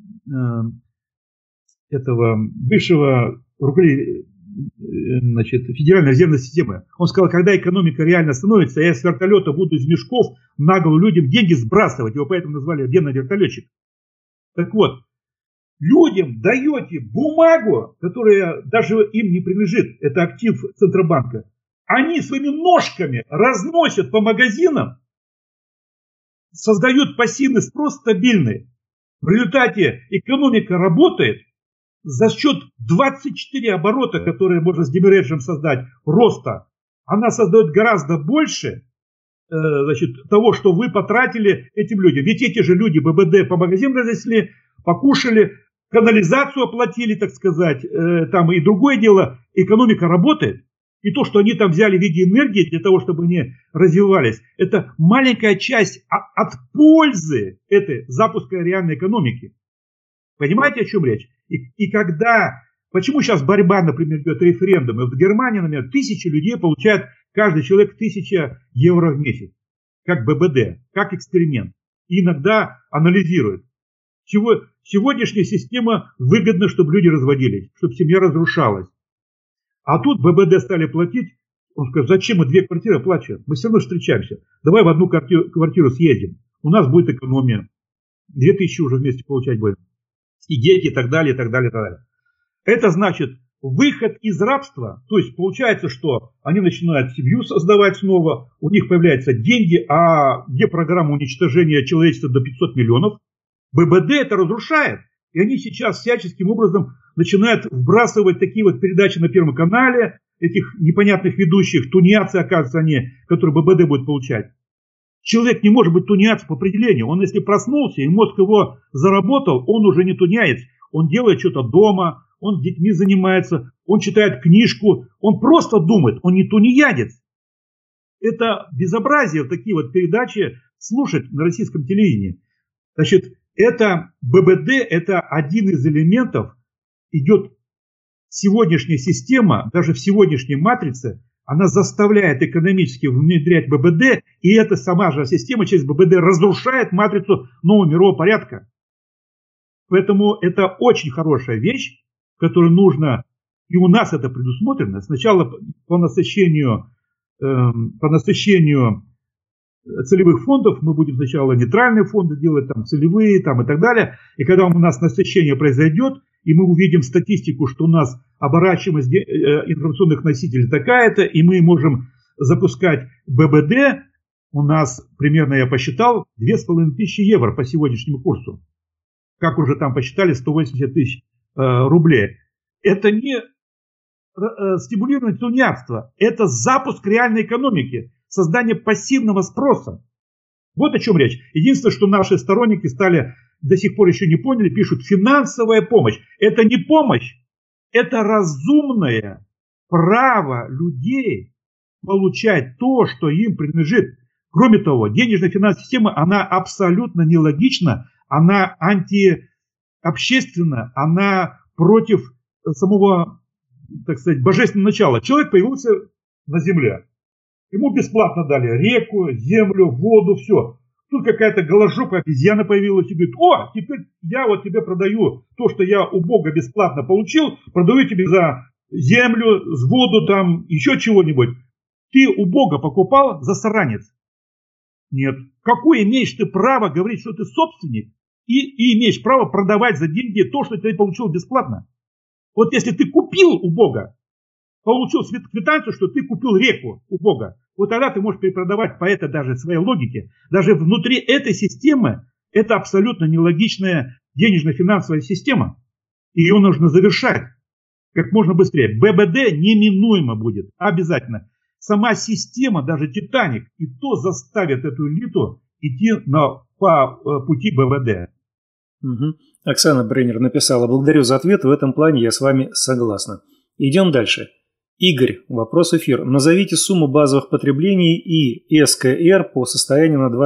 этого бывшего руководителя, значит, Федеральной резервной системы. Он сказал: когда экономика реально становится, я с вертолета буду из мешков на голову людям деньги сбрасывать. Его поэтому назвали Бена вертолетчик. Так вот, людям даете бумагу, которая даже им не принадлежит, это актив Центробанка. Они своими ножками разносят по магазинам, создают пассивный спрос стабильный. В результате экономика работает за счет 24 оборота, которые можно с демиреджем создать, роста. Она создает гораздо больше, значит, того, что вы потратили этим людям. Ведь эти же люди ББД по магазинам разнесли, покушали, канализацию оплатили, так сказать, там и другое дело, экономика работает. И то, что они там взяли в виде энергии для того, чтобы они развивались, это маленькая часть от пользы этой запуска реальной экономики. Понимаете, о чем речь? И когда, почему сейчас борьба, например, идет референдумы? В Германии, например, 1000 людей получают, каждый человек 1000 евро в месяц. Как ББД, как эксперимент. И иногда анализируют. Сегодняшняя система выгодна, чтобы люди разводились, чтобы семья разрушалась. А тут ББД стали платить. Он сказал: зачем мы 2 квартиры плачем? Мы все равно встречаемся. Давай в одну квартиру съездим. У нас будет экономия. 2000 уже вместе получать будем. И дети, и так далее, и так далее, и так далее. Это значит выход из рабства. То есть получается, что они начинают семью создавать снова, у них появляются деньги, а где программа уничтожения человечества до 500 миллионов? ББД это разрушает. И они сейчас всяческим образом начинают вбрасывать такие вот передачи на Первом канале, этих непонятных ведущих, тунеядцы, оказывается, они, которые ББД будут получать. Человек не может быть тунеядцем по определению. Он, если проснулся, и мозг его заработал, он уже не тунеядец. Он делает что-то дома, он с детьми занимается, он читает книжку, он просто думает, он не тунеядец. Это безобразие, вот такие вот передачи слушать на российском телевидении. Значит, это ББД, это один из элементов, идет сегодняшняя система, даже в сегодняшней матрице, она заставляет экономически внедрять ББД, и эта сама же система через ББД разрушает матрицу нового мирового порядка. Поэтому это очень хорошая вещь, которую нужно, и у нас это предусмотрено, сначала по насыщению целевых фондов мы будем сначала нейтральные фонды делать, там целевые там, и так далее. И когда у нас насыщение произойдет, и мы увидим статистику, что у нас оборачиваемость информационных носителей такая-то, и мы можем запускать ББД, у нас примерно, я посчитал, 2500 евро по сегодняшнему курсу. Как уже там посчитали, 180 тысяч рублей. Это не стимулирование тунеядства, это запуск реальной экономики, создание пассивного спроса. Вот о чем речь. Единственное, что наши сторонники стали, до сих пор еще не поняли, пишут финансовая помощь. Это не помощь, это разумное право людей получать то, что им принадлежит. Кроме того, денежная финансовая система, она абсолютно нелогична, она антиобщественна, она против самого, так сказать, божественного начала. Человек появился на земле. Ему бесплатно дали реку, землю, воду, все. Тут какая-то голожопая обезьяна появилась и говорит: о, теперь я вот тебе продаю то, что я у Бога бесплатно получил, продаю тебе за землю, воду, там, еще чего-нибудь. Ты у Бога покупал, засранец? Нет. Какое имеешь ты право говорить, что ты собственник, и имеешь право продавать за деньги то, что ты получил бесплатно? Вот если ты купил у Бога, получил квитанцию, что ты купил реку у Бога, вот тогда ты можешь перепродавать по этой даже своей логике. Даже внутри этой системы это абсолютно нелогичная денежно-финансовая система. Ее нужно завершать как можно быстрее. ББД неминуемо будет, обязательно. Сама система, даже Титаник, и то заставит эту элиту идти по пути ББД. Угу. Оксана Бреннер написала: благодарю за ответ, в этом плане я с вами согласна. Идем дальше. Игорь, вопрос эфир. Назовите сумму базовых потреблений и СКР по состоянию на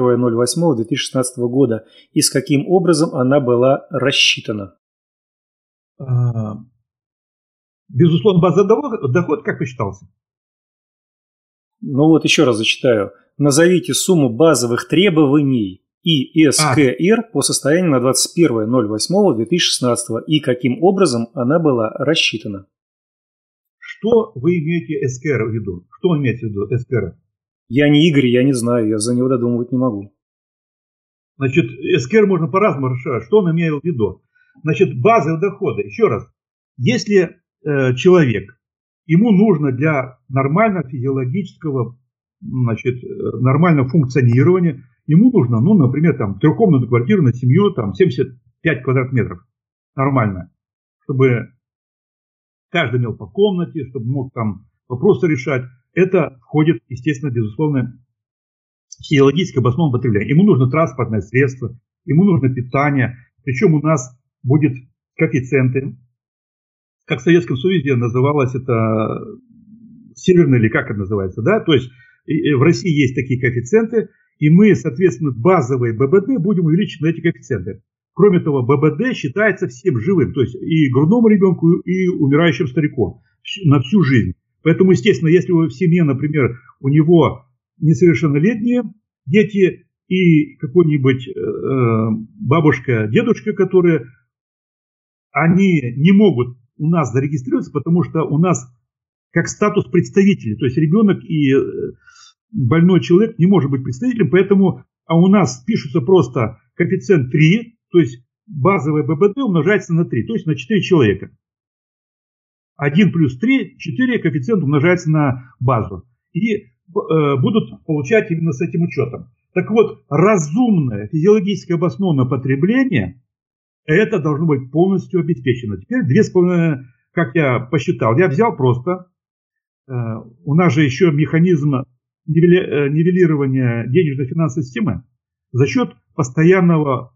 21.08.2016 года и с каким образом она была рассчитана. Безусловно, базовый доход как посчитался? Ну вот еще раз зачитаю. Назовите сумму базовых требований и СКР по состоянию на 21.08.2016 и каким образом она была рассчитана. Что вы имеете СКР в виду? Что вы имеете в виду СКР? Я не Игорь, я не знаю, я за него додумывать не могу. Значит, СКР можно по-разному решать. Что он имеет в виду? Значит, базовые доходы. Еще раз. Если человек, ему нужно для нормального физиологического, значит, нормального функционирования, ему нужно, ну, например, там, трехкомнатную квартиру на семью, там, 75 квадратных метров. Нормально. Чтобы каждый имел по комнате, чтобы мог там вопросы решать. Это входит, естественно, безусловно, в физиологическое обоснованное потребление. Ему нужно транспортное средство, ему нужно питание. Причем у нас будет коэффициенты. Как в Советском Союзе называлось это северный, или как это называется, да? То есть в России есть такие коэффициенты, и мы, соответственно, базовые ББД будем увеличить на эти коэффициенты. Кроме того, ББД считается всем живым, то есть и грудному ребенку, и умирающим старику на всю жизнь. Поэтому, естественно, если в семье, например, у него несовершеннолетние дети и какой-нибудь бабушка, дедушка, которые, они не могут у нас зарегистрироваться, потому что у нас как статус представителей, то есть ребенок и больной человек не может быть представителем, поэтому у нас пишется просто коэффициент 3, то есть базовое ББД умножается на 3, то есть на 4 человека. 1 плюс 3, 4 коэффициент умножается на базу. И будут получать именно с этим учетом. Так вот, разумное физиологически обоснованное потребление, это должно быть полностью обеспечено. Теперь 2,5, как я посчитал, я взял просто, у нас же еще механизм нивелирования денежно-финансовой системы за счет постоянного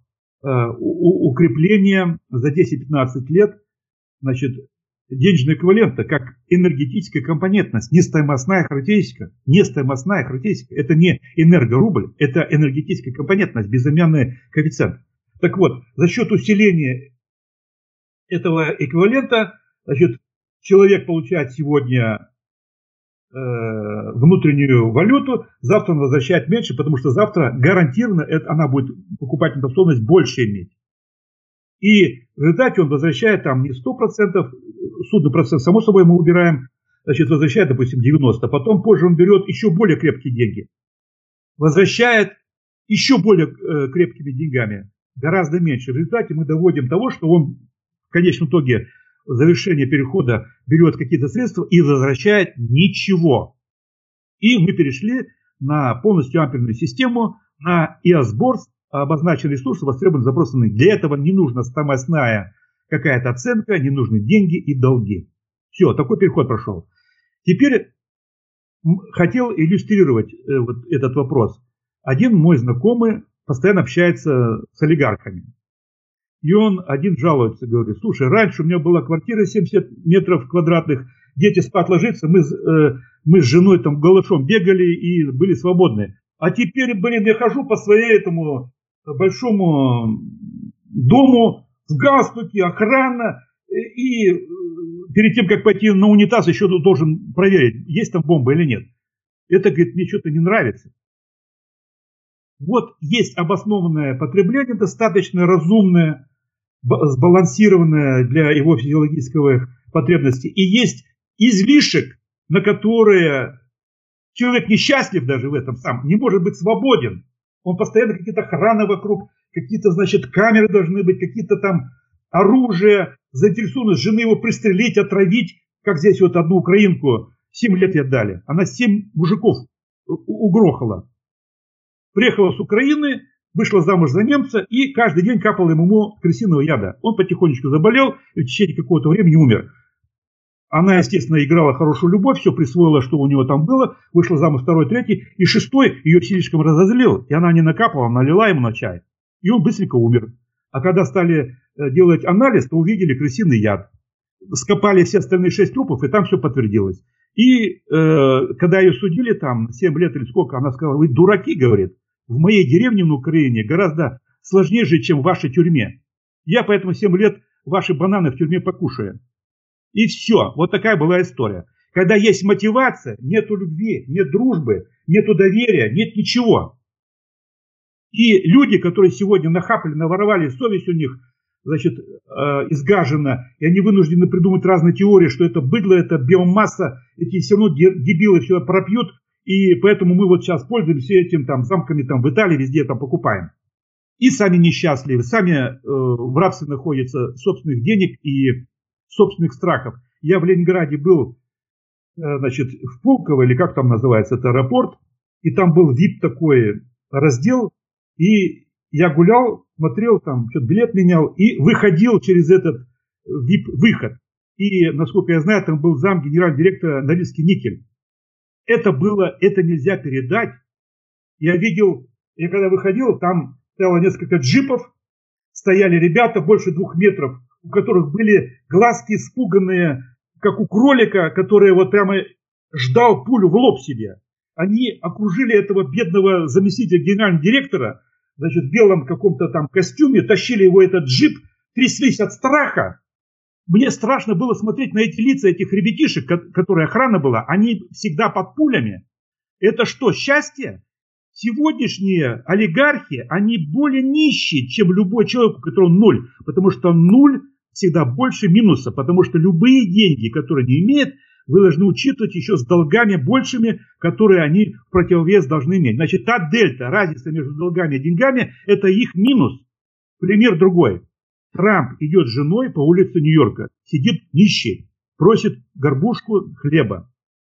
укрепления за 10-15 лет, значит, денежного эквивалента, как энергетическая компонентность, нестоимостная характеристика. Нестоимостная характеристика – это не энергорубль, это энергетическая компонентность, безымянный коэффициент. Так вот, за счет усиления этого эквивалента, значит, человек получает сегодня внутреннюю валюту, завтра он возвращает меньше, потому что завтра гарантированно она будет покупательная способность больше иметь. И в результате он возвращает там не 100%, судный процент, само собой, мы убираем, значит, возвращает, допустим, 90%. Потом позже он берет еще более крепкие деньги. Возвращает еще более крепкими деньгами, гораздо меньше. В результате мы доводим до того, что он в конечном итоге в завершение перехода берет какие-то средства и возвращает ничего. И мы перешли на полностью амперную систему, на EOS-борс, обозначенные ресурсы, востребованные, запросанные. Для этого не нужна стоимостная какая-то оценка, не нужны деньги и долги. Все, такой переход прошел. Теперь хотел иллюстрировать вот этот вопрос. Один мой знакомый постоянно общается с олигархами. И он один жалуется, говорит: слушай, раньше у меня была квартира 70 метров квадратных, дети спать ложиться, мы с женой там голышом бегали и были свободны. А теперь, блин, я хожу по своему большому дому в галстуке, охрана, и перед тем, как пойти на унитаз, еще должен проверить, есть там бомба или нет. Это, говорит, мне что-то не нравится. Вот есть обоснованное потребление, достаточно разумное, сбалансированное для его физиологических потребностей. И есть излишек, на которые человек несчастлив даже в этом сам, не может быть свободен. Он постоянно какие-то охраны вокруг, какие-то, значит, камеры должны быть, какие-то там оружия, заинтересованность жены его пристрелить, отравить. Как здесь вот одну украинку 7 лет ей дали. Она 7 мужиков угрохала. Приехала с Украины, вышла замуж за немца и каждый день капала ему крысиного яда. Он потихонечку заболел и в течение какого-то времени умер. Она, естественно, играла хорошую любовь, все присвоила, что у него там было, вышла замуж второй, третий, и шестой ее слишком разозлил, и она не накапала, налила ему на чай. И он быстренько умер. А когда стали делать анализ, то увидели крысиный яд. Скопали все остальные 6 трупов, и там все подтвердилось. И когда ее судили там 7 лет или сколько, она сказала: вы дураки, говорит, в моей деревне на Украине гораздо сложнее жить, чем в вашей тюрьме. Я поэтому 7 лет ваши бананы в тюрьме покушаю. И все. Вот такая была история. Когда есть мотивация, нету любви, нет дружбы, нету доверия, нет ничего. И люди, которые сегодня нахапали, наворовали, совесть у них, значит, изгажена, и они вынуждены придумать разные теории, что это быдло, это биомасса, эти все равно дебилы все пропьют, и поэтому мы вот сейчас пользуемся этим там замками там в Италии, везде там покупаем. И сами несчастливы, сами в рабстве находятся собственных денег и собственных страхов. Я в Ленинграде был, значит, в Пулково, или как там называется, это аэропорт, и там был VIP такой раздел, и я гулял, смотрел, там, что-то билет менял, и выходил через этот VIP-выход. И, насколько я знаю, там был зам генерального директора Норильский никель. Это было, это нельзя передать. Я видел, я когда выходил, там стояло несколько джипов, стояли ребята больше 2 метров, у которых были глазки испуганные, как у кролика, который вот прямо ждал пулю в лоб себе. Они окружили этого бедного заместителя генерального директора, значит, в белом каком-то там костюме, тащили его этот джип, тряслись от страха. Мне страшно было смотреть на эти лица этих ребятишек, которые охрана была. Они всегда под пулями. Это что, счастье? Сегодняшние олигархи, они более нищие, чем любой человек, у которого 0. Потому что 0 всегда больше минуса. Потому что любые деньги, которые они имеют, вы должны учитывать еще с долгами большими, которые они в противовес должны иметь. Значит, та дельта, разница между долгами и деньгами, это их минус. Пример другой. Трамп идет с женой по улице Нью-Йорка, сидит нищий, просит горбушку хлеба.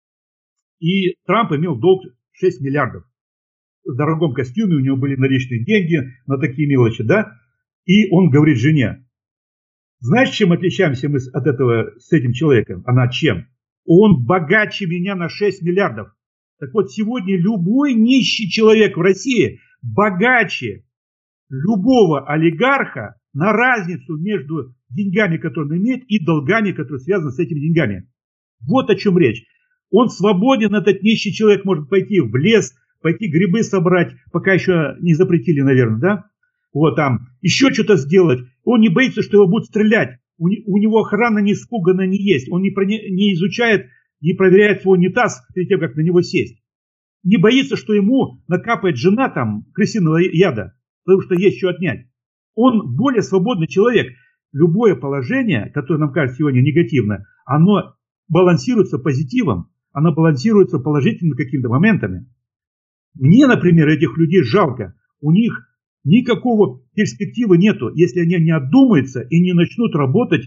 И Трамп имел долг 6 миллиардов. В дорогом костюме, у него были наличные деньги на такие мелочи, да? И он говорит жене: знаешь, чем отличаемся мы от этого, с этим человеком? Она: чем? Он богаче меня на 6 миллиардов. Так вот, сегодня любой нищий человек в России богаче любого олигарха на разницу между деньгами, которые он имеет, и долгами, которые связаны с этими деньгами. Вот о чем речь. Он свободен, этот нищий человек может пойти в лес, пойти грибы собрать, пока еще не запретили, наверное, да? Вот там, еще что-то сделать. Он не боится, что его будут стрелять. У него охрана не испугана, не есть. Он не изучает не проверяет свой унитаз перед тем, как на него сесть. Не боится, что ему накапает жена там крысиного яда, потому что есть что отнять. Он более свободный человек. Любое положение, которое нам кажется сегодня негативно, оно балансируется позитивом, оно балансируется положительными какими-то моментами. Мне, например, этих людей жалко. У них никакого перспективы нету, если они не отдумаются и не начнут работать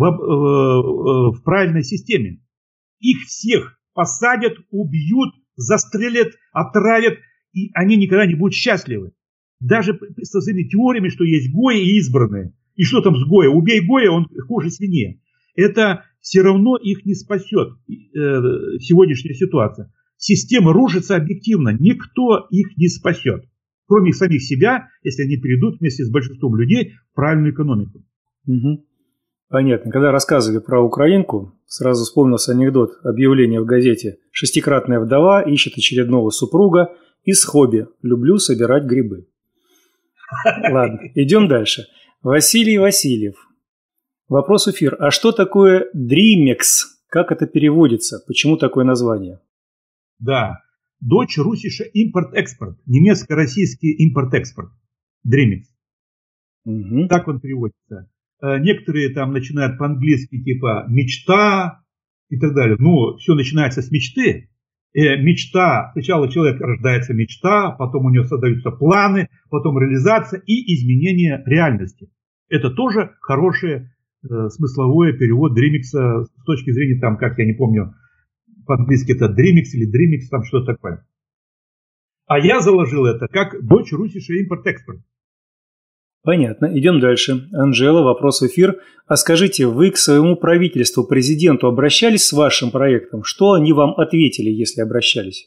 в правильной системе. Их всех посадят, убьют, застрелят, отравят, и они никогда не будут счастливы. Даже со своими теориями, что есть Гои и избранные. И что там с Гоя? Убей Гоя, он хуже свиньи. Это все равно их не спасет сегодняшняя ситуация. Система рушится объективно, никто их не спасет. Кроме самих себя, если они перейдут вместе с большинством людей в правильную экономику. Угу. Понятно. Когда рассказывали про украинку, сразу вспомнился анекдот, объявление в газете: «Шестикратная вдова ищет очередного супруга из хобби. Люблю собирать грибы». Ладно, идем дальше. Василий Васильев. Вопрос эфир. А что такое Dreamex? Как это переводится? Почему такое название? Да. Дочь Русиша импорт-экспорт. Немецко-российский импорт-экспорт. Dreamex. Угу. Так он переводится. Некоторые там начинают по-английски типа мечта и так далее. Ну, все начинается с мечты. Мечта, сначала у человека рождается мечта, потом у него создаются планы, потом реализация и изменение реальности. Это тоже хороший смысловой перевод Dreamex с точки зрения, там, как я не помню, по-английски это Dreamex или Dreamex, там что-то такое. А я заложил это как дочь Русиша импорт-экспорт. Понятно. Идем дальше. Анжела, вопрос в эфир. А скажите, вы к своему правительству, президенту обращались с вашим проектом? Что они вам ответили, если обращались?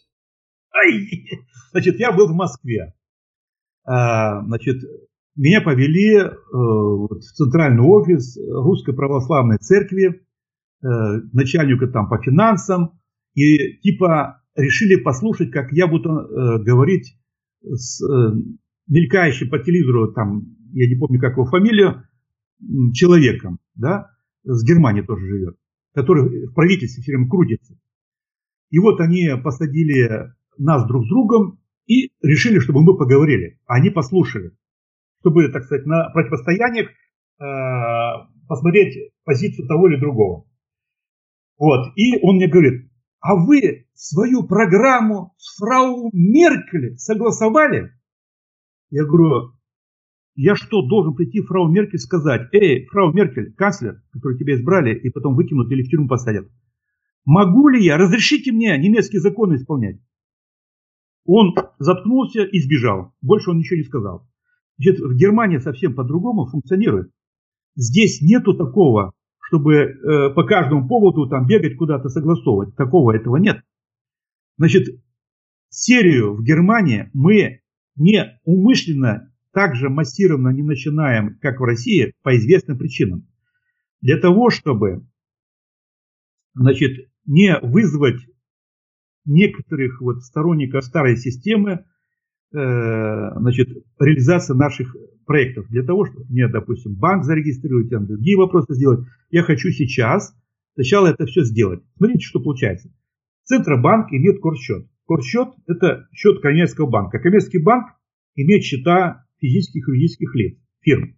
Значит, я был в Москве. Значит, меня повели в центральный офис Русской Православной Церкви, начальника там по финансам, и типа решили послушать, как я буду говорить с мелькающим по телевизору, там, я не помню, как его фамилию, человеком, да, с Германии тоже живет, который в правительстве все время крутится. И вот они посадили нас друг с другом и решили, чтобы мы поговорили. Они послушали, чтобы, так сказать, на противостояниях посмотреть позицию того или другого. Вот. И он мне говорит: а вы свою программу с фрау Меркель согласовали? Я говорю: я что, должен прийти фрау Меркель сказать: эй, фрау Меркель, канцлер, который тебя избрали и потом выкинут или в тюрьму посадят, могу ли я, разрешите мне немецкие законы исполнять? Он заткнулся и сбежал. Больше он ничего не сказал. Значит, в Германии совсем по-другому функционирует. Здесь нету такого, чтобы по каждому поводу там бегать куда-то согласовывать. Такого этого нет. Значит, серию в Германии мы не умышленно так же массированно не начинаем, как в России, по известным причинам. Для того, чтобы, значит, не вызвать некоторых вот сторонников старой системы, значит, реализации наших проектов. Для того, чтобы мне, допустим, банк зарегистрировать, там другие вопросы сделать, я хочу сейчас сначала это все сделать. Смотрите, что получается. Центробанк имеет корсчет. Корсчет – это счет коммерческого банка. Коммерческий банк имеет счета физических и юридических лиц, фирм.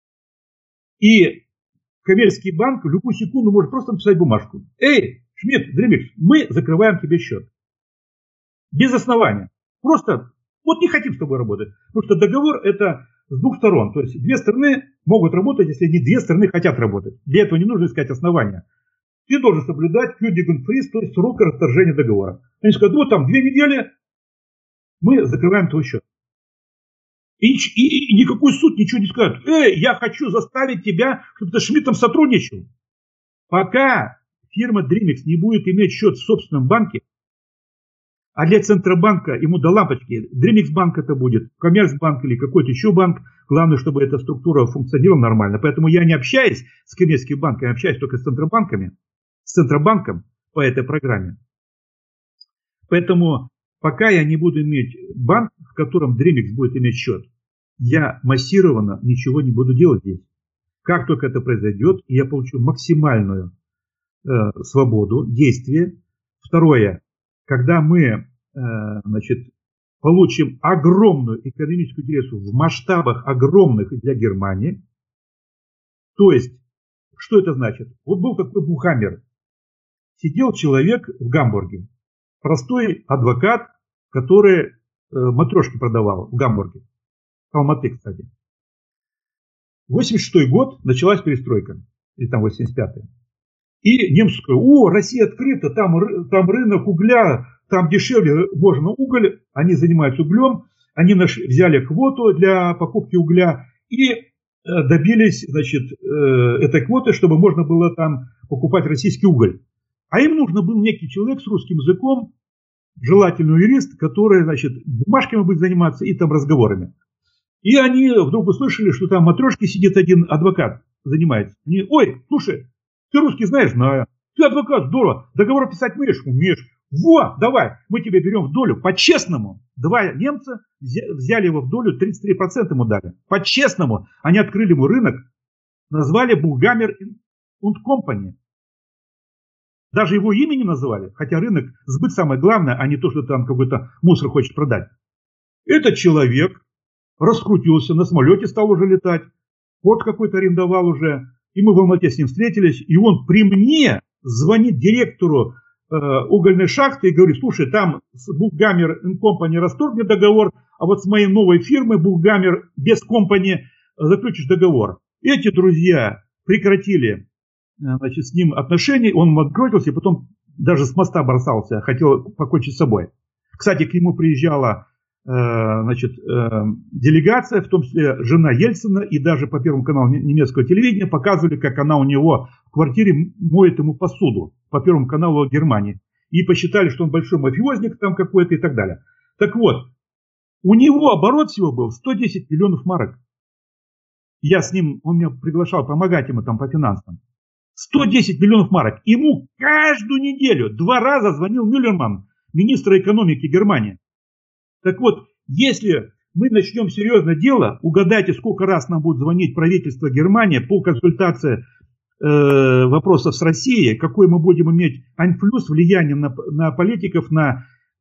И коммерческий банк в любую секунду может просто написать бумажку: эй, Шмидт, Dreamex, мы закрываем тебе счет. Без основания. Просто вот не хотим с тобой работать. Потому что договор это с двух сторон. То есть две стороны могут работать, если не две стороны хотят работать. Для этого не нужно искать основания. Ты должен соблюдать Kündigungsfrist, то есть срок расторжения договора. Они скажут: вот там 2 недели, мы закрываем твой счет. И никакой суд ничего не скажет: эй, я хочу заставить тебя, чтобы ты с Шмидтом сотрудничал. Пока фирма Dreamex не будет иметь счет в собственном банке, а для Центробанка ему до лампочки, Dreamex банк это будет, Коммерцбанк или какой-то еще банк, главное, чтобы эта структура функционировала нормально. Поэтому я не общаюсь с коммерческим банком, я общаюсь только с Центробанками, с Центробанком по этой программе. Поэтому пока я не буду иметь банк, в котором Dreamex будет иметь счет, я массированно ничего не буду делать здесь. Как только это произойдет, я получу максимальную свободу действия, Второе. Когда мы, значит, получим огромную экономическую интересу в масштабах огромных для Германии, то есть, что это значит? Вот был такой Бухаммер. Сидел человек в Гамбурге, простой адвокат, который матрешки продавал в Гамбурге, в Алматы, кстати. 86-й год началась перестройка, или там 85-й. И немцы сказали: о, Россия открыта, там рынок угля, там дешевле можно уголь, они занимаются углем, они взяли квоту для покупки угля и добились, значит, этой квоты, чтобы можно было там покупать российский уголь. А им нужно был некий человек с русским языком, желательно юрист, который, значит, бумажками будет заниматься и там разговорами. И они вдруг услышали, что там в матрешке сидит один адвокат, занимается. Они: ой, слушай, ты русский знаешь? Знаю. Ты адвокат, здорово. Договор писать умеешь? Умеешь. Во, давай, мы тебе берем в долю по-честному. Два немца взяли его в долю, 33% ему дали. По-честному. Они открыли ему рынок, назвали Бухгаммер und Company. Даже его имя не называли, хотя рынок, сбыт самое главное, а не то, что там какой-то мусор хочет продать. Этот человек раскрутился, на самолете стал уже летать, порт какой-то арендовал уже, и мы в Алмате с ним встретились, и он при мне звонит директору угольной шахты и говорит: слушай, там с Бухгаммер and Company расторгни договор, а вот с моей новой фирмой Бухгаммер без Company заключишь договор. Эти друзья прекратили, значит, с ним отношения, он открутился и потом даже с моста бросался, хотел покончить с собой. Кстати, к нему приезжала, значит, делегация, в том числе жена Ельцина, и даже по Первому каналу немецкого телевидения показывали, как она у него в квартире моет ему посуду, по Первому каналу Германии. И посчитали, что он большой мафиозник там какой-то и так далее. Так вот, у него оборот всего был 110 миллионов марок. Я с ним, он меня приглашал помогать ему там по финансам. 110 миллионов марок. Ему каждую неделю 2 раза звонил Мюллерман, министр экономики Германии. Так вот, если мы начнем серьезное дело, угадайте, сколько раз нам будет звонить правительство Германии по консультации вопросов с Россией, какой мы будем иметь инфлюс, влияние на политиков, на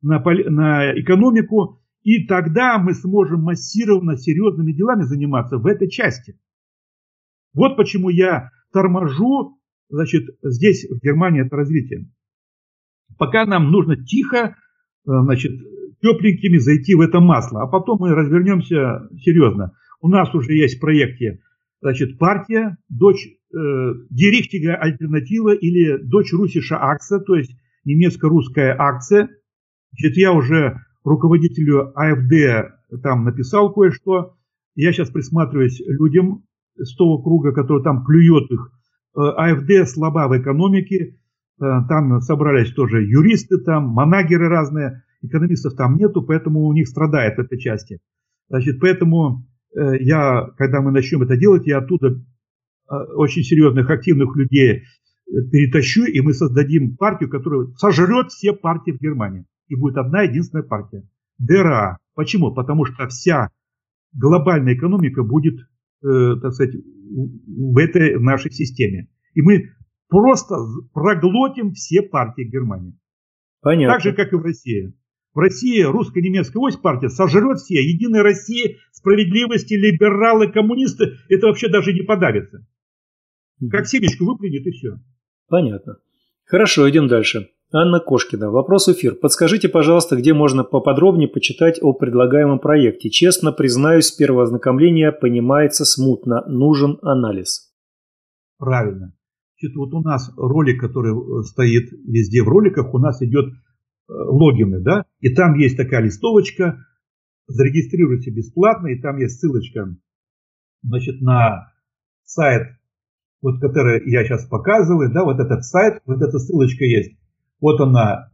экономику, и тогда мы сможем массированно серьезными делами заниматься в этой части. Вот почему я торможу, значит, здесь, в Германии, это развитие. Пока нам нужно тихо, значит, тепленькими зайти в это масло, а потом мы развернемся серьезно. У нас уже есть в проекте, значит, партия, дочь Die Richtige Альтернатива или дочь Russische Aktie, то есть немецко-русская акция. Значит, я уже руководителю АФД там написал кое-что. Я сейчас присматриваюсь людям с того круга, который там клюет их. АФД слаба в экономике. Там собрались тоже юристы, там манагеры разные. Экономистов там нету, поэтому у них страдает в этой части. Значит, поэтому я, когда мы начнем это делать, я оттуда очень серьезных, активных людей перетащу, и мы создадим партию, которая сожрет все партии в Германии. И будет одна единственная партия. ДРА. Почему? Потому что вся глобальная экономика будет, так сказать, в этой нашей системе. И мы просто проглотим все партии Германии. Понятно. Так же, как и в России. В России русско-немецкая ось партия сожрет все. Единая Россия, справедливости, либералы, коммунисты. Это вообще даже не подавится. Как семечку выплюнет и все. Понятно. Хорошо, идем дальше. Анна Кошкина. Вопрос эфир. Подскажите, пожалуйста, где можно поподробнее почитать о предлагаемом проекте. Честно признаюсь, с первого ознакомления понимается смутно. Нужен анализ. Правильно. Значит, вот у нас ролик, который стоит везде в роликах, у нас идет логины, да, и там есть такая листовочка, зарегистрируйте бесплатно, и там есть ссылочка, значит, на сайт, вот который я сейчас показываю, да, вот этот сайт, вот эта ссылочка есть, вот она,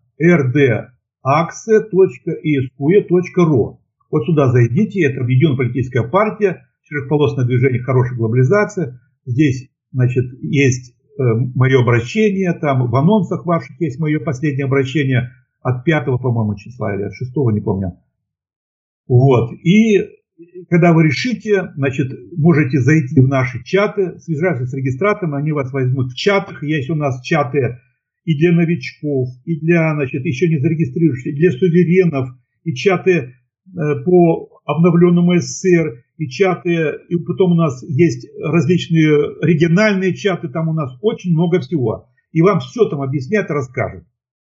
rdaxe.esque.ru. Вот сюда зайдите, это объединенная политическая партия, широкополосное движение «Хорошая глобализация», здесь, значит, есть мое обращение, там в анонсах ваших есть мое последнее обращение от 5, по-моему, числа или от 6, не помню. Вот. И когда вы решите, значит, можете зайти в наши чаты, связаться с регистратором, они вас возьмут в чатах. Есть у нас чаты и для новичков, и для, значит, еще не зарегистрировавшихся, и для суверенов, и чаты по обновленному СССР, и чаты, и потом у нас есть различные региональные чаты, там у нас очень много всего. И вам все там объяснят и расскажут.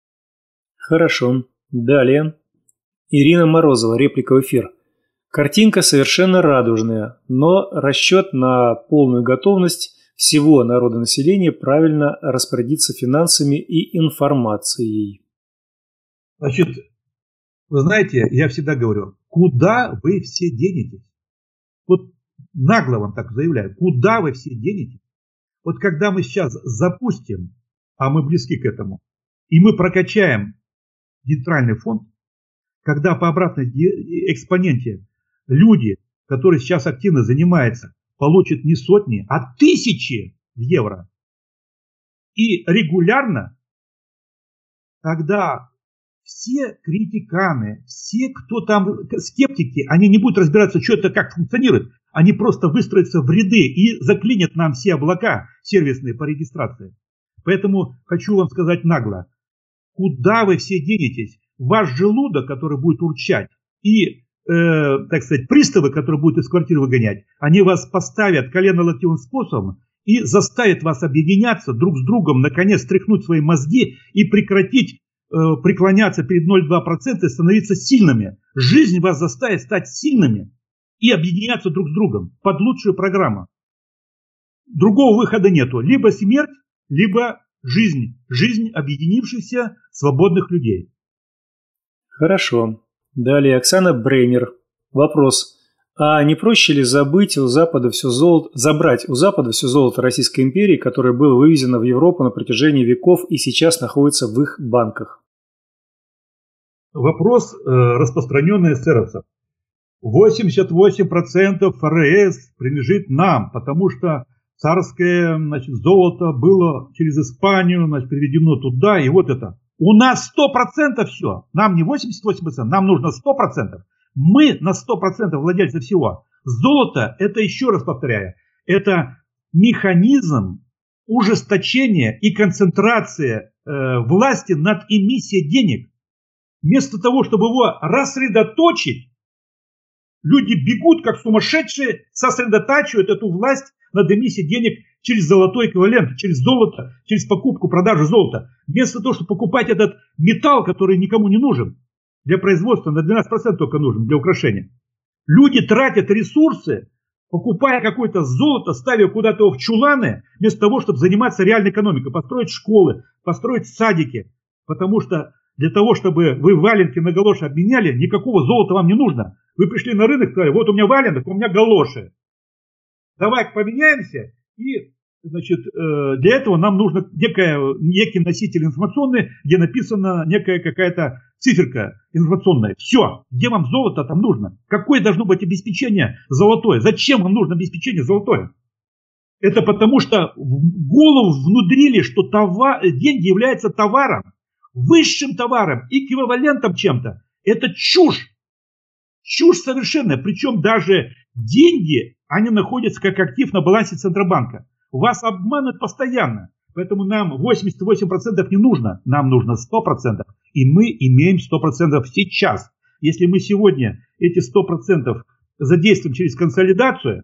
Хорошо. Далее. Ирина Морозова, реплика в эфир. Картинка совершенно радужная, но расчет на полную готовность всего народонаселения правильно распорядиться финансами и информацией. Значит, вы знаете, я всегда говорю, куда вы все денетесь? Вот нагло вам так заявляю, куда вы все денетесь? Вот когда мы сейчас запустим, а мы близки к этому, и мы прокачаем нейтральный фонд, когда по обратной экспоненте люди, которые сейчас активно занимаются, получат не сотни, а тысячи евро. И регулярно, когда все критиканы, все, кто там, скептики, они не будут разбираться, что это, как функционирует, они просто выстроятся в ряды и заклинят нам все облака сервисные по регистрации. Поэтому хочу вам сказать нагло, куда вы все денетесь? Ваш желудок, который будет урчать, и, так сказать, приставы, которые будут из квартиры выгонять, они вас поставят колено-локтевым способом и заставят вас объединяться друг с другом, наконец стряхнуть свои мозги и прекратить преклоняться перед 0,2% и становиться сильными. Жизнь вас заставит стать сильными и объединяться друг с другом под лучшую программу. Другого выхода нету. Либо смерть, либо жизнь. Жизнь объединившихся свободных людей. Хорошо. Далее Оксана Брейнер. Вопрос. А не проще ли забрать у Запада все золото Российской империи, которое было вывезено в Европу на протяжении веков и сейчас находится в их банках? Вопрос распространенный эсеровцев. 88% ФРС принадлежит нам, потому что царское, значит, золото было через Испанию, значит, переведено туда, и вот это. У нас 100% все. Нам не 88%, нам нужно 100%. Мы на 100% владельцы всего. Золото, это, еще раз повторяю, это механизм ужесточения и концентрации власти над эмиссией денег. Вместо того, чтобы его рассредоточить, люди бегут как сумасшедшие, сосредотачивают эту власть над эмиссией денег через золотой эквивалент, через золото, через покупку, продажу золота. Вместо того, чтобы покупать этот металл, который никому не нужен, для производства на 12% только нужен, для украшения. Люди тратят ресурсы, покупая какое-то золото, ставя куда-то его в чуланы, вместо того, чтобы заниматься реальной экономикой, построить школы, построить садики. Потому что для того, чтобы вы валенки на галоши обменяли, никакого золота вам не нужно. Вы пришли на рынок и сказали, вот у меня валенок, у меня галоши. Давай поменяемся. И, значит, для этого нам нужно некий носитель информационный, где написана некая какая-то циферка информационная. Все, где вам золото там нужно? Какое должно быть обеспечение золотое? Зачем вам нужно обеспечение золотое? Это потому что в голову внудрили, что деньги являются товаром, высшим товаром, эквивалентом чем-то. Это чушь. Чушь совершенная. Причем даже деньги, они находятся как актив на балансе Центробанка. Вас обманывают постоянно. Поэтому нам 88% не нужно. Нам нужно 100%. И мы имеем 100% сейчас. Если мы сегодня эти 100% задействуем через консолидацию,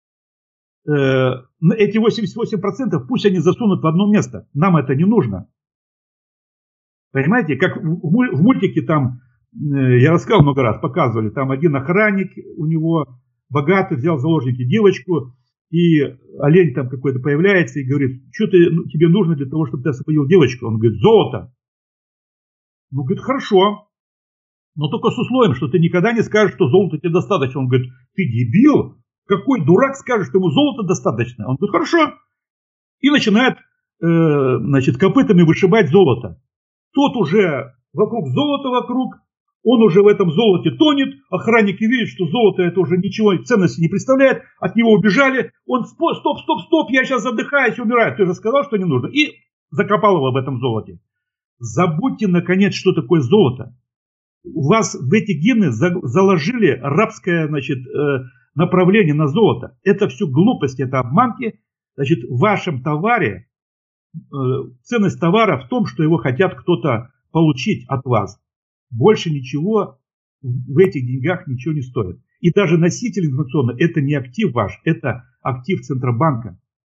эти 88% пусть они засунут в одно место. Нам это не нужно. Понимаете, как в мультике там, я рассказывал много раз, показывали, там один охранник, у него богатый, взял в заложники девочку, и олень там какой-то появляется и говорит, что тебе нужно для того, чтобы ты освободил девочку? Он говорит, золото. Ну, говорит, хорошо, но только с условием, что ты никогда не скажешь, что золота тебе достаточно. Он говорит, ты дебил? Какой дурак скажет, что ему золота достаточно? Он говорит, хорошо. И начинает, значит, копытами вышибать золото. Тот уже вокруг золота он уже в этом золоте тонет, охранники видят, что золото это уже ничего ценности не представляет, от него убежали, он стоп, я сейчас задыхаюсь и умираю, ты же сказал, что не нужно, и закопал его в этом золоте. Забудьте, наконец, что такое золото. У вас в эти гены заложили рабское, значит, направление на золото. Это все глупости, это обманки. Значит, в вашем товаре ценность товара в том, что его хотят кто-то получить от вас. Больше ничего в этих деньгах ничего не стоит. И даже носитель информационный – это не актив ваш, это актив Центробанка.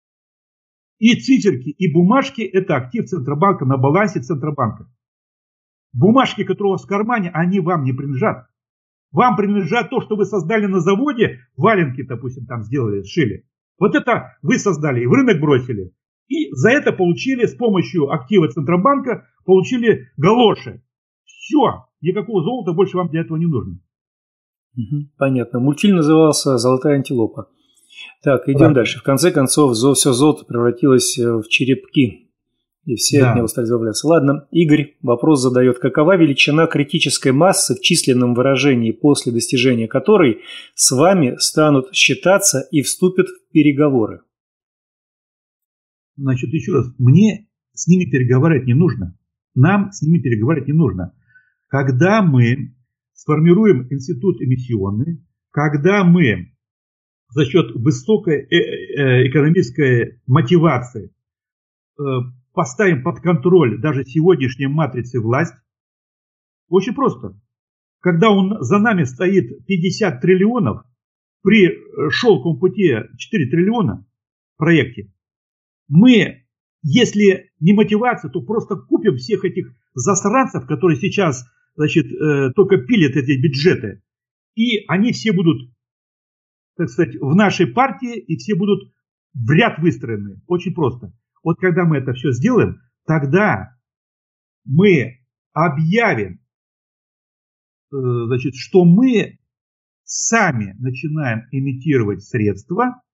И циферки, и бумажки – это актив Центробанка на балансе Центробанка. Бумажки, которые у вас в кармане, они вам не принадлежат. Вам принадлежат то, что вы создали на заводе, валенки, допустим, там сделали, сшили. Вот это вы создали и в рынок бросили. И за это получили с помощью актива Центробанка, получили галоши. Все, никакого золота больше вам для этого не нужно. Понятно. Мультфильм назывался «Золотая антилопа». Так, идем дальше. В конце концов, все золото превратилось в черепки, и все от него стали избавляться. Ладно, Игорь вопрос задает. Какова величина критической массы в численном выражении, после достижения которой с вами станут считаться и вступят в переговоры? Значит, еще раз, мне с ними переговаривать не нужно. Нам с ними переговаривать не нужно. Когда мы сформируем институт эмиссионный, когда мы за счет высокой экономической мотивации поставим под контроль даже сегодняшней матрицы власть, очень просто. Когда за нами стоит 50 триллионов, при шелковом пути 4 триллиона в проекте, мы, если не мотивация, то просто купим всех этих засранцев, которые сейчас, значит, только пилят эти бюджеты. И они все будут, так сказать, в нашей партии, и все будут в ряд выстроены. Очень просто. Вот когда мы это все сделаем, тогда мы объявим, значит, что мы сами начинаем эмитировать средства,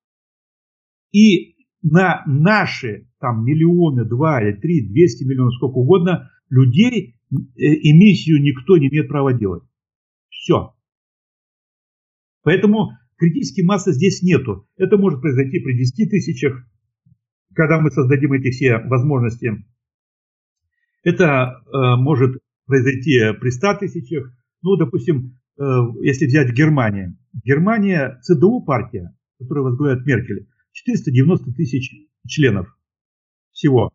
и на наши там миллионы, 2 или 3, 200 миллионов, сколько угодно людей эмиссию никто не имеет права делать. Все. Поэтому критической массы здесь нету. Это может произойти при 10 тысячах, когда мы создадим эти все возможности. Это может произойти при 100 тысячах. Ну, допустим, если взять Германию. Германия, ЦДУ партия, которую возглавляет Меркель, 490 тысяч членов всего.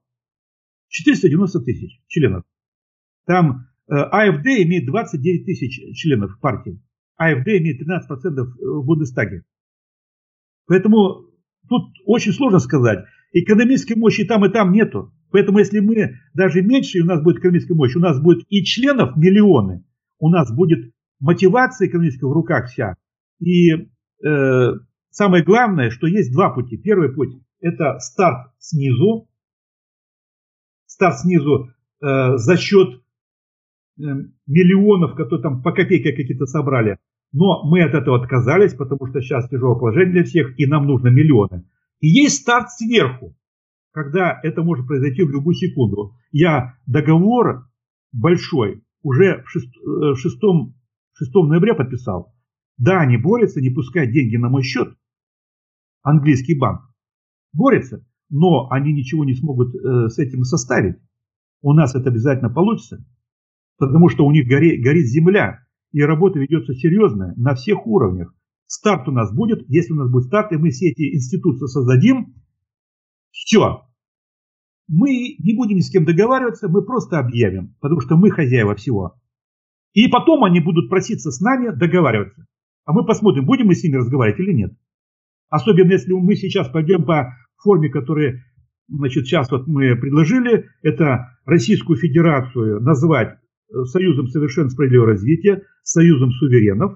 490 тысяч членов. Там АФД имеет 29 тысяч членов партии. АФД имеет 13% в Бундестаге. Поэтому тут очень сложно сказать. Экономической мощи и там нету. Поэтому если мы даже меньше, и у нас будет экономическая мощь, у нас будет и членов миллионы, у нас будет мотивация экономическая в руках вся. И самое главное, что есть два пути. Первый путь – это старт снизу. Старт снизу за счет миллионов, которые там по копейке какие-то собрали. Но мы от этого отказались, потому что сейчас тяжелое положение для всех, и нам нужно миллионы. И есть старт сверху, когда это может произойти в любую секунду. Я договор большой уже 6 ноября подписал. Да, они борются, не пускать деньги на мой счет. Английский банк борется, но они ничего не смогут с этим составить. У нас это обязательно получится, потому что у них горит земля, и работа ведется серьезная на всех уровнях. Старт у нас будет, если у нас будет старт, и мы все эти институции создадим, все. Мы не будем ни с кем договариваться, мы просто объявим, потому что мы хозяева всего. И потом они будут проситься с нами договариваться. А мы посмотрим, будем мы с ними разговаривать или нет. Особенно если мы сейчас пойдем по форме, которую, значит, сейчас вот мы предложили, это Российскую Федерацию назвать Союзом совершенно справедливого развития, Союзом суверенов,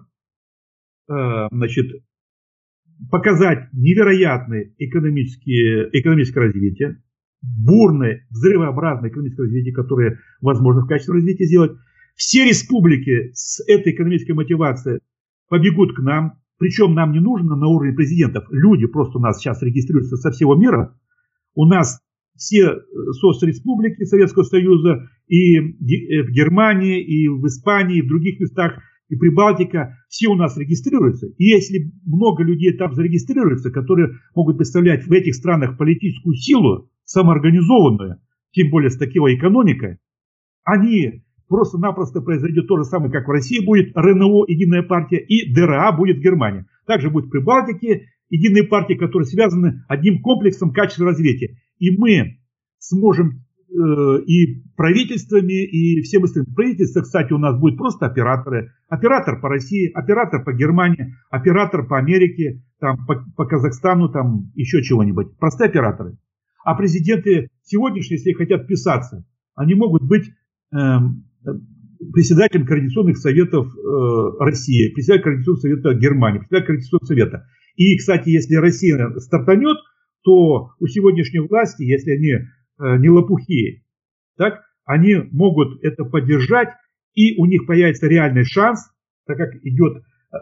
значит, показать невероятное экономическое развитие, бурное, взрывообразное экономическое развитие, которое возможно в качестве развития сделать. Все республики с этой экономической мотивацией побегут к нам, причем нам не нужно на уровне президентов. Люди просто у нас сейчас регистрируются со всего мира. У нас все соцреспублики Советского Союза и в Германии, и в Испании, и в других местах, и Прибалтика, все у нас регистрируются. И если много людей там зарегистрируются, которые могут представлять в этих странах политическую силу, самоорганизованную, тем более с такой экономикой, они просто-напросто произойдет то же самое, как в России будет РНО, единая партия, и ДРА будет в Германии. Также будет в Прибалтике единые партии, которые связаны одним комплексом качества развития. И мы сможем и правительствами, и всем остальным. Правительство, кстати, у нас будет просто операторы. Оператор по России, оператор по Германии, оператор по Америке, там, по Казахстану, там еще чего-нибудь. Простые операторы. А президенты сегодняшние, если хотят вписаться, они могут быть председателем Координационных советов России, председателем Координационного совета Германии, председателем Координационного совета. И, кстати, если Россия стартанет, то у сегодняшней власти, если они не лопухи, так, они могут это поддержать, и у них появится реальный шанс, так как идет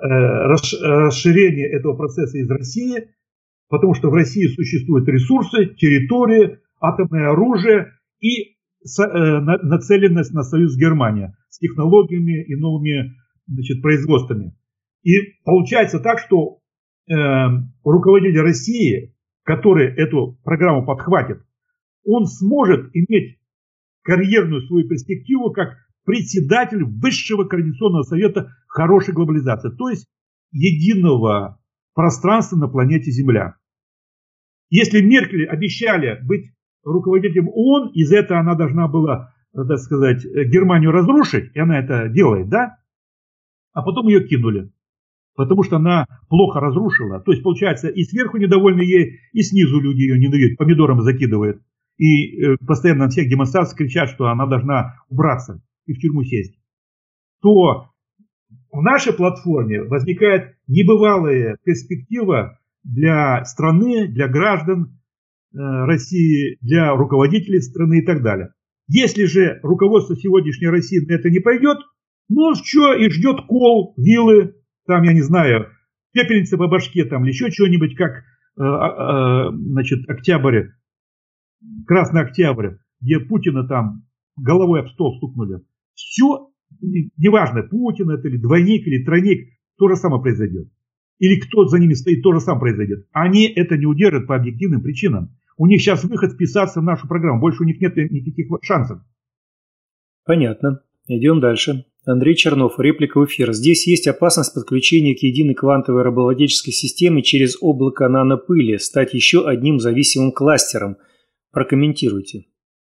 расширение этого процесса из России, потому что в России существуют ресурсы, территории, атомное оружие и нацеленность на союз с Германией с технологиями и новыми, значит, производствами. И получается так, что руководитель России, который эту программу подхватит, он сможет иметь карьерную свою перспективу как председатель Высшего Координационного совета хорошей глобализации, то есть единого пространства на планете Земля. Если Меркель обещали быть руководителем ООН, из-за этого она должна была, так сказать, Германию разрушить, и она это делает, да? А потом ее кинули, потому что она плохо разрушила. То есть, получается, и сверху недовольны ей, и снизу люди ее ненавидят, помидором закидывают. И постоянно на всех демонстрациях кричат, что она должна убраться и в тюрьму сесть. То в нашей платформе возникает небывалая перспектива для страны, для граждан России, для руководителей страны и так далее. Если же руководство сегодняшней России на это не пойдет, ну что, и ждет кол, вилы, там, я не знаю, пепельница по башке, там, или еще чего-нибудь, как, значит, Октябрь, Красный Октябрь, где Путина там головой об стол стукнули. Все, неважно, Путин это или двойник, или тройник, то же самое произойдет. Или кто за ними стоит, то же самое произойдет. Они это не удержат по объективным причинам. У них сейчас выход вписаться в нашу программу. Больше у них нет никаких шансов. Понятно. Идем дальше. Андрей Чернов, реплика в эфир. Здесь есть опасность подключения к единой квантовой рабовладельческой системе через облако нанопыли, стать еще одним зависимым кластером. Прокомментируйте.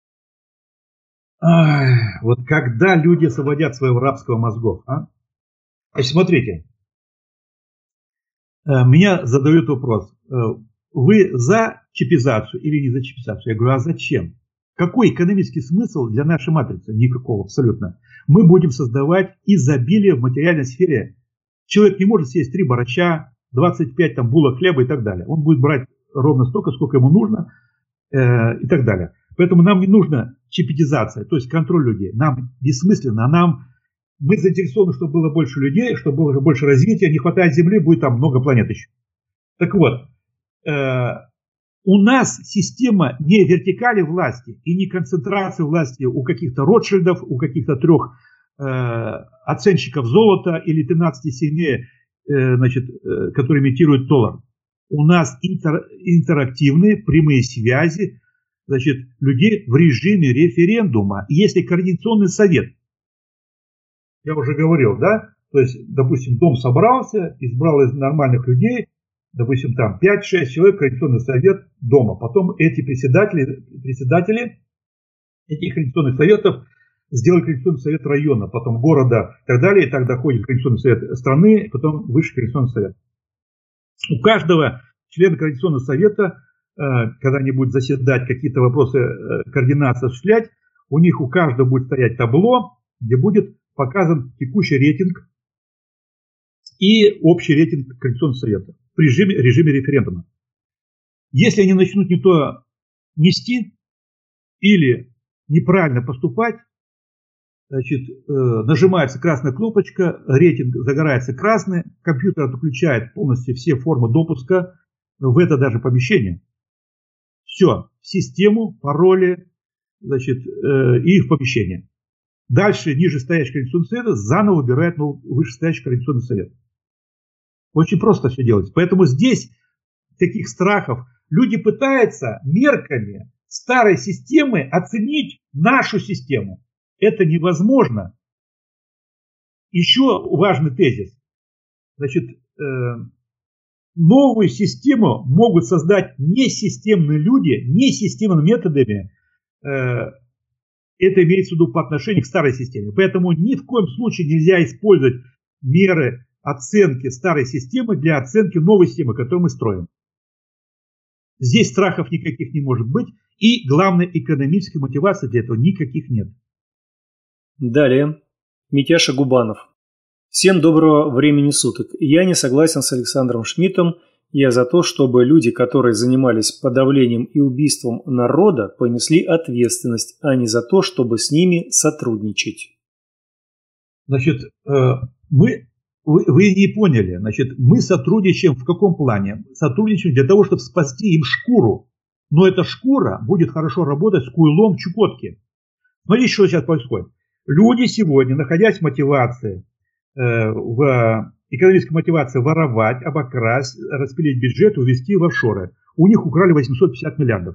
Вот когда люди освободят своего рабского мозгов, а? Значит, смотрите. Меня задают вопрос. Вы за чипизацию или не за чипизацию? Я говорю, а зачем? Какой экономический смысл для нашей матрицы? Никакого абсолютно. Мы будем создавать изобилие в материальной сфере. Человек не может съесть 3 борща, 25 там, булок хлеба и так далее. Он будет брать ровно столько, сколько ему нужно и так далее. Поэтому нам не нужна чипизация, то есть контроль людей. Нам бессмысленно. Мы заинтересованы, чтобы было больше людей, чтобы было больше развития. Не хватает Земли, будет там много планет еще. Так вот, у нас система не вертикали власти и не концентрации власти у каких-то Ротшильдов, у каких-то 3 оценщиков золота или 13 семей, значит, которые имитируют доллар. У нас интерактивные прямые связи, значит, людей в режиме референдума. И если Координационный совет, я уже говорил, да, то есть, допустим, дом собрался, избрал из нормальных людей, допустим, там 5-6 человек, Координационный совет дома. Потом эти председатели этих Координационных советов сделали Координационный совет района, потом города и так далее, и так доходит Координационный совет страны, потом Высший Координационный совет. У каждого члена Координационного совета, когда они будут заседать, какие-то вопросы координации осуществлять, у них у каждого будет стоять табло, где будет показан текущий рейтинг и общий рейтинг Координационного совета в режиме референдума. Если они начнут не то нести или неправильно поступать, значит, нажимается красная кнопочка, рейтинг загорается красный, компьютер отключает полностью все формы допуска в это даже помещение. Все, в систему, пароли, значит, и в помещение. Дальше нижестоящий Координационный совет заново выбирает вышестоящий Координационный совет. Очень просто все делается. Поэтому здесь таких страхов. Люди пытаются мерками старой системы оценить нашу систему. Это невозможно. Еще важный тезис. Значит, новую систему могут создать не системные люди, не системными методами, это имеется в виду по отношению к старой системе. Поэтому ни в коем случае нельзя использовать меры оценки старой системы для оценки новой системы, которую мы строим. Здесь страхов никаких не может быть. И, главное, экономической мотивации для этого никаких нет. Далее. Митяша Губанов. Всем доброго времени суток. Я не согласен с Александром Шмидтом. Я за то, чтобы люди, которые занимались подавлением и убийством народа, понесли ответственность, а не за то, чтобы с ними сотрудничать. Значит, вы не поняли. Значит, мы сотрудничаем в каком плане? Сотрудничаем для того, чтобы спасти им шкуру. Но эта шкура будет хорошо работать с куйлом в Чукотке. Смотрите, что сейчас происходит. Люди сегодня, находясь в мотивации, в экономической мотивации воровать, обокрасть, распилить бюджет, увезти в офшоры. У них украли 850 миллиардов.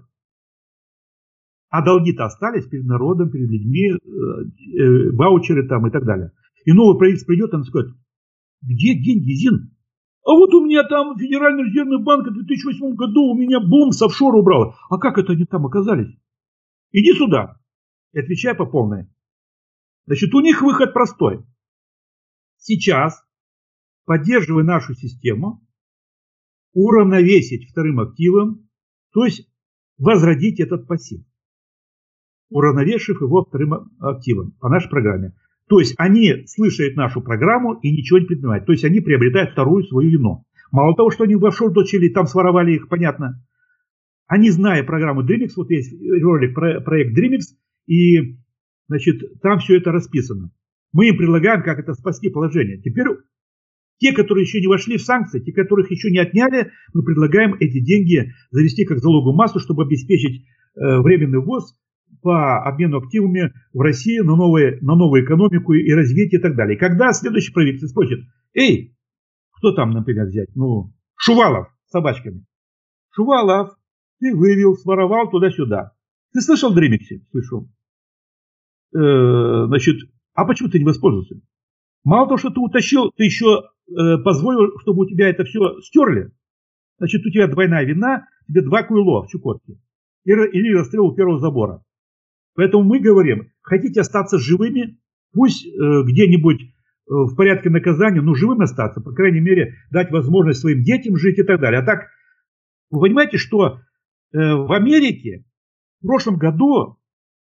А долги-то остались перед народом, перед людьми, ваучеры там и так далее. И новое правительство придет, и скажет: где деньги, Зин? А вот у меня там Федеральный резервный банк в 2008 году у меня бум с офшора убрал. А как это они там оказались? Иди сюда и отвечай по полной. Значит, у них выход простой. Сейчас, поддерживая нашу систему, уравновесить вторым активом, то есть возродить этот пассив, уравновешив его вторым активом по нашей программе. То есть они слышат нашу программу и ничего не предпринимают. То есть они приобретают вторую свою вину. Мало того, что они в офшор дочили, там своровали их, понятно. Они, зная программу DreamX, вот есть ролик, проект DreamX, и, значит, там все это расписано. Мы им предлагаем, как это спасти положение. Теперь те, которые еще не вошли в санкции, те, которых еще не отняли, мы предлагаем эти деньги завести как залоговую массу, чтобы обеспечить временный ввоз по обмену активами в России на новую экономику и развитие и так далее. И когда следующий правительство спросит: эй, кто там, например, взять? Ну, Шувалов с собачками. Шувалов, ты вывел, своровал туда-сюда. Ты слышал в DreamX? Слышал. Значит, а почему ты не воспользовался? Мало того, что ты утащил, ты еще позволил, чтобы у тебя это все стерли. Значит, у тебя двойная вина, тебе 2 куйло в Чукотке. Или расстрел у первого забора. Поэтому мы говорим: хотите остаться живыми, пусть где-нибудь в порядке наказания, но живым остаться, по крайней мере, дать возможность своим детям жить и так далее. А так, вы понимаете, что в Америке в прошлом году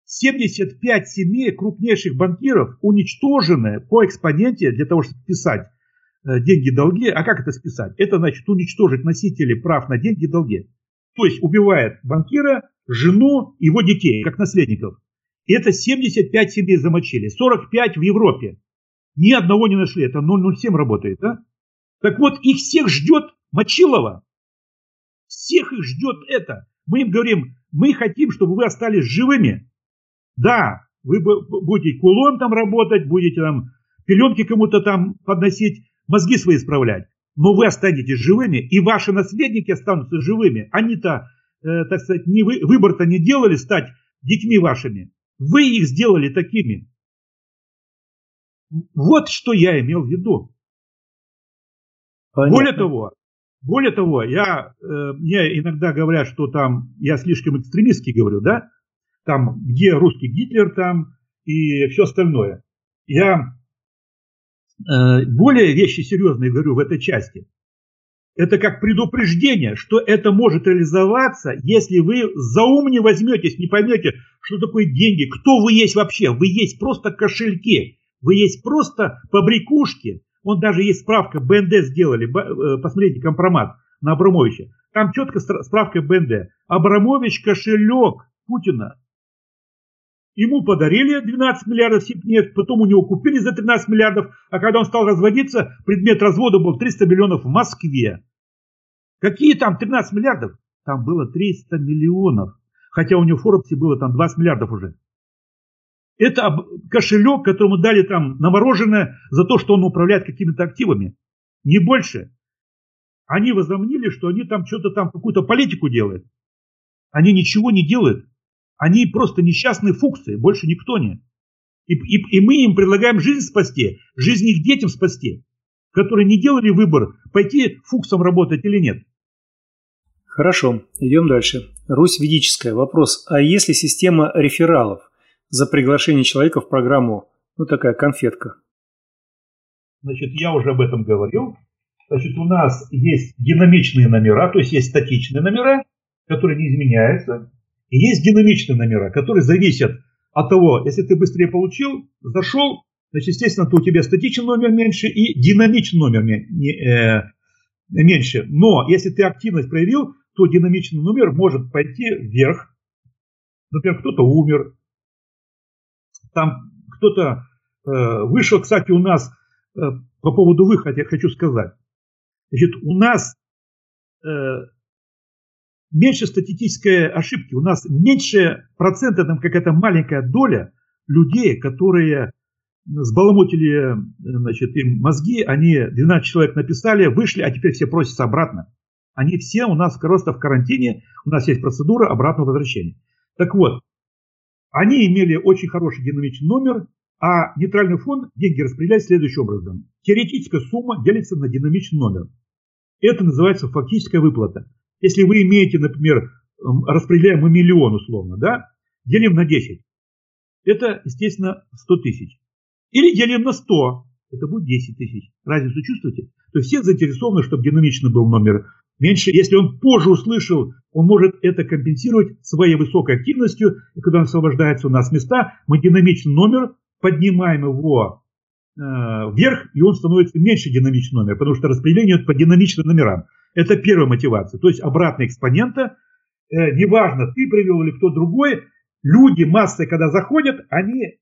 75 семей крупнейших банкиров уничтожены по экспоненте для того, чтобы списать деньги-долги. А как это списать? Это значит уничтожить носителей прав на деньги-долги. То есть убивает банкира, жену, его детей, как наследников. И это 75 семей замочили. 45 в Европе. Ни одного не нашли. Это 007 работает. А? Так вот, их всех ждет Мочилова. Всех их ждет это. Мы им говорим: мы хотим, чтобы вы остались живыми. Да, вы будете кулон там работать, будете там пеленки кому-то там подносить, мозги свои исправлять. Но вы останетесь живыми, и ваши наследники останутся живыми. Они-то, так сказать, выбор-то не делали стать детьми вашими. Вы их сделали такими. Вот что я имел в виду. Понятно. Более того, мне иногда говорят, что там я слишком экстремистски говорю, да? Там, где русский Гитлер там и все остальное. Я более вещи серьезные говорю в этой части. Это как предупреждение, что это может реализоваться, если вы за ум не возьметесь, не поймете, что такое деньги, кто вы есть вообще. Вы есть просто кошельки, вы есть просто побрякушки. Вон даже есть справка, БНД сделали, посмотрите, компромат на Абрамовича. Там четко справка БНД. Абрамович кошелек Путина. Ему подарили 12 миллиардов сибнефть, потом у него купили за 13 миллиардов, а когда он стал разводиться, предмет развода был 300 миллионов в Москве. Какие там 13 миллиардов? Там было 300 миллионов, хотя у него в Форбсе было там 20 миллиардов уже. Это кошелек, которому дали там на мороженое за то, что он управляет какими-то активами. Не больше. Они возомнили, что они там что-то там, какую-то политику делают. Они ничего не делают. Они просто несчастные фуксы, больше никто не. И мы им предлагаем жизнь спасти, жизнь их детям спасти, которые не делали выбор, пойти фуксом работать или нет. Хорошо, идем дальше. Русь ведическая. Вопрос. А если система рефералов за приглашение человека в программу, ну такая конфетка? Значит, я уже об этом говорил. Значит, у нас есть динамичные номера, то есть есть статичные номера, которые не изменяются. И есть динамичные номера, которые зависят от того, если ты быстрее получил, зашел, значит, естественно, то у тебя статичный номер меньше и динамичный номер меньше. Но если ты активность проявил, то динамичный номер может пойти вверх. Например, кто-то умер, там кто-то вышел. Кстати, у нас по поводу выхода я хочу сказать. Значит, у нас меньше статистической ошибки, у нас меньше процента, там какая-то маленькая доля людей, которые сбаламутили, значит, им мозги, они 12 человек написали, вышли, а теперь все просятся обратно. Они все у нас просто в карантине, у нас есть процедура обратного возвращения. Так вот, они имели очень хороший динамичный номер, а нейтральный фонд деньги распределяет следующим образом. Теоретическая сумма делится на динамичный номер. Это называется фактическая выплата. Если вы имеете, например, распределяем мы миллион условно, да, делим на 10. Это, естественно, 100 тысяч. Или делим на 100. Это будет 10 тысяч. Разницу чувствуете? То есть все заинтересованы, чтобы динамичный был номер меньше. Если он позже услышал, он может это компенсировать своей высокой активностью. И когда он освобождается у нас места, мы динамичный номер поднимаем его вверх, и он становится меньше динамичный номер, потому что распределение по динамичным номерам. Это первая мотивация. То есть обратная экспонента. Неважно, ты привел или кто другой. Люди массой, когда заходят, они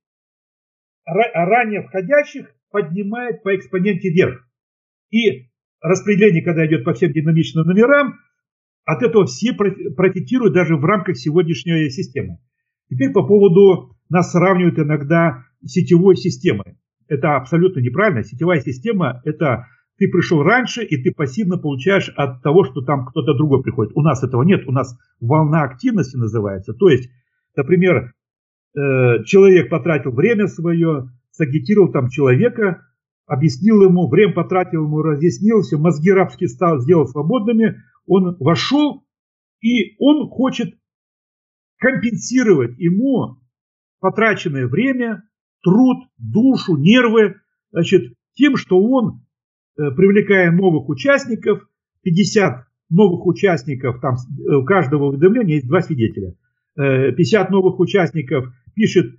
ранее входящих поднимают по экспоненте вверх. И распределение, когда идет по всем динамичным номерам, от этого все профитируют даже в рамках сегодняшней системы. Теперь по поводу, нас сравнивают иногда с сетевой системой. Это абсолютно неправильно. Сетевая система – это ты пришел раньше, и ты пассивно получаешь от того, что там кто-то другой приходит. У нас этого нет. У нас волна активности называется. То есть, например, человек потратил время свое, сагитировал там человека, объяснил ему, время потратил ему, разъяснил, все, мозги рабские сделал свободными, он вошел, и он хочет компенсировать ему потраченное время, труд, душу, нервы, значит, тем, что он, привлекая новых участников, 50 новых участников, там у каждого уведомления есть 2 свидетеля, 50 новых участников пишет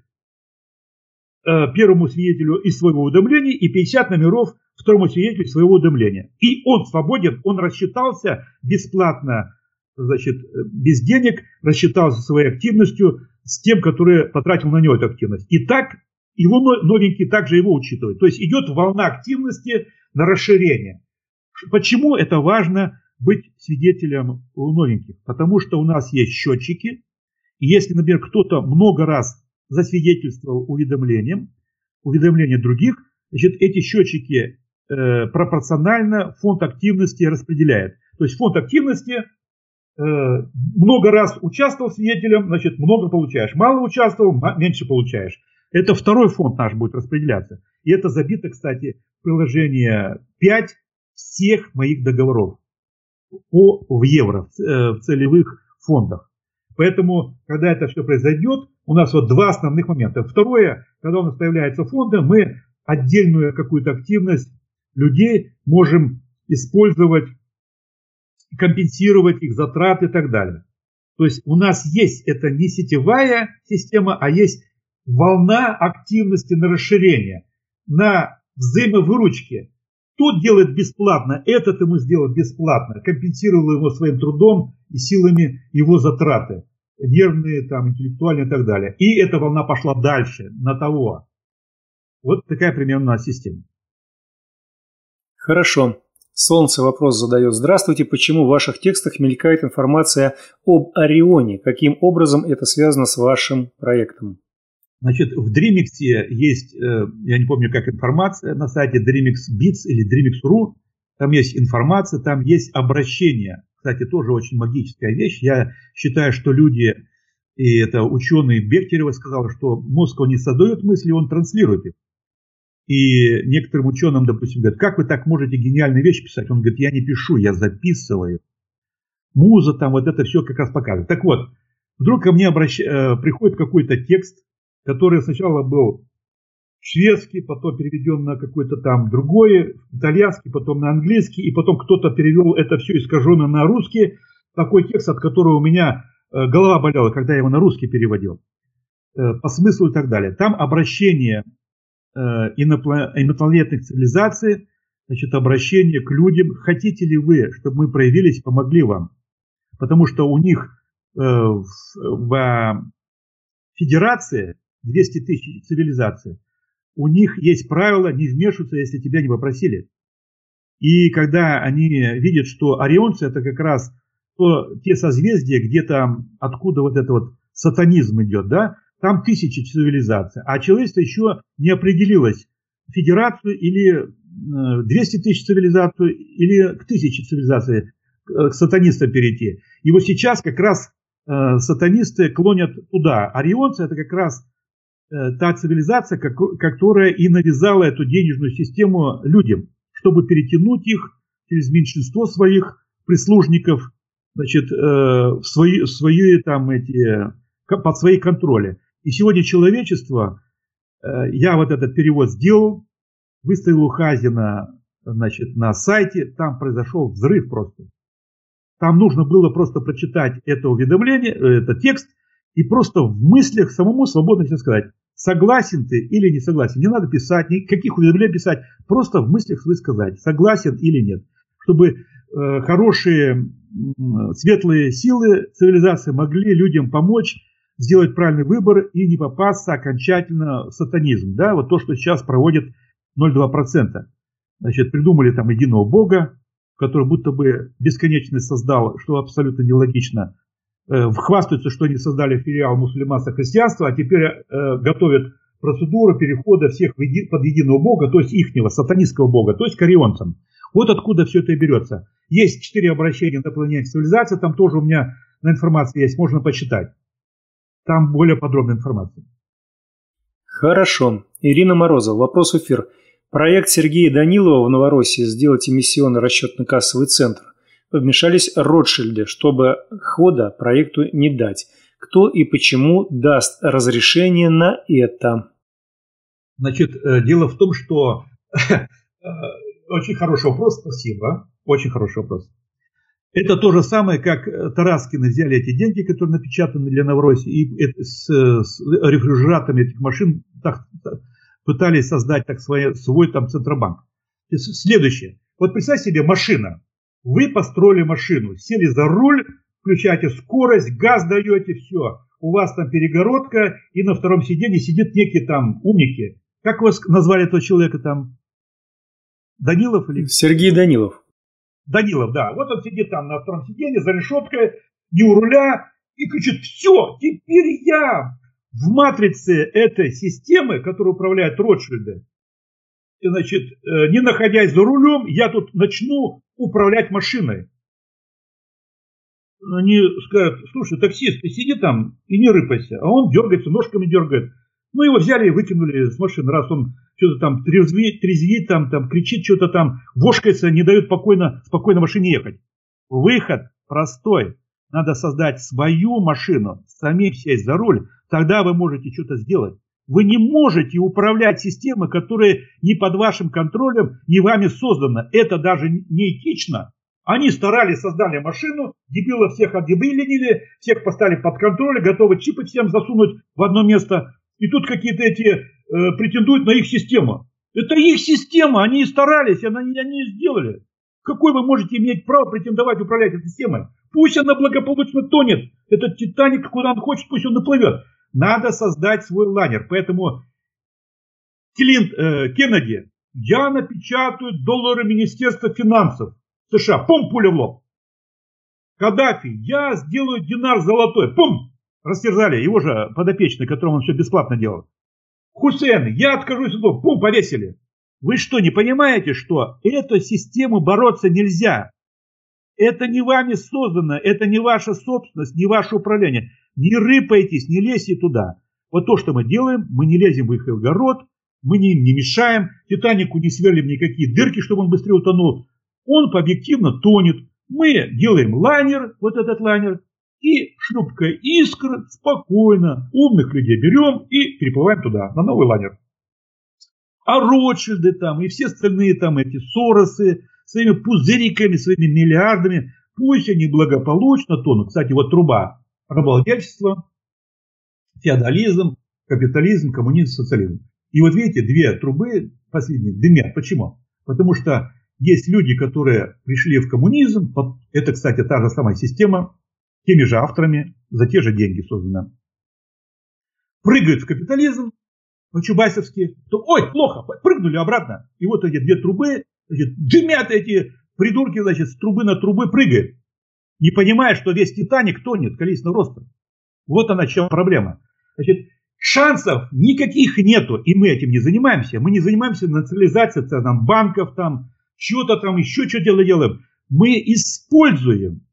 первому свидетелю из своего уведомления и 50 номеров второму свидетелю из своего уведомления. И он свободен, он рассчитался бесплатно, значит, без денег, рассчитался своей активностью с тем, который потратил на него эту активность. И так его новенький также его учитывает. То есть идет волна активности на расширение. Почему это важно быть свидетелем у новеньких? Потому что у нас есть счетчики. И если, например, кто-то много раз засвидетельствовал уведомление других, значит, эти счетчики пропорционально фонд активности распределяет. То есть фонд активности много раз участвовал свидетелем, значит, много получаешь. Мало участвовал, меньше получаешь. Это второй фонд наш будет распределяться. И это забито, кстати, в приложение 5 всех моих договоров в евро, в целевых фондах. Поэтому, когда это все произойдет, у нас вот 2 основных момента. Второе, когда у нас появляются фонды, мы отдельную какую-то активность людей можем использовать, компенсировать их затраты и так далее. То есть у нас есть, это не сетевая система, а есть волна активности на расширение, на взаимовыручке. Тот делает бесплатно, этот ему сделал бесплатно, компенсировал его своим трудом и силами его затраты, нервные, там, интеллектуальные и так далее. И эта волна пошла дальше, на того. Вот такая примерно у нас система. Хорошо. Солнце вопрос задает. Здравствуйте, почему в ваших текстах мелькает информация об Орионе? Каким образом это связано с вашим проектом? Значит, в Dreamix есть, я не помню, как информация, на сайте DreamixBits или Dreamix.ru, там есть информация, там есть обращение. Кстати, тоже очень магическая вещь. Я считаю, что люди, и это ученый Бехтерева сказал, что мозг он не создает мысли, он транслирует их. И некоторым ученым, допустим, говорят, как вы так можете гениальные вещи писать? Он говорит, я не пишу, я записываю. муза, там вот это все как раз показывает. Так вот, вдруг ко мне приходит какой-то текст, который сначала был шведский, потом переведен на какой-то там другой, итальянский, потом на английский, и потом кто-то перевел это все искаженно на русский. Такой текст, от которого у меня голова болела, когда я его на русский переводил. По смыслу и так далее. Там обращение инопланетных цивилизаций, значит, обращение к людям. Хотите ли вы, чтобы мы проявились, помогли вам? Потому что у них в Федерации 200 тысяч цивилизаций. У них есть правило не вмешиваться, если тебя не попросили. И когда они видят, что орионцы это как раз те созвездия, где там, откуда вот это вот сатанизм идет, да, там тысячи цивилизаций, а человечество еще не определилось, федерацию или 200 тысяч цивилизаций, или к 1000 цивилизаций к сатанистам перейти. И вот сейчас как раз сатанисты клонят туда. Орионцы это как раз та цивилизация, которая и навязала эту денежную систему людям, чтобы перетянуть их через меньшинство своих прислужников, значит, в свои там под свои контроли. И сегодня человечество, я вот этот перевод сделал, выставил у Хазина, значит, на сайте, там произошел взрыв просто. Там нужно было просто прочитать это уведомление, этот текст, и просто в мыслях самому свободно все сказать. Согласен ты или не согласен. Не надо писать, никаких уведомлений писать. Просто в мыслях свои сказать, согласен или нет. Чтобы хорошие, светлые силы цивилизации могли людям помочь сделать правильный выбор и не попасться окончательно в сатанизм. Да? Вот то, что сейчас проводит 0,2%. Значит, придумали там единого бога, который будто бы бесконечность создал, что абсолютно нелогично. Хвастаются, что они создали филиал мусульманства христианства, а теперь готовят процедуру перехода всех под единого бога, то есть ихнего сатанистского бога, то есть к орионцам. Вот откуда все это берется. Есть 4 обращения на инопланетных цивилизаций, там тоже у меня на информации есть, можно почитать. Там более подробная информация. Хорошо. Ирина Морозова, вопрос в эфир. Проект Сергея Данилова в Новороссии «Сделать эмиссионный расчетно-кассовый центр». Вмешались Ротшильды, чтобы хода проекту не дать. Кто и почему даст разрешение на это? Значит, дело в том, что очень хороший вопрос, спасибо. Очень хороший вопрос. Это то же самое, как Тараскины взяли эти деньги, которые напечатаны для Новороссии, и с рефрижераторами этих машин пытались создать свой там Центробанк. Следующее. Вот представь себе машина. Вы построили машину, сели за руль, включаете скорость, газ даете, все. У вас там перегородка, и на втором сиденье сидят некие там умники. Как вы назвали этого человека там? Данилов или? Сергей Данилов. Данилов, да. Вот он сидит там на втором сиденье за решеткой, не у руля, и кричит: все, теперь я в матрице этой системы, которая управляет Ротшильды, значит, не находясь за рулем, я тут начну управлять машиной. Они скажут: слушай, таксист, ты сиди там и не рыпайся. А он дергается, ножками дергает. Ну, его взяли и выкинули с машины, раз он что-то там трезвеет, там кричит, что-то там вошкается, не дает спокойно машине ехать. Выход простой. Надо создать свою машину, самим сесть за руль, тогда вы можете что-то сделать. Вы не можете управлять системой, которая не под вашим контролем, не вами создана. Это даже не этично. Они старались, создали машину, дебилов всех отдебилили, всех поставили под контроль, готовы чипы всем засунуть в одно место. И тут какие-то эти претендуют на их систему. Это их система, они и старались, они сделали. Какой вы можете иметь право претендовать управлять этой системой? Пусть она благополучно тонет. Этот Титаник, куда он хочет, пусть он и плывет. Надо создать свой лайнер. Поэтому Кеннеди: я напечатаю доллары Министерства финансов США. Пум, пуля в лоб. Каддафи: я сделаю динар золотой. Пум! Растерзали его же подопечный, которому он все бесплатно делал. Хусейн: я откажусь от этого. Пум, повесили. Вы что, не понимаете, что эту систему бороться нельзя? Это не вами создано, это не ваша собственность, не ваше управление. Не рыпайтесь, не лезьте туда. Вот то, что мы делаем, мы не лезем в их огород, мы им не мешаем, Титанику не сверлим никакие дырки, чтобы он быстрее утонул. Он объективно тонет. Мы делаем лайнер, вот этот лайнер, и шлюпка «Искра» спокойно умных людей берем и переплываем туда, на новый лайнер. А Ротшильды там и все остальные там эти Соросы своими пузыриками, своими миллиардами, пусть они благополучно тонут. Кстати, вот труба: рабовладельчество, феодализм, капитализм, коммунизм, социализм. И вот видите, две трубы последние дымят. Почему? Потому что есть люди, которые пришли в коммунизм, это, кстати, та же самая система, теми же авторами, за те же деньги создана. Прыгают в капитализм, по-чубайсовски, то ой, плохо, прыгнули обратно. И вот эти две трубы, значит, дымят эти придурки, значит, с трубы на трубы прыгают, не понимая, что весь Титаник тонет количественного роста. Вот она, чем проблема. Значит, шансов никаких нету, и мы этим не занимаемся. Мы не занимаемся национализацией там, банков, там, что-то там, еще что делаем. Мы используем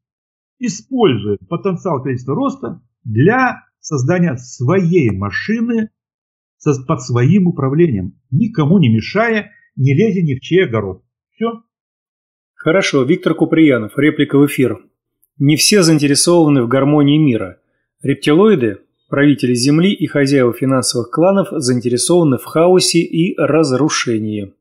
потенциал количественного роста для создания своей машины под своим управлением, никому не мешая, не лезя ни в чей огород. Все. Хорошо, Виктор Куприянов, реплика в эфир. Не все заинтересованы в гармонии мира. Рептилоиды, правители Земли и хозяева финансовых кланов заинтересованы в хаосе и разрушении.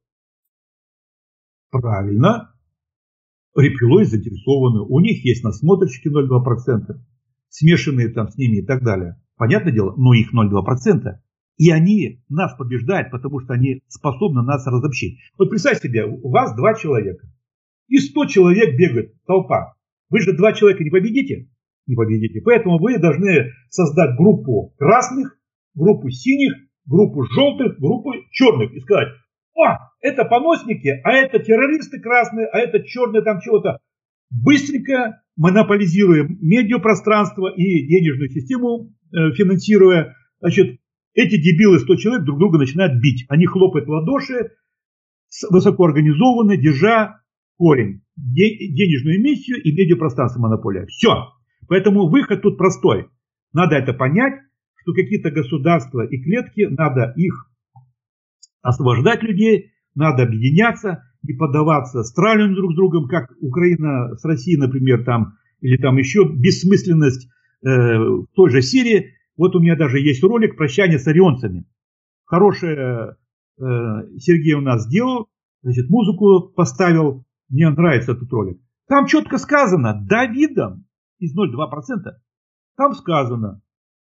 Правильно. Рептилоиды заинтересованы. У них есть насмотрщики 0,2%, смешанные там с ними и так далее. Понятное дело, но их 0,2%. И они нас побеждают, потому что они способны нас разобщить. Вот представь себе, у вас 2 человека. И 100 человек бегает, толпа. Вы же 2 человека не победите? Не победите. Поэтому вы должны создать группу красных, группу синих, группу желтых, группу черных. И сказать: о, это поносники, а это террористы красные, а это черные там чего-то. Быстренько монополизируем медиапространство и денежную систему финансируя. Значит, эти дебилы 100 человек друг друга начинают бить. Они хлопают в ладоши, высокоорганизованно, держа корень. Денежную эмиссию и медиапространство монополия. Все. Поэтому выход тут простой. Надо это понять, что какие-то государства и клетки, надо их освобождать людей, надо объединяться, не поддаваться стралям друг с другом, как Украина с Россией, например, там, или там еще бессмысленность в той же Сирии. Вот у меня даже есть ролик «Прощание с орионцами». Хорошее Сергей у нас сделал, значит, музыку поставил. Мне нравится этот ролик. Там четко сказано, Давидом из 0,2%, там сказано: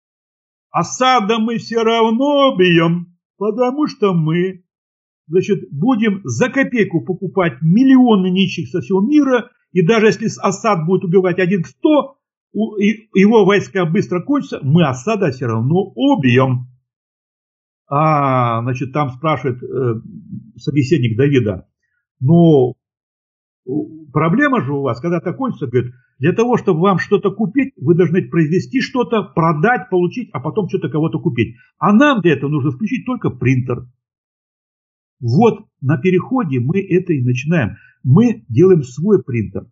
Асада мы все равно бьем, потому что мы, значит, будем за копейку покупать миллионы нищих со всего мира, и даже если Асад будет убивать 1 к 100, его войска быстро кончатся, мы Асада все равно убьем. Значит, там спрашивает собеседник Давида: ну, проблема же у вас, когда это кончится, говорит, для того, чтобы вам что-то купить, вы должны произвести что-то, продать, получить, а потом что-то кого-то купить. А нам для этого нужно включить только принтер. Вот на переходе мы это и начинаем. Мы делаем свой принтер.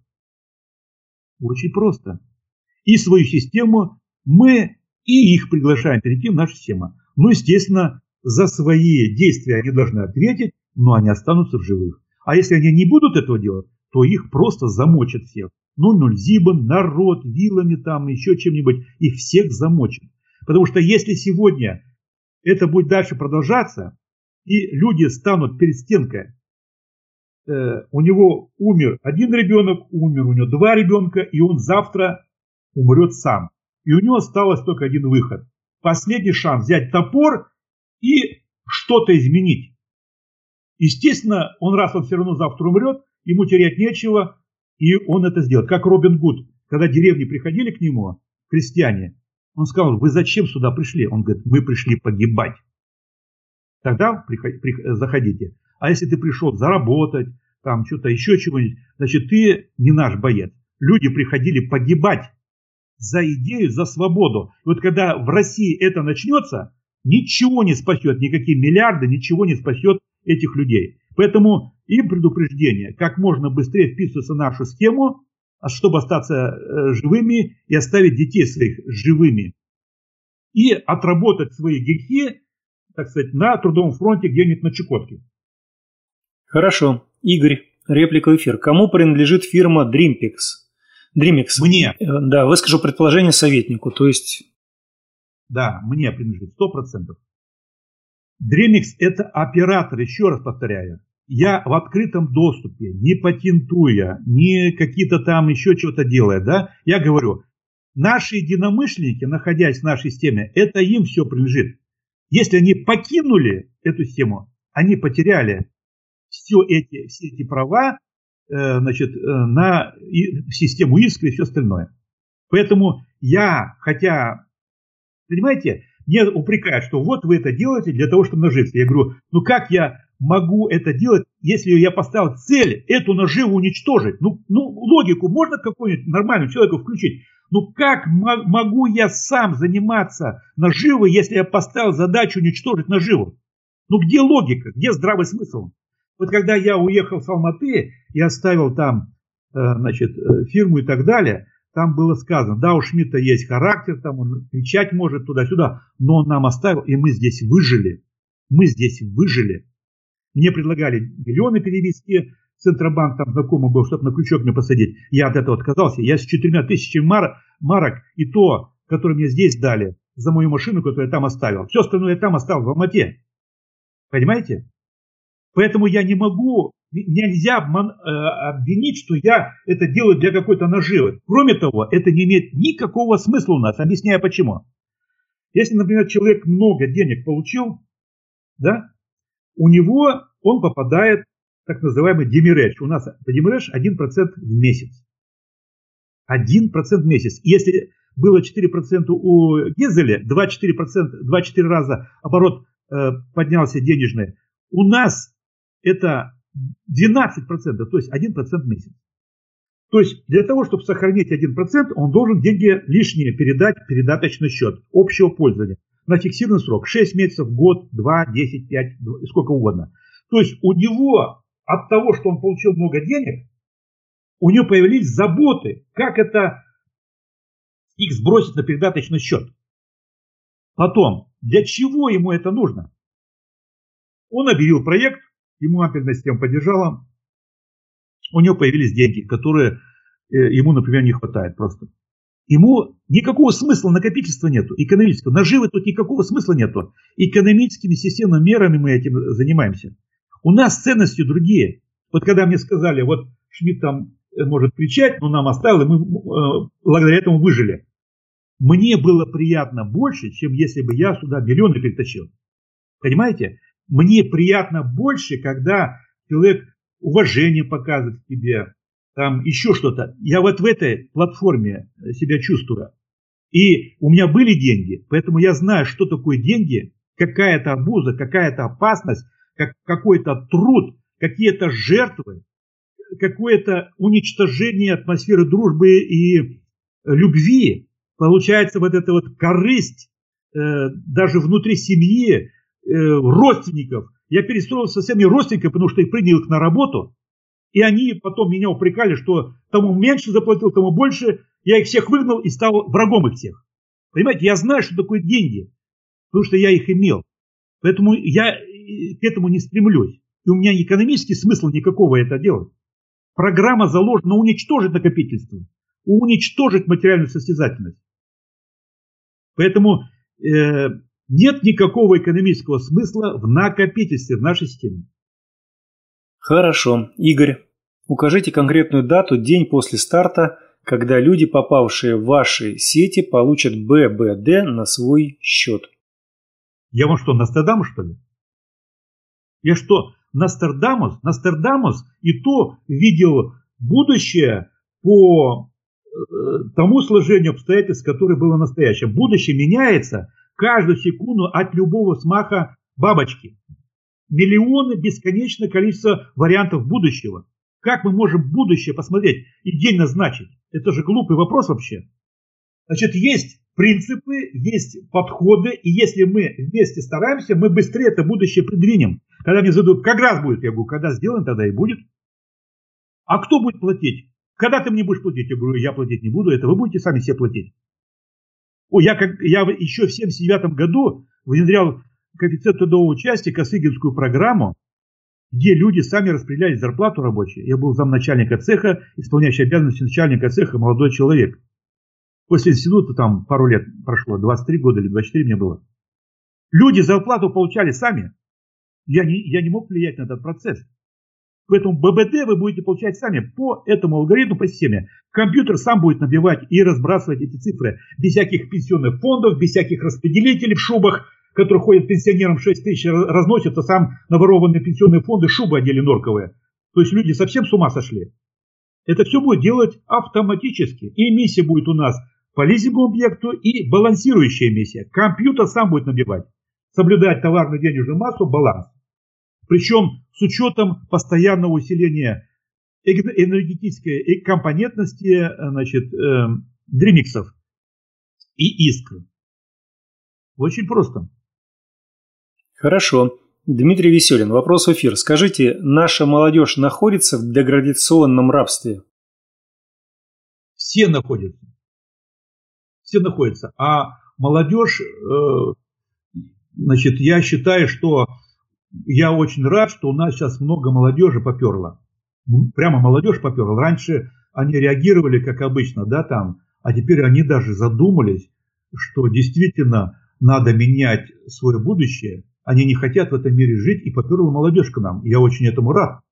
Очень просто. И свою систему мы и их приглашаем перейти в нашу систему. Ну, естественно, за свои действия они должны ответить, но они останутся в живых. А если они не будут этого делать, то их просто замочат всех. 00 Зибан, народ, вилами там, еще чем-нибудь. Их всех замочат. Потому что если сегодня это будет дальше продолжаться, и люди станут перед стенкой, у него умер 1 ребенок, умер у него 2 ребенка, и он завтра умрет сам. И у него осталось только 1 выход. Последний шанс взять топор и что-то изменить. Естественно, он все равно завтра умрет, ему терять нечего, и он это сделает. Как Робин Гуд, когда деревни приходили к нему, крестьяне, он сказал: вы зачем сюда пришли? Он говорит: мы пришли погибать. Тогда заходите. А если ты пришел заработать, там что-то еще чего-нибудь, значит, ты не наш боец. Люди приходили погибать за идею, за свободу. И вот когда в России это начнется, ничего не спасет, никакие миллиарды, ничего не спасет этих людей. Поэтому им предупреждение: как можно быстрее вписываться в нашу схему, чтобы остаться живыми и оставить детей своих живыми. И отработать свои грехи, так сказать, на трудовом фронте где-нибудь на Чукотке. Хорошо. Игорь, реплика в эфир. Кому принадлежит фирма Dreampex? Dreamix. Мне. Да, выскажу предположение советнику, то есть... Да, мне принадлежит 100%. Dreamix – это оператор, еще раз повторяю. Я в открытом доступе, не патентуя, не какие-то там еще что-то делая, да, я говорю, наши единомышленники, находясь в нашей системе, это им все принадлежит. Если они покинули эту систему, они потеряли все эти права, значит, на систему иска и все остальное. Поэтому я, хотя, понимаете, мне упрекают, что вот вы это делаете для того, чтобы нажиться. Я говорю, ну как я могу это делать, если я поставил цель эту наживу уничтожить? Ну логику можно какую-нибудь нормальную человеку включить? Ну как могу я сам заниматься наживой, если я поставил задачу уничтожить наживу? Ну где логика, где здравый смысл? Вот когда я уехал с Алматы и оставил там, значит, фирму и так далее, там было сказано, да, у Шмидта есть характер, там он кричать может туда-сюда, но он нам оставил, и мы здесь выжили. Мы здесь выжили. Мне предлагали миллионы перевести, Центробанк там знакомый был, чтобы на крючок мне посадить. Я от этого отказался. Я с 4000 марок и то, которые мне здесь дали, за мою машину, которую я там оставил. Все остальное я там оставил в Алмате. Понимаете? Поэтому я не могу, нельзя обвинить, что я это делаю для какой-то наживы. Кроме того, это не имеет никакого смысла у нас. Объясняю почему. Если, например, человек много денег получил, да, у него он попадает в так называемый демирэдж. У нас демирэдж 1% в месяц. 1% в месяц. Если было 4% у Гезеля, 2-4 раза оборот поднялся денежный, у нас это 12%, то есть 1% в месяц. То есть для того, чтобы сохранить 1%, он должен деньги лишние передать в передаточный счет общего пользования на фиксированный срок. 6 месяцев, год, 2, 10, 5, сколько угодно. То есть у него от того, что он получил много денег, у него появились заботы, как это их сбросить на передаточный счет. Потом, для чего ему это нужно? Он объявил проект, ему ампельная система поддержала, у него появились деньги, которые ему, например, не хватает просто. Ему никакого смысла накопительства нету, экономического. Наживы тут никакого смысла нету. Экономическими системными мерами мы этим занимаемся. У нас ценности другие. Вот когда мне сказали, вот Шмидт там может кричать, но нам оставил, и мы благодаря этому выжили. Мне было приятно больше, чем если бы я сюда миллионы перетащил. Понимаете? Мне приятно больше, когда человек уважение показывает к тебе, там еще что-то. Я вот в этой платформе себя чувствую. И у меня были деньги, поэтому я знаю, что такое деньги, какая-то обуза, какая-то опасность, какой-то труд, какие-то жертвы, какое-то уничтожение атмосферы дружбы и любви. Получается вот эта вот корысть даже внутри семьи, родственников. Я перестроился со всеми родственниками, потому что их принял их на работу. И они потом меня упрекали, что тому меньше заплатил, тому больше. Я их всех выгнал и стал врагом их всех. Понимаете, я знаю, что такое деньги, потому что я их имел. Поэтому я к этому не стремлюсь. И у меня экономический смысл никакого это делать. Программа заложена уничтожить накопительство, уничтожить материальную состязательность. Поэтому нет никакого экономического смысла в накопительстве в нашей системе. Хорошо. Игорь, укажите конкретную дату, день после старта, когда люди, попавшие в ваши сети, получат ББД на свой счет. Я вам что, Нострадамус, что ли? Я что, Нострадамус? Нострадамус и то видел будущее по тому сложению обстоятельств, которое было настоящим. Будущее меняется каждую секунду от любого взмаха бабочки. Миллионы, бесконечное количество вариантов будущего. Как мы можем будущее посмотреть и день назначить? Это же глупый вопрос вообще. Значит, есть принципы, есть подходы, и если мы вместе стараемся, мы быстрее это будущее придвинем. Когда мне задают, как раз будет, я говорю, когда сделаем, тогда и будет. А кто будет платить? Когда ты мне будешь платить? Я говорю, я платить не буду, это вы будете сами себе платить. Я еще в 1979 году внедрял коэффициент трудового участия, Косыгинскую программу, где люди сами распределяли зарплату рабочей. Я был замначальника цеха, исполняющий обязанности начальника цеха, молодой человек. После института там пару лет прошло, 23 года или 24 мне было. Люди зарплату получали сами. Я не мог влиять на этот процесс. Поэтому ББД вы будете получать сами по этому алгоритму, по системе. Компьютер сам будет набивать и разбрасывать эти цифры. Без всяких пенсионных фондов, без всяких распределителей в шубах, которые ходят пенсионерам 6 тысяч, разносят, а сам наворованные пенсионные фонды шубы одели норковые. То есть люди совсем с ума сошли. Это все будет делать автоматически. И эмиссия будет у нас по лизинговому объекту и балансирующая эмиссия. Компьютер сам будет набивать. Соблюдать товарную денежную массу, баланс. Причем с учетом постоянного усиления энергетической компонентности, значит, дремиксов и искр. Очень просто. Хорошо. Дмитрий Веселин, вопрос в эфир. Скажите, наша молодежь находится в деградационном рабстве? Все находятся. Все находятся. А молодежь, значит, я считаю, что я очень рад, что у нас сейчас много молодежи поперло. Прямо молодежь поперла. Раньше они реагировали, как обычно, да, там, а теперь они даже задумались, что действительно надо менять свое будущее. Они не хотят в этом мире жить, и поперла молодежь к нам. Я очень этому рад.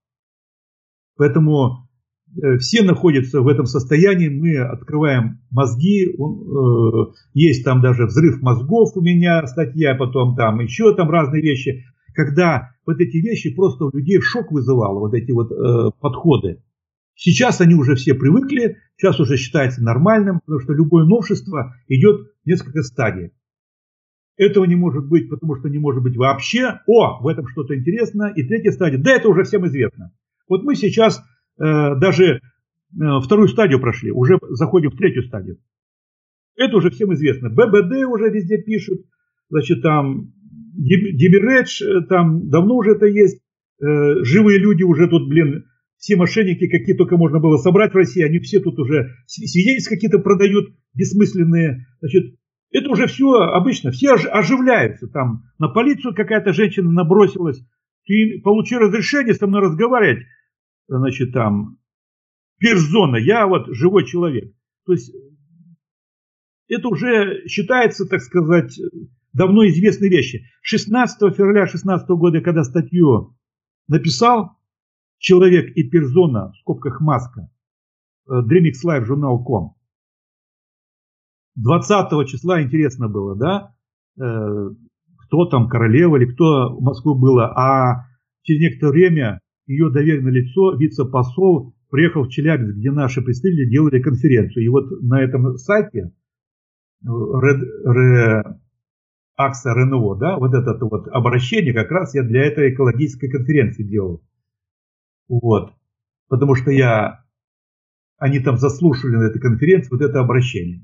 Поэтому все находятся в этом состоянии, мы открываем мозги, есть там даже взрыв мозгов у меня, статья, потом там еще там разные вещи. Когда вот эти вещи просто у людей шок вызывало, вот эти вот подходы. Сейчас они уже все привыкли, сейчас уже считается нормальным, потому что любое новшество идет в несколько стадий. Этого не может быть, потому что не может быть вообще. В этом что-то интересно. И третья стадия, да, это уже всем известно. Вот мы сейчас даже вторую стадию прошли, уже заходим в третью стадию. Это уже всем известно. ББД уже везде пишут, значит, там Дебиредж, там давно уже это есть. Живые люди уже тут, все мошенники, какие только можно было собрать в России, они все тут уже свидетельства какие-то продают, бессмысленные. Значит, это уже все обычно, все оживляются. Там на полицию какая-то женщина набросилась, ты получи разрешение со мной разговаривать. Значит, там, персона, я вот живой человек. То есть, это уже считается, так сказать, давно известные вещи. 16 февраля 2016 года, когда статью написал человек и персона, в скобках маска, DreamXLive журнал.com, 20 числа интересно было, да, кто там, королева или кто в Москву было, а через некоторое время ее доверенное лицо, вице-посол, приехал в Челябинск, где наши представители делали конференцию. И вот на этом сайте Акса РНО, да, вот это вот обращение как раз я для этой экологической конференции делал. Вот. Потому что они там заслушали на этой конференции вот это обращение.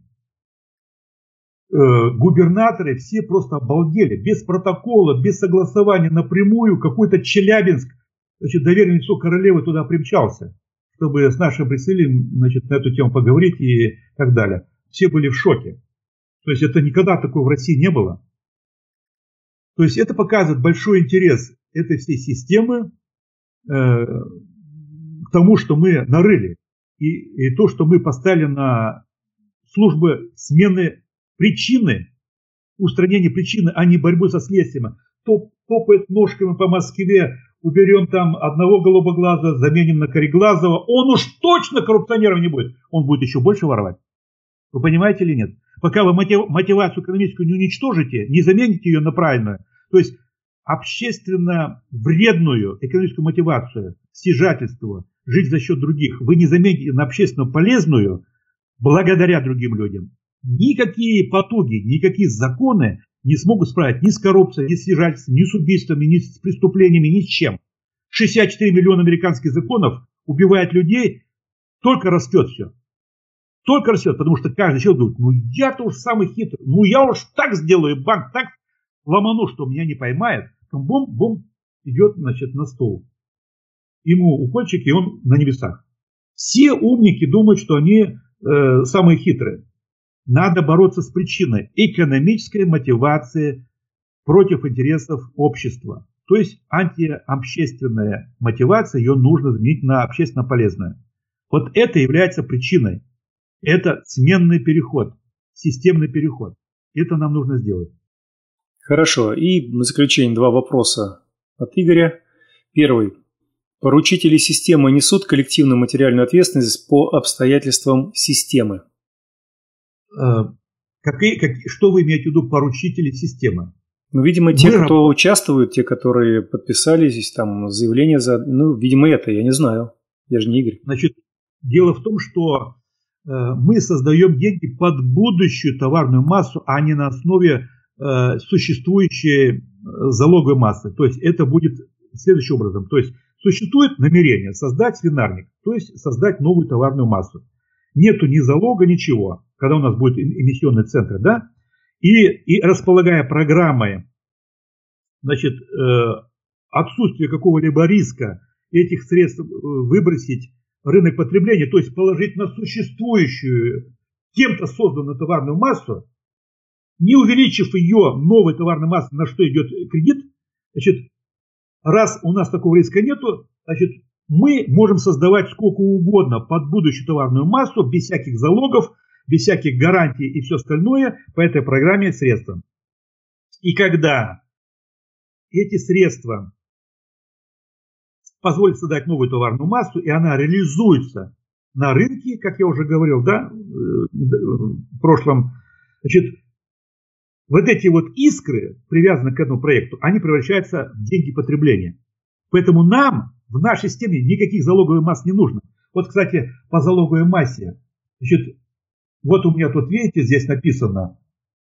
Губернаторы все просто обалдели. Без протокола, без согласования, напрямую какой-то Челябинск, значит, доверенное лицо королевы туда примчался, чтобы с нашим представителем, значит, на эту тему поговорить и так далее. Все были в шоке. То есть это никогда такого в России не было. То есть это показывает большой интерес этой всей системы к тому, что мы нарыли. И то, что мы поставили на службы смены причины, устранения причины, а не борьбы со следствием. Топает ножками по Москве, уберем там одного голубоглазого, заменим на кореглазого. Он уж точно коррупционером не будет. Он будет еще больше воровать. Вы понимаете или нет? Пока вы мотивацию экономическую не уничтожите, не замените ее на правильную, то есть общественно вредную экономическую мотивацию, стяжательство, жить за счет других, вы не замените на общественно полезную, благодаря другим людям, никакие потуги, никакие законы не смогут справить ни с коррупцией, ни с стяжательством, ни с убийствами, ни с преступлениями, ни с чем. 64 миллиона американских законов убивает людей, только растет все. Только растет, потому что каждый человек говорит, я-то уж самый хитрый, я уж так сделаю, банк так ломану, что меня не поймает. Там бум-бум идет, значит, на стол. Ему укольчик, и он на небесах. Все умники думают, что они самые хитрые. Надо бороться с причиной экономической мотивации против интересов общества. То есть антиобщественная мотивация, ее нужно заменить на общественно полезную. Вот это является причиной. Это сменный переход, системный переход. Это нам нужно сделать. Хорошо. И на заключение 2 вопроса от Игоря. Первый. Поручители системы несут коллективную материальную ответственность по обстоятельствам системы? Что вы имеете в виду поручители системы? Ну, видимо, те, кто участвуют, те, которые подписали здесь там заявление за... Ну, видимо, это, я не знаю. Я же не Игорь. Значит, дело в том, что мы создаем деньги под будущую товарную массу, а не на основе существующей залоговой массы. То есть это будет следующим образом. То есть существует намерение создать свинарник, то есть создать новую товарную массу. Нету ни залога, ничего, когда у нас будут эмиссионные центры, да? И располагая программой, значит, отсутствие какого-либо риска этих средств выбросить в рынок потребления, то есть положить на существующую, кем-то созданную товарную массу, не увеличив ее новой товарной массой, на что идет кредит, значит, раз у нас такого риска нету, значит, мы можем создавать сколько угодно под будущую товарную массу, без всяких залогов, без всяких гарантий и все остальное по этой программе средства. И когда эти средства позволят создать новую товарную массу, и она реализуется на рынке, как я уже говорил, да, в прошлом, значит, вот эти вот искры, привязанные к этому проекту, они превращаются в деньги потребления. Поэтому нам в нашей системе никаких залоговых масс не нужно. Вот, кстати, по залоговой массе, значит, вот у меня тут, видите, здесь написано,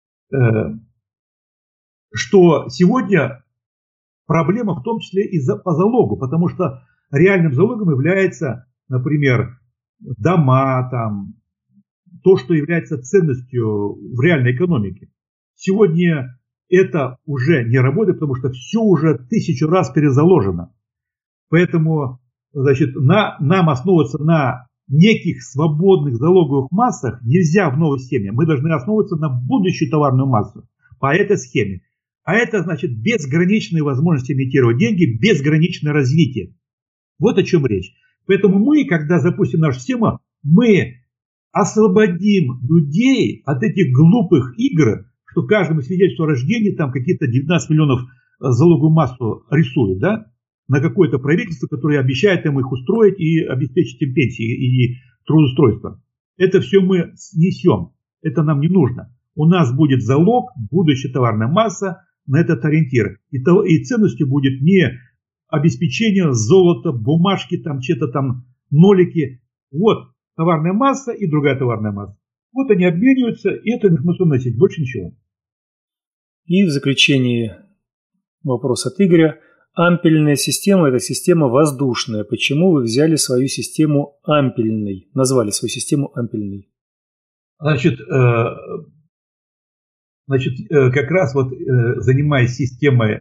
что сегодня проблема в том числе и по залогу, потому что реальным залогом является, например, дома, там, то, что является ценностью в реальной экономике. Сегодня это уже не работает, потому что все уже 1000 раз перезаложено. Поэтому, значит, нам основываться на неких свободных залоговых массах нельзя в новой схеме. Мы должны основываться на будущую товарную массу по этой схеме. А это значит безграничные возможности имитировать деньги, безграничное развитие. Вот о чем речь. Поэтому мы, когда запустим нашу систему, мы освободим людей от этих глупых игр, что каждому свидетельству о рождении там какие-то 19 миллионов залоговую массу рисует, да, на какое-то правительство, которое обещает им их устроить и обеспечить им пенсии и трудоустройство. Это все мы снесем. Это нам не нужно. У нас будет залог, будущая товарная масса, на этот ориентир. И ценностью будет не обеспечение золота, бумажки, там что-то там, нолики. Вот товарная масса и другая товарная масса. Вот они обмениваются, и это информационная сеть, больше ничего. И в заключении вопрос от Игоря. Ампельная система – это система воздушная. Почему вы взяли свою систему ампельной, назвали свою систему ампельной? Значит, как раз вот занимаясь системой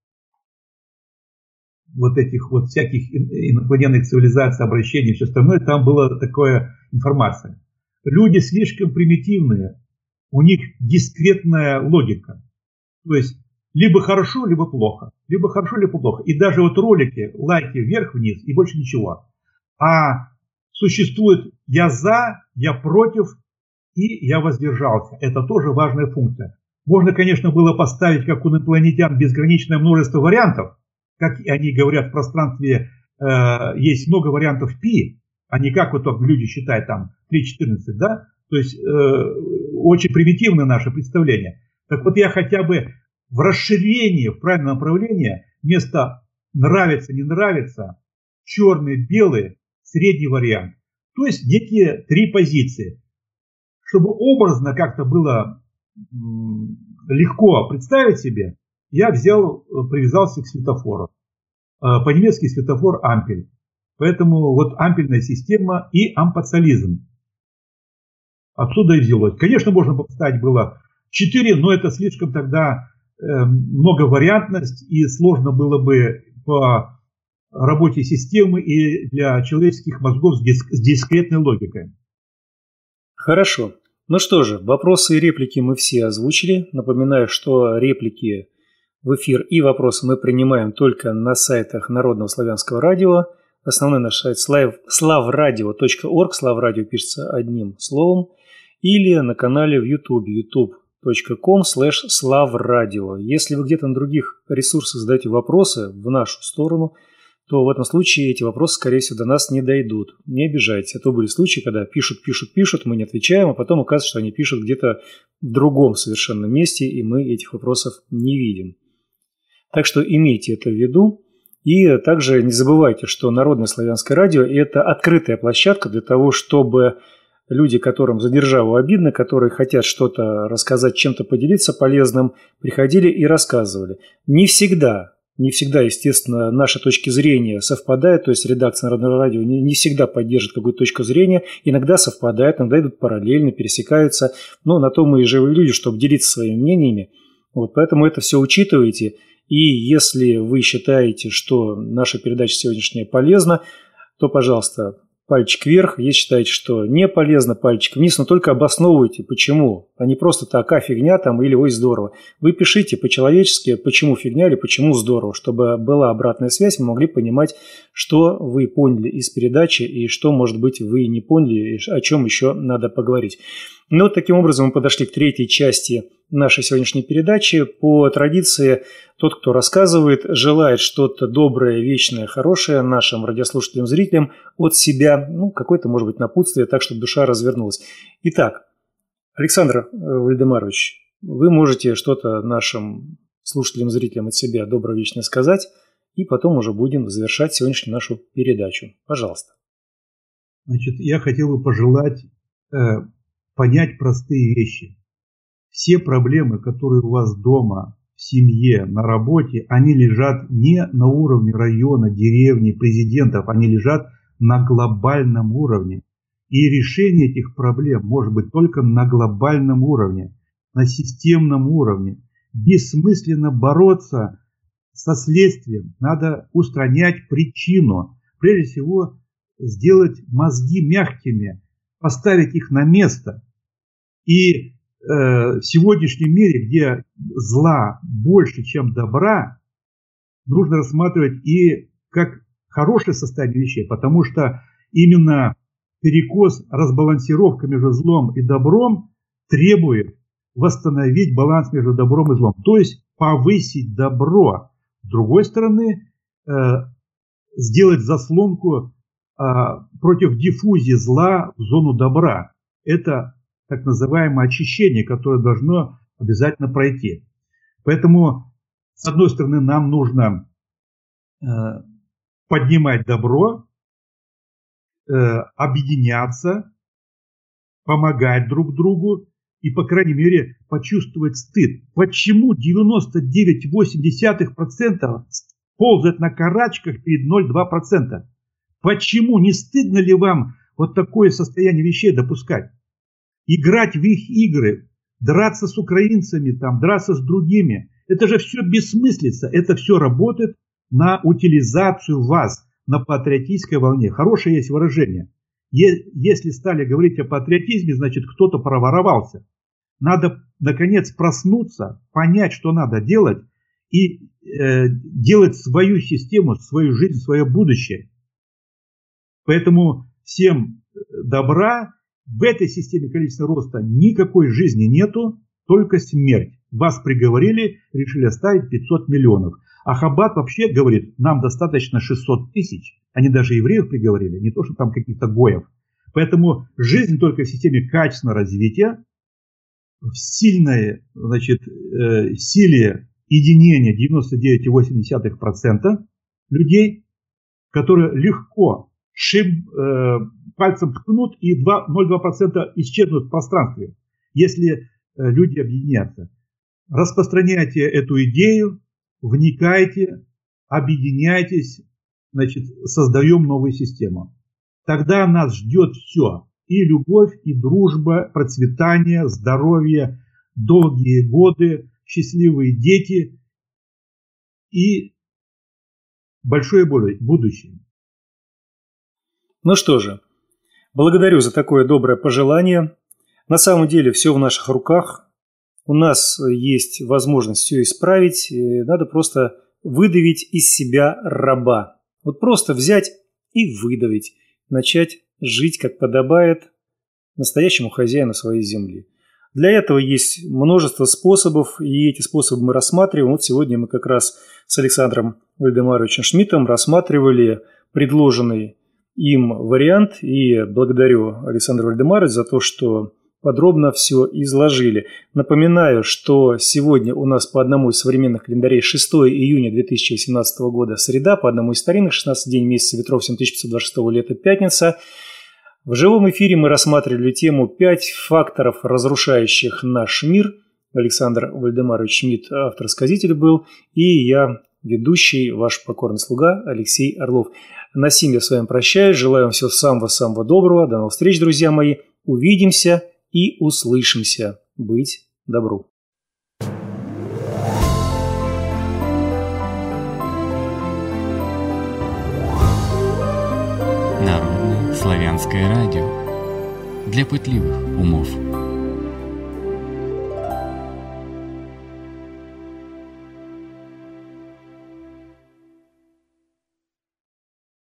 вот этих вот всяких инопланетных цивилизаций, обращений и все остальное, там была такая информация. Люди слишком примитивные, у них дискретная логика. То есть либо хорошо, либо плохо. Либо хорошо, либо плохо. И даже вот ролики, лайки вверх-вниз и больше ничего. А существует я за, я против и я воздержался. Это тоже важная функция. Можно, конечно, было поставить, как у инопланетян, безграничное множество вариантов. Как они говорят в пространстве, есть много вариантов π, а не как вот люди считают там 3,14, да? То есть очень примитивное наше представление. Так вот я хотя бы в расширении, в правильном направлении, вместо нравится, не нравится, черный, белый, средний вариант. То есть некие 3 позиции. Чтобы образно как-то было легко представить себе, я привязался к светофору. По-немецки светофор ампель. Поэтому вот ампельная система и ампоциализм. Отсюда и взялось. Конечно, можно поставить было 4, но это слишком тогда многовариантность, и сложно было бы по работе системы и для человеческих мозгов с дискретной логикой. Хорошо. Ну что же, вопросы и реплики мы все озвучили. Напоминаю, что реплики в эфир и вопросы мы принимаем только на сайтах Народного славянского радио. Основной наш сайт slavradio.org, Slavradio пишется одним словом, или на канале в YouTube, youtube.com/slavradio. Если вы где-то на других ресурсах задаете вопросы в нашу сторону, то в этом случае эти вопросы, скорее всего, до нас не дойдут. Не обижайтесь. А то были случаи, когда пишут, мы не отвечаем, а потом оказывается, что они пишут где-то в другом совершенно месте, и мы этих вопросов не видим. Так что имейте это в виду. И также не забывайте, что Народное славянское радио – это открытая площадка для того, чтобы люди, которым за державу обидно, которые хотят что-то рассказать, чем-то поделиться полезным, приходили и рассказывали. Не всегда, естественно, наши точки зрения совпадают, то есть редакция Народного радио не всегда поддержит какую-то точку зрения, иногда совпадают, иногда идут параллельно, пересекаются, но на то мы и живые люди, чтобы делиться своими мнениями. Поэтому это все учитывайте, и если вы считаете, что наша передача сегодняшняя полезна, то, пожалуйста, пальчик вверх. Если считаете, что не полезно, пальчик вниз, но только обосновывайте, почему, а не просто такая фигня там или ой, здорово. Вы пишите по-человечески, почему фигня или почему здорово, чтобы была обратная связь, мы могли понимать, что вы поняли из передачи и что, может быть, вы не поняли, о чем еще надо поговорить. Ну, таким образом мы подошли к третьей части нашей сегодняшней передачи. По традиции, тот, кто рассказывает, желает что-то доброе, вечное, хорошее нашим радиослушателям, зрителям от себя, какое-то, может быть, напутствие, так, чтобы душа развернулась. Итак, Александр Вальдемарович, вы можете что-то нашим слушателям, зрителям от себя доброе, вечное сказать, и потом уже будем завершать сегодняшнюю нашу передачу. Пожалуйста. Значит, я хотел бы пожелать понять простые вещи. Все проблемы, которые у вас дома, в семье, на работе, они лежат не на уровне района, деревни, президентов, они лежат на глобальном уровне. И решение этих проблем может быть только на глобальном уровне, на системном уровне. Бессмысленно бороться со следствием, надо устранять причину. Прежде всего, сделать мозги мягкими, поставить их на место. И в сегодняшнем мире, где зла больше, чем добра, нужно рассматривать и как хорошее состояние вещей, потому что именно перекос, разбалансировка между злом и добром требует восстановить баланс между добром и злом, то есть повысить добро. С другой стороны, сделать заслонку против диффузии зла в зону добра. Это так называемое очищение, которое должно обязательно пройти. Поэтому, с одной стороны, нам нужно поднимать добро, объединяться, помогать друг другу и, по крайней мере, почувствовать стыд. Почему 99,8% ползают на карачках перед 0,2%? Почему? Не стыдно ли вам вот такое состояние вещей допускать? Играть в их игры, драться с украинцами, драться с другими. Это же все бессмыслица. Это все работает на утилизацию вас, на патриотической волне. Хорошее есть выражение. Если стали говорить о патриотизме, значит, кто-то проворовался. Надо, наконец, проснуться, понять, что надо делать, и делать свою систему, свою жизнь, свое будущее. Поэтому всем добра. В этой системе количественного роста никакой жизни нету, только смерть. Вас приговорили, решили оставить 500 миллионов. А Хаббат вообще говорит, нам достаточно 600 тысяч. Они даже евреев приговорили, не то, что там каких-то гоев. Поэтому жизнь только в системе качественного развития, в сильной, силе единения 99,8% людей, которые легко пальцем ткнут и 0,2% исчезнут в пространстве, если люди объединятся. Распространяйте эту идею, вникайте, объединяйтесь, создаем новую систему. Тогда нас ждет все. И любовь, и дружба, процветание, здоровье, долгие годы, счастливые дети и большое будущее. Ну что же, благодарю за такое доброе пожелание. На самом деле все в наших руках. У нас есть возможность все исправить, надо просто выдавить из себя раба. Вот просто взять и выдавить, начать жить, как подобает настоящему хозяину своей земли. Для этого есть множество способов, и эти способы мы рассматриваем. Вот сегодня мы как раз с Александром Вальдемаровичем Шмидтом рассматривали предложенный им вариант, и благодарю Александра Вальдемаровича за то, что подробно все изложили. Напоминаю, что сегодня у нас по одному из современных календарей 6 июня 2018 года среда, по одному из старинных 16 день месяца ветров 7526 лета пятница. В живом эфире мы рассматривали тему «5 факторов, разрушающих наш мир». Александр Вальдемарович Шмидт, автор-сказитель был, и я, ведущий, ваш покорный слуга Алексей Орлов. На сим я с вами прощаюсь, желаю вам всего самого-самого доброго. До новых встреч, друзья мои. Увидимся и услышимся. Быть добру. Народное славянское радио для пытливых умов.